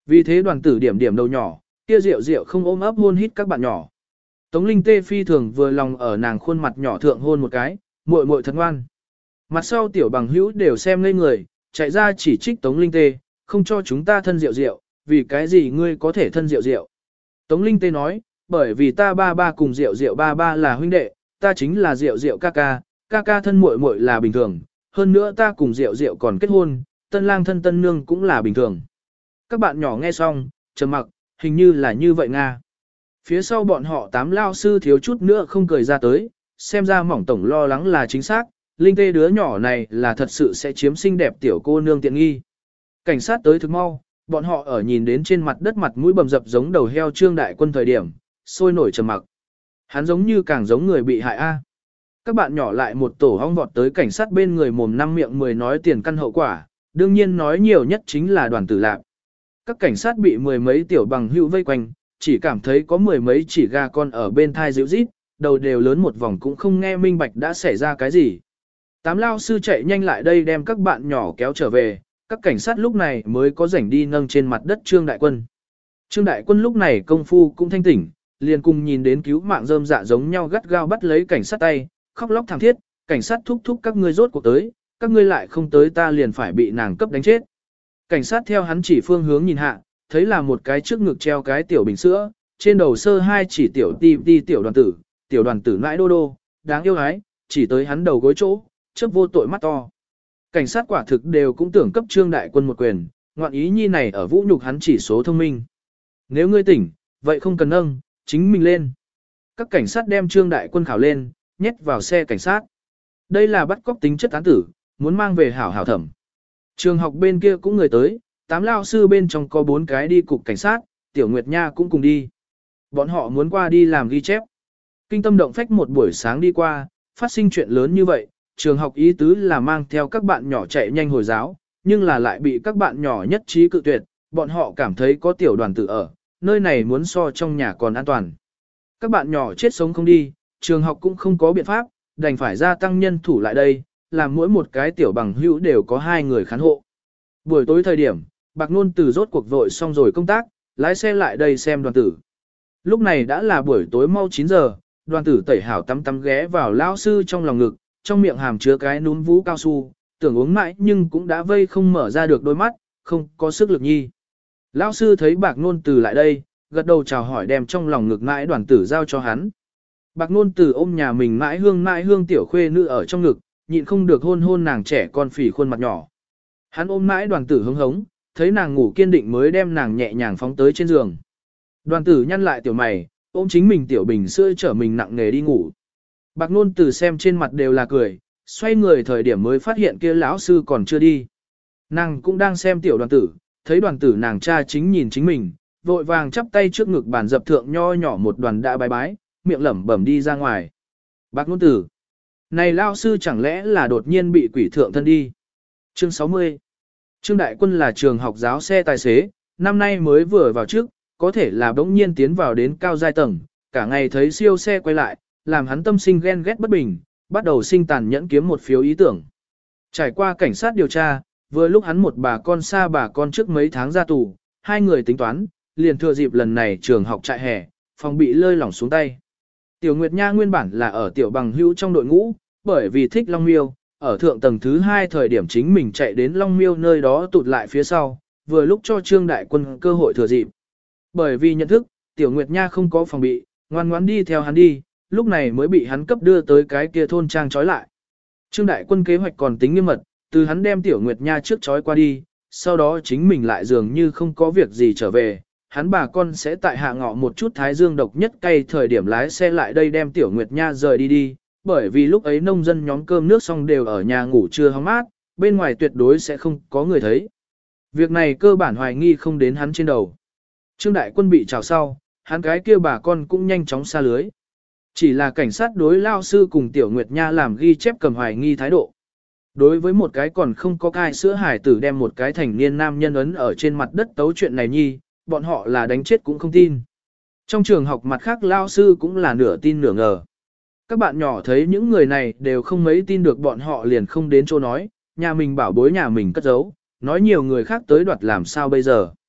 Vì thế đoàn tử điểm điểm đầu nhỏ, kia rượu rượu không ôm ấp hôn hít các bạn nhỏ. Tống Linh Tê phi thường vừa lòng ở nàng khuôn mặt nhỏ thượng hôn một cái, muội muội thật ngoan. Mặt sau tiểu bằng hữu đều xem ngây người, chạy ra chỉ trích Tống Linh Tê, không cho chúng ta thân rượu rượu, vì cái gì ngươi có thể thân rượu rượu. Tống Linh Tê nói, bởi vì ta ba ba cùng rượu rượu ba ba là huynh đệ, ta chính là rượu rượu ca ca, ca ca thân muội muội là bình thường, hơn nữa ta cùng rượu rượu còn kết hôn, tân lang thân tân nương cũng là bình thường. Các bạn nhỏ nghe xong, trầm mặc, hình như là như vậy Nga. Phía sau bọn họ tám lao sư thiếu chút nữa không cười ra tới, xem ra mỏng tổng lo lắng là chính xác, Linh Tê đứa nhỏ này là thật sự sẽ chiếm xinh đẹp tiểu cô nương tiện nghi. Cảnh sát tới thực mau, bọn họ ở nhìn đến trên mặt đất mặt mũi bầm dập giống đầu heo Trương Đại Quân thời điểm, sôi nổi trầm mặc. Hắn giống như càng giống người bị hại a. Các bạn nhỏ lại một tổ hong vọt tới cảnh sát bên người mồm năm miệng mười nói tiền căn hậu quả, đương nhiên nói nhiều nhất chính là đoàn tử lạc. Các cảnh sát bị mười mấy tiểu bằng hữu vây quanh, chỉ cảm thấy có mười mấy chỉ gà con ở bên thai dịu rít, đầu đều lớn một vòng cũng không nghe minh bạch đã xảy ra cái gì. Tám lao sư chạy nhanh lại đây đem các bạn nhỏ kéo trở về, các cảnh sát lúc này mới có rảnh đi nâng trên mặt đất Trương Đại Quân. Trương Đại Quân lúc này công phu cũng thanh tỉnh, liền cùng nhìn đến cứu mạng rơm dạ giống nhau gắt gao bắt lấy cảnh sát tay, khóc lóc thảm thiết, cảnh sát thúc thúc các ngươi rốt cuộc tới, các ngươi lại không tới ta liền phải bị nàng cấp đánh chết. Cảnh sát theo hắn chỉ phương hướng nhìn hạ, thấy là một cái trước ngực treo cái tiểu bình sữa, trên đầu sơ hai chỉ tiểu ti ti tiểu đoàn tử, tiểu đoàn tử nãi đô đô, đáng yêu hái, chỉ tới hắn đầu gối chỗ, chớp vô tội mắt to. Cảnh sát quả thực đều cũng tưởng cấp Trương Đại Quân một quyền, ngoạn ý nhi này ở vũ nhục hắn chỉ số thông minh. Nếu ngươi tỉnh, vậy không cần nâng, chính mình lên. Các cảnh sát đem Trương Đại Quân khảo lên, nhét vào xe cảnh sát. Đây là bắt cóc tính chất án tử, muốn mang về hảo hảo thẩm. Trường học bên kia cũng người tới, tám lao sư bên trong có bốn cái đi cục cảnh sát, Tiểu Nguyệt Nha cũng cùng đi. Bọn họ muốn qua đi làm ghi chép. Kinh tâm động phách một buổi sáng đi qua, phát sinh chuyện lớn như vậy, trường học ý tứ là mang theo các bạn nhỏ chạy nhanh hồi giáo, nhưng là lại bị các bạn nhỏ nhất trí cự tuyệt, bọn họ cảm thấy có tiểu đoàn tử ở, nơi này muốn so trong nhà còn an toàn. Các bạn nhỏ chết sống không đi, trường học cũng không có biện pháp, đành phải gia tăng nhân thủ lại đây, làm mỗi một cái tiểu bằng hữu đều có hai người khán hộ. Buổi tối thời điểm, Bạc Nôn Từ rốt cuộc vội xong rồi công tác, lái xe lại đây xem đoàn tử. Lúc này đã là buổi tối mau chín giờ, đoàn tử tẩy hảo tắm tắm ghé vào lao sư trong lòng ngực, trong miệng hàm chứa cái núm vú cao su, tưởng uống mãi nhưng cũng đã vây không mở ra được đôi mắt, không có sức lực nhi. Lão sư thấy Bạc Nôn Từ lại đây, gật đầu chào hỏi đem trong lòng ngực mãi đoàn tử giao cho hắn. Bạc Nôn Từ ôm nhà mình mãi hương mãi hương tiểu khuê nữ ở trong ngực, nhịn không được hôn hôn nàng trẻ con phì khuôn mặt nhỏ. Hắn ôm mãi đoàn tử hứng hống, thấy nàng ngủ kiên định mới đem nàng nhẹ nhàng phóng tới trên giường. Đoàn tử nhăn lại tiểu mày, ôm chính mình tiểu bình sữa chở mình nặng nề đi ngủ. Bạc Nôn Từ xem trên mặt đều là cười, xoay người thời điểm mới phát hiện kia lão sư còn chưa đi. Nàng cũng đang xem tiểu đoàn tử, thấy đoàn tử nàng cha chính nhìn chính mình, vội vàng chắp tay trước ngực bàn dập thượng nho nhỏ một đoàn đã bái bái, miệng lẩm bẩm đi ra ngoài. Bạc Nôn Từ, này lão sư chẳng lẽ là đột nhiên bị quỷ thượng thân đi. Chương sáu mươi. Trương Đại Quân là trường học giáo xe tài xế, năm nay mới vừa vào trước, có thể là bỗng nhiên tiến vào đến cao giai tầng, cả ngày thấy siêu xe quay lại, làm hắn tâm sinh ghen ghét bất bình, bắt đầu sinh tàn nhẫn kiếm một phiếu ý tưởng. Trải qua cảnh sát điều tra, vừa lúc hắn một bà con xa bà con trước mấy tháng ra tù, hai người tính toán, liền thừa dịp lần này trường học trại hè, phòng bị lơi lỏng xuống tay. Tiểu Nguyệt Nha nguyên bản là ở tiểu bằng hữu trong đội ngũ, bởi vì thích Long Miêu, ở thượng tầng thứ hai thời điểm chính mình chạy đến Long Miêu nơi đó tụt lại phía sau, vừa lúc cho Trương Đại Quân cơ hội thừa dịp. Bởi vì nhận thức, Tiểu Nguyệt Nha không có phòng bị, ngoan ngoãn đi theo hắn đi, lúc này mới bị hắn cấp đưa tới cái kia thôn trang trói lại. Trương Đại Quân kế hoạch còn tính nghiêm mật, từ hắn đem Tiểu Nguyệt Nha trước trói qua đi, sau đó chính mình lại dường như không có việc gì trở về, hắn bà con sẽ tại hạ ngọ một chút thái dương độc nhất cay thời điểm lái xe lại đây đem Tiểu Nguyệt Nha rời đi đi, bởi vì lúc ấy nông dân nhóm cơm nước xong đều ở nhà ngủ trưa hóng mát, bên ngoài tuyệt đối sẽ không có người thấy. Việc này cơ bản hoài nghi không đến hắn trên đầu. Trương Đại Quân bị trào sau, hắn cái kia bà con cũng nhanh chóng xa lưới. Chỉ là cảnh sát đối lao sư cùng Tiểu Nguyệt Nha làm ghi chép cầm hoài nghi thái độ. Đối với một cái còn không có cai sữa hải tử đem một cái thành niên nam nhân ấn ở trên mặt đất tấu chuyện này nhi, bọn họ là đánh chết cũng không tin. Trong trường học mặt khác lao sư cũng là nửa tin nửa ngờ. Các bạn nhỏ thấy những người này đều không mấy tin được bọn họ liền không đến chỗ nói, nhà mình bảo bối nhà mình cất giấu, nói nhiều người khác tới đoạt làm sao bây giờ.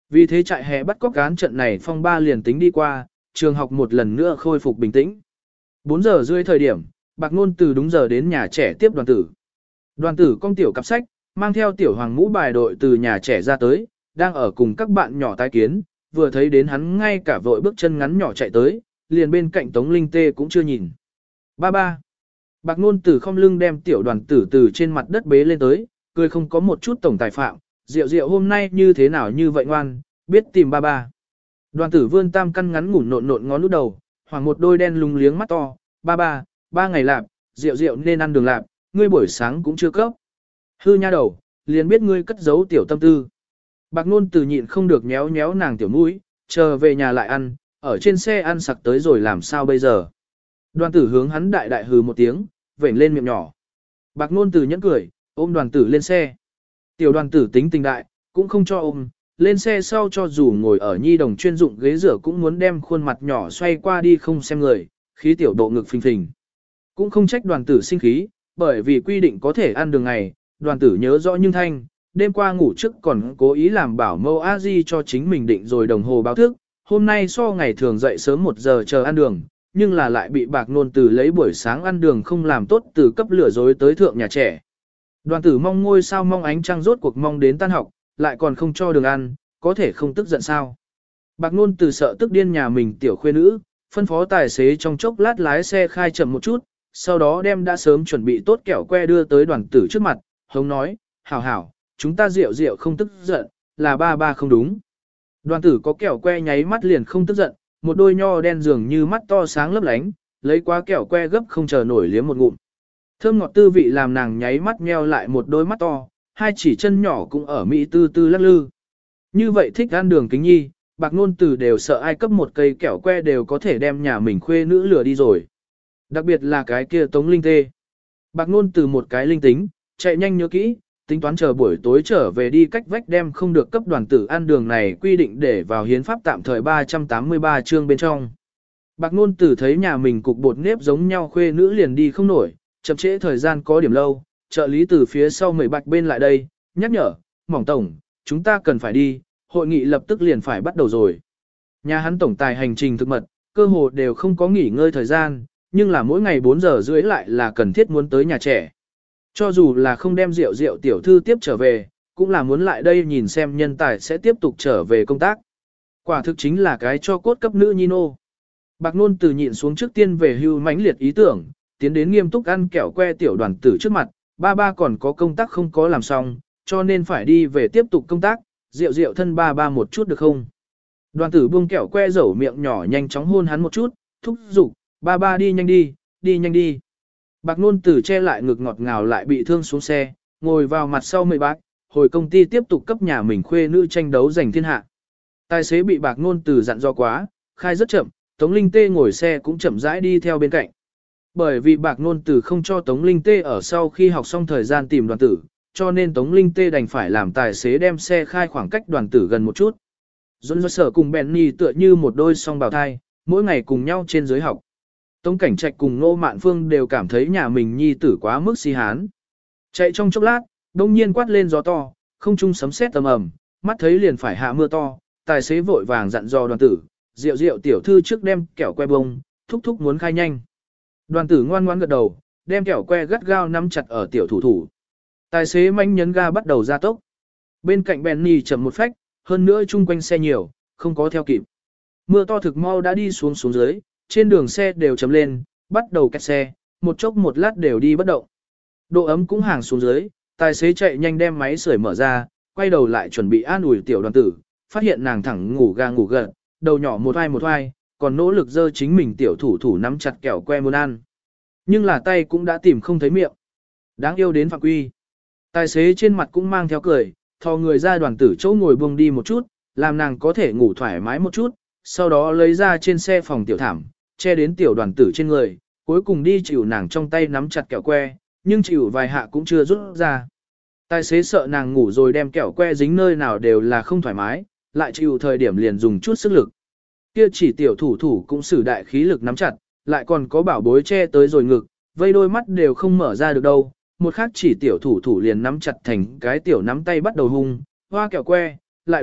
Vì thế trại hè bắt cóc án trận này phong ba liền tính đi qua, trường học một lần nữa khôi phục bình tĩnh. bốn giờ rưỡi thời điểm, Bạc Nôn từ đúng giờ đến nhà trẻ tiếp đoàn tử. Đoàn tử con tiểu cặp sách, mang theo tiểu hoàng mũ bài đội từ nhà trẻ ra tới, đang ở cùng các bạn nhỏ tái kiến, vừa thấy đến hắn ngay cả vội bước chân ngắn nhỏ chạy tới, liền bên cạnh Tống Linh Tê cũng chưa nhìn. Ba ba. Bạc Nôn từ không lưng đem tiểu đoàn tử từ trên mặt đất bế lên tới, cười không có một chút tổng tài phạm, Diệu Diệu hôm nay như thế nào như vậy ngoan, biết tìm ba ba. Đoàn tử vươn tam căn ngắn ngủn nộn nộn ngón út đầu, hoàng một đôi đen lúng liếng mắt to, ba ba, ba ngày lạp, Diệu Diệu nên ăn đường lạp, ngươi buổi sáng cũng chưa cấp. Hư nha đầu, liền biết ngươi cất giấu tiểu tâm tư. Bạc Nôn từ nhịn không được nhéo nhéo nàng tiểu mũi, chờ về nhà lại ăn, ở trên xe ăn sặc tới rồi làm sao bây giờ. Đoàn tử hướng hắn đại đại hừ một tiếng, vểnh lên miệng nhỏ. Bạc Nôn từ nhẫn cười, ôm đoàn tử lên xe. Tiểu đoàn tử tính tình đại, cũng không cho ôm, lên xe sau cho dù ngồi ở nhi đồng chuyên dụng ghế rửa cũng muốn đem khuôn mặt nhỏ xoay qua đi không xem người, khí tiểu độ ngực phình phình. Cũng không trách đoàn tử sinh khí, bởi vì quy định có thể ăn đường ngày, đoàn tử nhớ rõ nhưng thanh, đêm qua ngủ trước còn cố ý làm bảo mâu a di cho chính mình định rồi đồng hồ báo thức, hôm nay so ngày thường dậy sớm một giờ chờ ăn đường, nhưng là lại bị Bạc Nôn từ lấy buổi sáng ăn đường không làm tốt từ cấp lửa dối tới thượng nhà trẻ. Đoàn tử mong ngôi sao mong ánh trăng rốt cuộc mong đến tan học, lại còn không cho đường ăn, có thể không tức giận sao. Bạc Nôn từ sợ tức điên nhà mình tiểu khuê nữ, phân phó tài xế trong chốc lát lái xe khai chậm một chút, sau đó đem đã sớm chuẩn bị tốt kẹo que đưa tới đoàn tử trước mặt, hống nói, hảo hảo, chúng ta rượu rượu không tức giận, là ba ba không đúng. Đoàn tử có kẹo que nháy mắt liền không tức giận, một đôi nho đen dường như mắt to sáng lấp lánh, lấy quá kẹo que gấp không chờ nổi liếm một ngụm. Thơm ngọt tư vị làm nàng nháy mắt nheo lại một đôi mắt to, hai chỉ chân nhỏ cũng ở mỹ tư tư lắc lư. Như vậy thích ăn đường kính nhi, Bạc Nôn từ đều sợ ai cấp một cây kẹo que đều có thể đem nhà mình khuê nữ lừa đi rồi. Đặc biệt là cái kia Tống Linh Tê. Bạc Nôn từ một cái linh tính, chạy nhanh nhớ kỹ, tính toán chờ buổi tối trở về đi cách vách đem không được cấp đoàn tử ăn đường này quy định để vào hiến pháp tạm thời ba trăm tám mươi ba chương bên trong. Bạc Nôn từ thấy nhà mình cục bột nếp giống nhau khuê nữ liền đi không nổi, chậm trễ thời gian có điểm lâu, trợ lý từ phía sau mười bạch bên lại đây, nhắc nhở, mỏng tổng, chúng ta cần phải đi, hội nghị lập tức liền phải bắt đầu rồi. Nhà hắn tổng tài hành trình thực mật, cơ hồ đều không có nghỉ ngơi thời gian, nhưng là mỗi ngày bốn giờ rưỡi lại là cần thiết muốn tới nhà trẻ. Cho dù là không đem rượu rượu tiểu thư tiếp trở về, cũng là muốn lại đây nhìn xem nhân tài sẽ tiếp tục trở về công tác. Quả thực chính là cái cho cốt cấp nữ nhi nô. Bạc Nôn từ nhịn xuống trước tiên về hưu mãnh liệt ý tưởng, tiến đến nghiêm túc ăn kẹo que tiểu đoàn tử trước mặt, ba ba còn có công tác không có làm xong, cho nên phải đi về tiếp tục công tác, rượu rượu thân ba ba một chút được không? Đoàn tử buông kẹo que dẩu miệng nhỏ nhanh chóng hôn hắn một chút, thúc giục, ba ba đi nhanh đi, đi nhanh đi. Bạc Nôn từ che lại ngực ngọt ngào lại bị thương xuống xe, ngồi vào mặt sau mười bác, hồi công ty tiếp tục cấp nhà mình khuê nữ tranh đấu giành thiên hạ. Tài xế bị Bạc Nôn từ dặn do quá, khai rất chậm, Tống Linh Tê ngồi xe cũng chậm rãi đi theo bên cạnh. Bởi vì Bạc Nôn từ không cho Tống Linh Tê ở sau khi học xong thời gian tìm đoàn tử, cho nên Tống Linh Tê đành phải làm tài xế đem xe khai khoảng cách đoàn tử gần một chút. Dũng do sở cùng Benny tựa như một đôi song bào thai, mỗi ngày cùng nhau trên dưới học. Tống Cảnh Trạch cùng Nô Mạn Phương đều cảm thấy nhà mình nhi tử quá mức si hán. Chạy trong chốc lát, đông nhiên quát lên gió to, không trung sấm sét tầm ầm, mắt thấy liền phải hạ mưa to, tài xế vội vàng dặn dò đoàn tử, rượu rượu tiểu thư trước đem kẹo que bông, thúc thúc muốn khai nhanh. Đoàn tử ngoan ngoãn gật đầu, đem kẹo que gắt gao nắm chặt ở tiểu thủ thủ. Tài xế manh nhấn ga bắt đầu gia tốc. Bên cạnh Benny chậm một phách, hơn nữa chung quanh xe nhiều, không có theo kịp. Mưa to thực mau đã đi xuống xuống dưới, trên đường xe đều chấm lên, bắt đầu kẹt xe, một chốc một lát đều đi bất động. Độ ấm cũng hàng xuống dưới, tài xế chạy nhanh đem máy sưởi mở ra, quay đầu lại chuẩn bị an ủi tiểu đoàn tử, phát hiện nàng thẳng ngủ ga ngủ gật, đầu nhỏ một oai một oai, còn nỗ lực giơ chính mình tiểu thủ thủ nắm chặt kẹo que muốn ăn. Nhưng là tay cũng đã tìm không thấy miệng. Đáng yêu đến phạm quy. Tài xế trên mặt cũng mang theo cười, thò người ra đoàn tử chỗ ngồi buông đi một chút, làm nàng có thể ngủ thoải mái một chút, sau đó lấy ra trên xe phòng tiểu thảm, che đến tiểu đoàn tử trên người, cuối cùng đi chịu nàng trong tay nắm chặt kẹo que, nhưng chịu vài hạ cũng chưa rút ra. Tài xế sợ nàng ngủ rồi đem kẹo que dính nơi nào đều là không thoải mái, lại chịu thời điểm liền dùng chút sức lực. Kia chỉ tiểu thủ thủ cũng sử đại khí lực nắm chặt, lại còn có bảo bối che tới rồi ngực, vây đôi mắt đều không mở ra được đâu. Một khác chỉ tiểu thủ thủ liền nắm chặt thành cái tiểu nắm tay bắt đầu hung, hoa kẹo que, lại đoạt,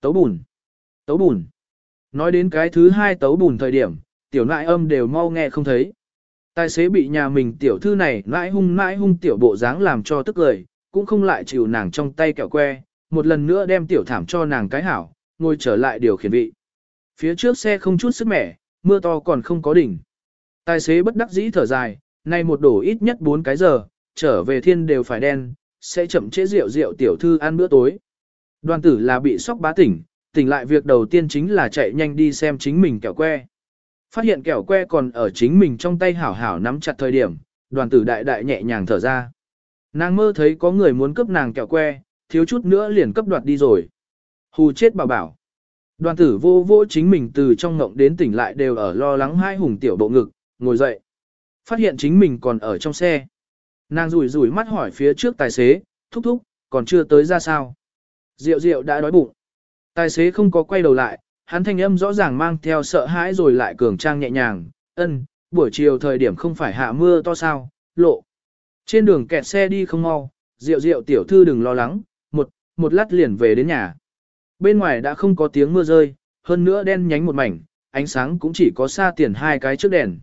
Tấu bùn, tấu bùn. Nói đến cái thứ hai tấu bùn thời điểm, tiểu nại âm đều mau nghe không thấy. Tài xế bị nhà mình tiểu thư này nãi hung nãi hung tiểu bộ dáng làm cho tức cười, cũng không lại chịu nàng trong tay kẹo que, một lần nữa đem tiểu thảm cho nàng cái hảo, ngồi trở lại điều khiển vị. Phía trước xe không chút sức mẻ, mưa to còn không có đỉnh. Tài xế bất đắc dĩ thở dài, nay một đổ ít nhất bốn cái giờ, trở về thiên đều phải đen, sẽ chậm trễ rượu rượu tiểu thư ăn bữa tối. Đoàn tử là bị sốc bá tỉnh, tỉnh lại việc đầu tiên chính là chạy nhanh đi xem chính mình kẹo que. Phát hiện kẹo que còn ở chính mình trong tay hảo hảo nắm chặt thời điểm, đoàn tử đại đại nhẹ nhàng thở ra. Nàng mơ thấy có người muốn cướp nàng kẹo que, thiếu chút nữa liền cấp đoạt đi rồi. Hù chết bảo bảo. Đoàn tử vô vô chính mình từ trong ngộng đến tỉnh lại đều ở lo lắng hai hùng tiểu bộ ngực, ngồi dậy. Phát hiện chính mình còn ở trong xe. Nàng rủi rủi mắt hỏi phía trước tài xế, thúc thúc, còn chưa tới ra sao. Diệu diệu đã đói bụng. Tài xế không có quay đầu lại, hắn thanh âm rõ ràng mang theo sợ hãi rồi lại cường trang nhẹ nhàng, ân, buổi chiều thời điểm không phải hạ mưa to sao, lộ. Trên đường kẹt xe đi không mau, Diệu Diệu tiểu thư đừng lo lắng, một, một lát liền về đến nhà. Bên ngoài đã không có tiếng mưa rơi, hơn nữa đen nhánh một mảnh, ánh sáng cũng chỉ có xa tiền hai cái trước đèn.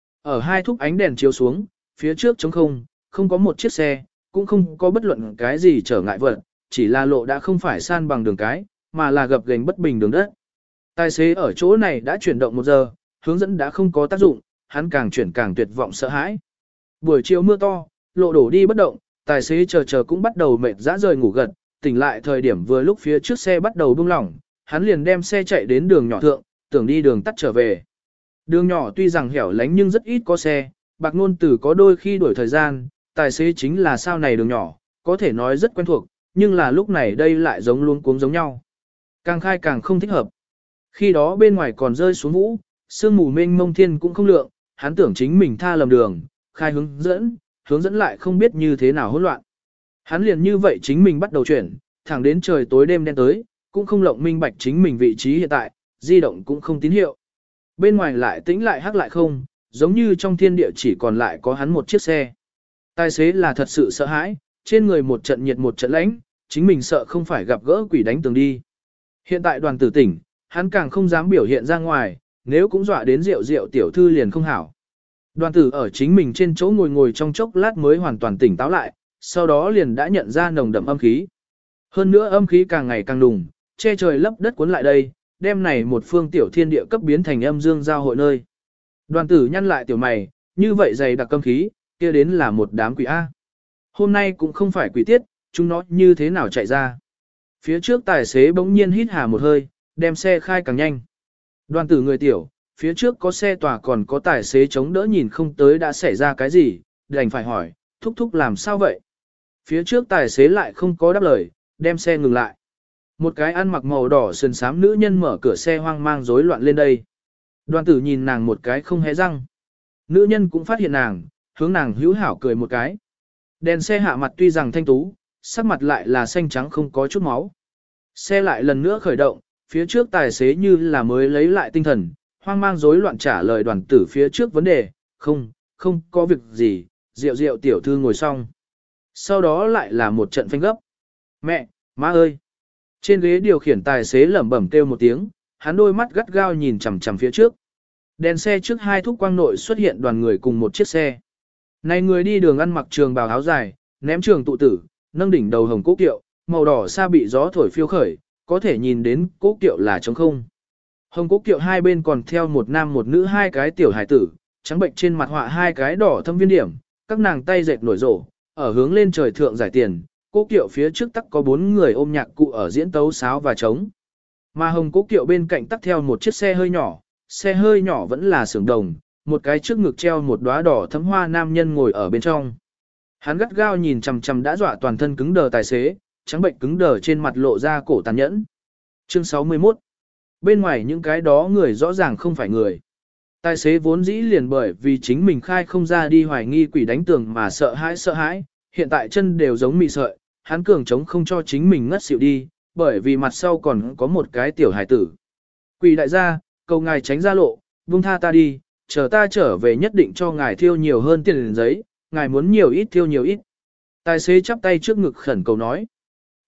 Ở hai thúc ánh đèn chiếu xuống, phía trước trống không, không có một chiếc xe, cũng không có bất luận cái gì trở ngại vật, chỉ là lộ đã không phải san bằng đường cái, mà là gập ghềnh bất bình đường đất. Tài xế ở chỗ này đã chuyển động một giờ, hướng dẫn đã không có tác dụng, hắn càng chuyển càng tuyệt vọng sợ hãi. Buổi chiều mưa to, lộ đổ đi bất động, tài xế chờ chờ cũng bắt đầu mệt dã rời ngủ gật, tỉnh lại thời điểm vừa lúc phía trước xe bắt đầu buông lỏng, hắn liền đem xe chạy đến đường nhỏ thượng, tưởng đi đường tắt trở về. Đường nhỏ tuy rằng hẻo lánh nhưng rất ít có xe, bạc ngôn tử có đôi khi đuổi thời gian, tài xế chính là sao này đường nhỏ, có thể nói rất quen thuộc, nhưng là lúc này đây lại giống luống cuống giống nhau. Càng khai càng không thích hợp. Khi đó bên ngoài còn rơi xuống vũ, sương mù mênh mông thiên cũng không lượng, hắn tưởng chính mình tha lầm đường, khai hướng dẫn, hướng dẫn lại không biết như thế nào hỗn loạn. Hắn liền như vậy chính mình bắt đầu chuyển, thẳng đến trời tối đêm đen tới, cũng không lộng minh bạch chính mình vị trí hiện tại, di động cũng không tín hiệu. Bên ngoài lại tĩnh lại hắc lại không, giống như trong thiên địa chỉ còn lại có hắn một chiếc xe. Tài xế là thật sự sợ hãi, trên người một trận nhiệt một trận lạnh, chính mình sợ không phải gặp gỡ quỷ đánh tường đi. Hiện tại đoàn tử tỉnh, hắn càng không dám biểu hiện ra ngoài, nếu cũng dọa đến rượu rượu tiểu thư liền không hảo. Đoàn tử ở chính mình trên chỗ ngồi ngồi trong chốc lát mới hoàn toàn tỉnh táo lại, sau đó liền đã nhận ra nồng đậm âm khí. Hơn nữa âm khí càng ngày càng đùng, che trời lấp đất cuốn lại đây, đem này một phương tiểu thiên địa cấp biến thành âm dương giao hội nơi. Đoàn tử nhăn lại tiểu mày, như vậy dày đặc âm khí, kia đến là một đám quỷ A. Hôm nay cũng không phải quỷ tiết, chúng nó như thế nào chạy ra. Phía trước tài xế bỗng nhiên hít hà một hơi, đem xe khai càng nhanh. Đoàn tử người tiểu, phía trước có xe tòa còn có tài xế chống đỡ nhìn không tới đã xảy ra cái gì, đành phải hỏi, thúc thúc làm sao vậy? Phía trước tài xế lại không có đáp lời, đem xe ngừng lại. Một cái ăn mặc màu đỏ sườn xám nữ nhân mở cửa xe hoang mang rối loạn lên đây. Đoàn tử nhìn nàng một cái không hé răng. Nữ nhân cũng phát hiện nàng, hướng nàng hữu hảo cười một cái. Đèn xe hạ mặt tuy rằng thanh tú, sắc mặt lại là xanh trắng không có chút máu. Xe lại lần nữa khởi động, phía trước tài xế như là mới lấy lại tinh thần, hoang mang rối loạn trả lời đoàn tử phía trước vấn đề, không, không có việc gì, rượu rượu tiểu thư ngồi xong. Sau đó lại là một trận phanh gấp. Mẹ, má ơi! Trên ghế điều khiển tài xế lẩm bẩm kêu một tiếng, hắn đôi mắt gắt gao nhìn chằm chằm phía trước. Đèn xe trước hai thúc quang nội xuất hiện đoàn người cùng một chiếc xe. Này người đi đường ăn mặc trường bào áo dài, ném trường tụ tử, nâng đỉnh đầu hồng cố kiệu, màu đỏ xa bị gió thổi phiêu khởi, có thể nhìn đến cố kiệu là trống không. Hồng cố kiệu hai bên còn theo một nam một nữ hai cái tiểu hải tử, trắng bệnh trên mặt họa hai cái đỏ thâm viên điểm, các nàng tay dệt nổi rổ, ở hướng lên trời thượng giải tiền, cố kiệu phía trước tắc có bốn người ôm nhạc cụ ở diễn tấu sáo và trống. Mà hồng cố kiệu bên cạnh tắc theo một chiếc xe hơi nhỏ, xe hơi nhỏ vẫn là xưởng đồng, một cái trước ngực treo một đóa đỏ thấm hoa nam nhân ngồi ở bên trong. Hắn gắt gao nhìn chằm chằm đã dọa toàn thân cứng đờ tài xế, trắng bệnh cứng đờ trên mặt lộ ra cổ tàn nhẫn. Chương sáu mươi mốt. Bên ngoài những cái đó người rõ ràng không phải người. Tài xế vốn dĩ liền bởi vì chính mình khai không ra đi hoài nghi quỷ đánh tường mà sợ hãi sợ hãi, hiện tại chân đều giống mị sợi, hắn cường chống không cho chính mình ngất xỉu đi, bởi vì mặt sau còn có một cái tiểu hải tử. Quỷ đại gia, cầu ngài tránh ra lộ, buông tha ta đi, chờ ta trở về nhất định cho ngài thiêu nhiều hơn tiền giấy, ngài muốn nhiều ít thiêu nhiều ít. Tài xế chắp tay trước ngực khẩn cầu nói.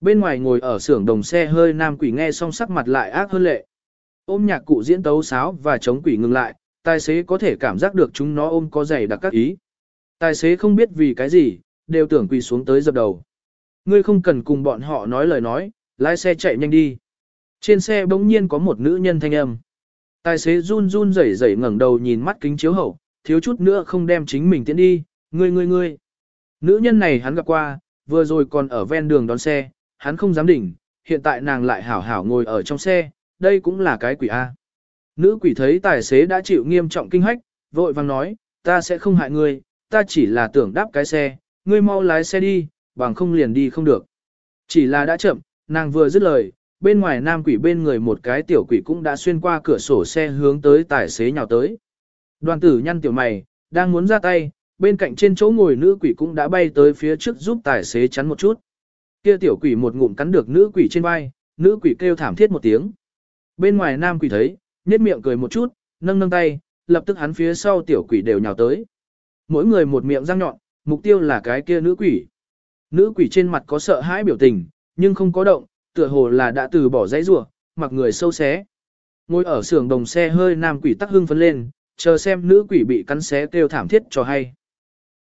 Bên ngoài ngồi ở xưởng đồng xe hơi nam quỷ nghe xong sắc mặt lại ác hơn lệ. Ôm nhạc cụ diễn tấu sáo và chống quỷ ngừng lại, tài xế có thể cảm giác được chúng nó ôm có giày đặc các ý. Tài xế không biết vì cái gì, đều tưởng quỳ xuống tới dập đầu. Ngươi không cần cùng bọn họ nói lời nói, lái xe chạy nhanh đi. Trên xe bỗng nhiên có một nữ nhân thanh âm. Tài xế run run rẩy rẩy ngẩng đầu nhìn mắt kính chiếu hậu, thiếu chút nữa không đem chính mình tiến đi, ngươi ngươi ngươi. Nữ nhân này hắn gặp qua, vừa rồi còn ở ven đường đón xe, hắn không dám đỉnh, hiện tại nàng lại hảo hảo ngồi ở trong xe, đây cũng là cái quỷ A. Nữ quỷ thấy tài xế đã chịu nghiêm trọng kinh hách, vội vàng nói, ta sẽ không hại ngươi, ta chỉ là tưởng đáp cái xe, ngươi mau lái xe đi, bằng không liền đi không được. Chỉ là đã chậm, nàng vừa dứt lời, bên ngoài nam quỷ bên người một cái tiểu quỷ cũng đã xuyên qua cửa sổ xe hướng tới tài xế nhào tới. Đoàn tử nhăn tiểu mày, đang muốn ra tay, bên cạnh trên chỗ ngồi nữ quỷ cũng đã bay tới phía trước giúp tài xế chắn một chút. Kia tiểu quỷ một ngụm cắn được nữ quỷ trên vai, nữ quỷ kêu thảm thiết một tiếng. Bên ngoài nam quỷ thấy, nhếch miệng cười một chút, nâng nâng tay, lập tức hắn phía sau tiểu quỷ đều nhào tới. Mỗi người một miệng răng nhọn, mục tiêu là cái kia nữ quỷ. Nữ quỷ trên mặt có sợ hãi biểu tình, nhưng không có động, tựa hồ là đã từ bỏ dãy rủa, mặc người sâu xé. Ngồi ở xưởng đồng xe hơi nam quỷ tắc hưng phấn lên, chờ xem nữ quỷ bị cắn xé kêu thảm thiết cho hay.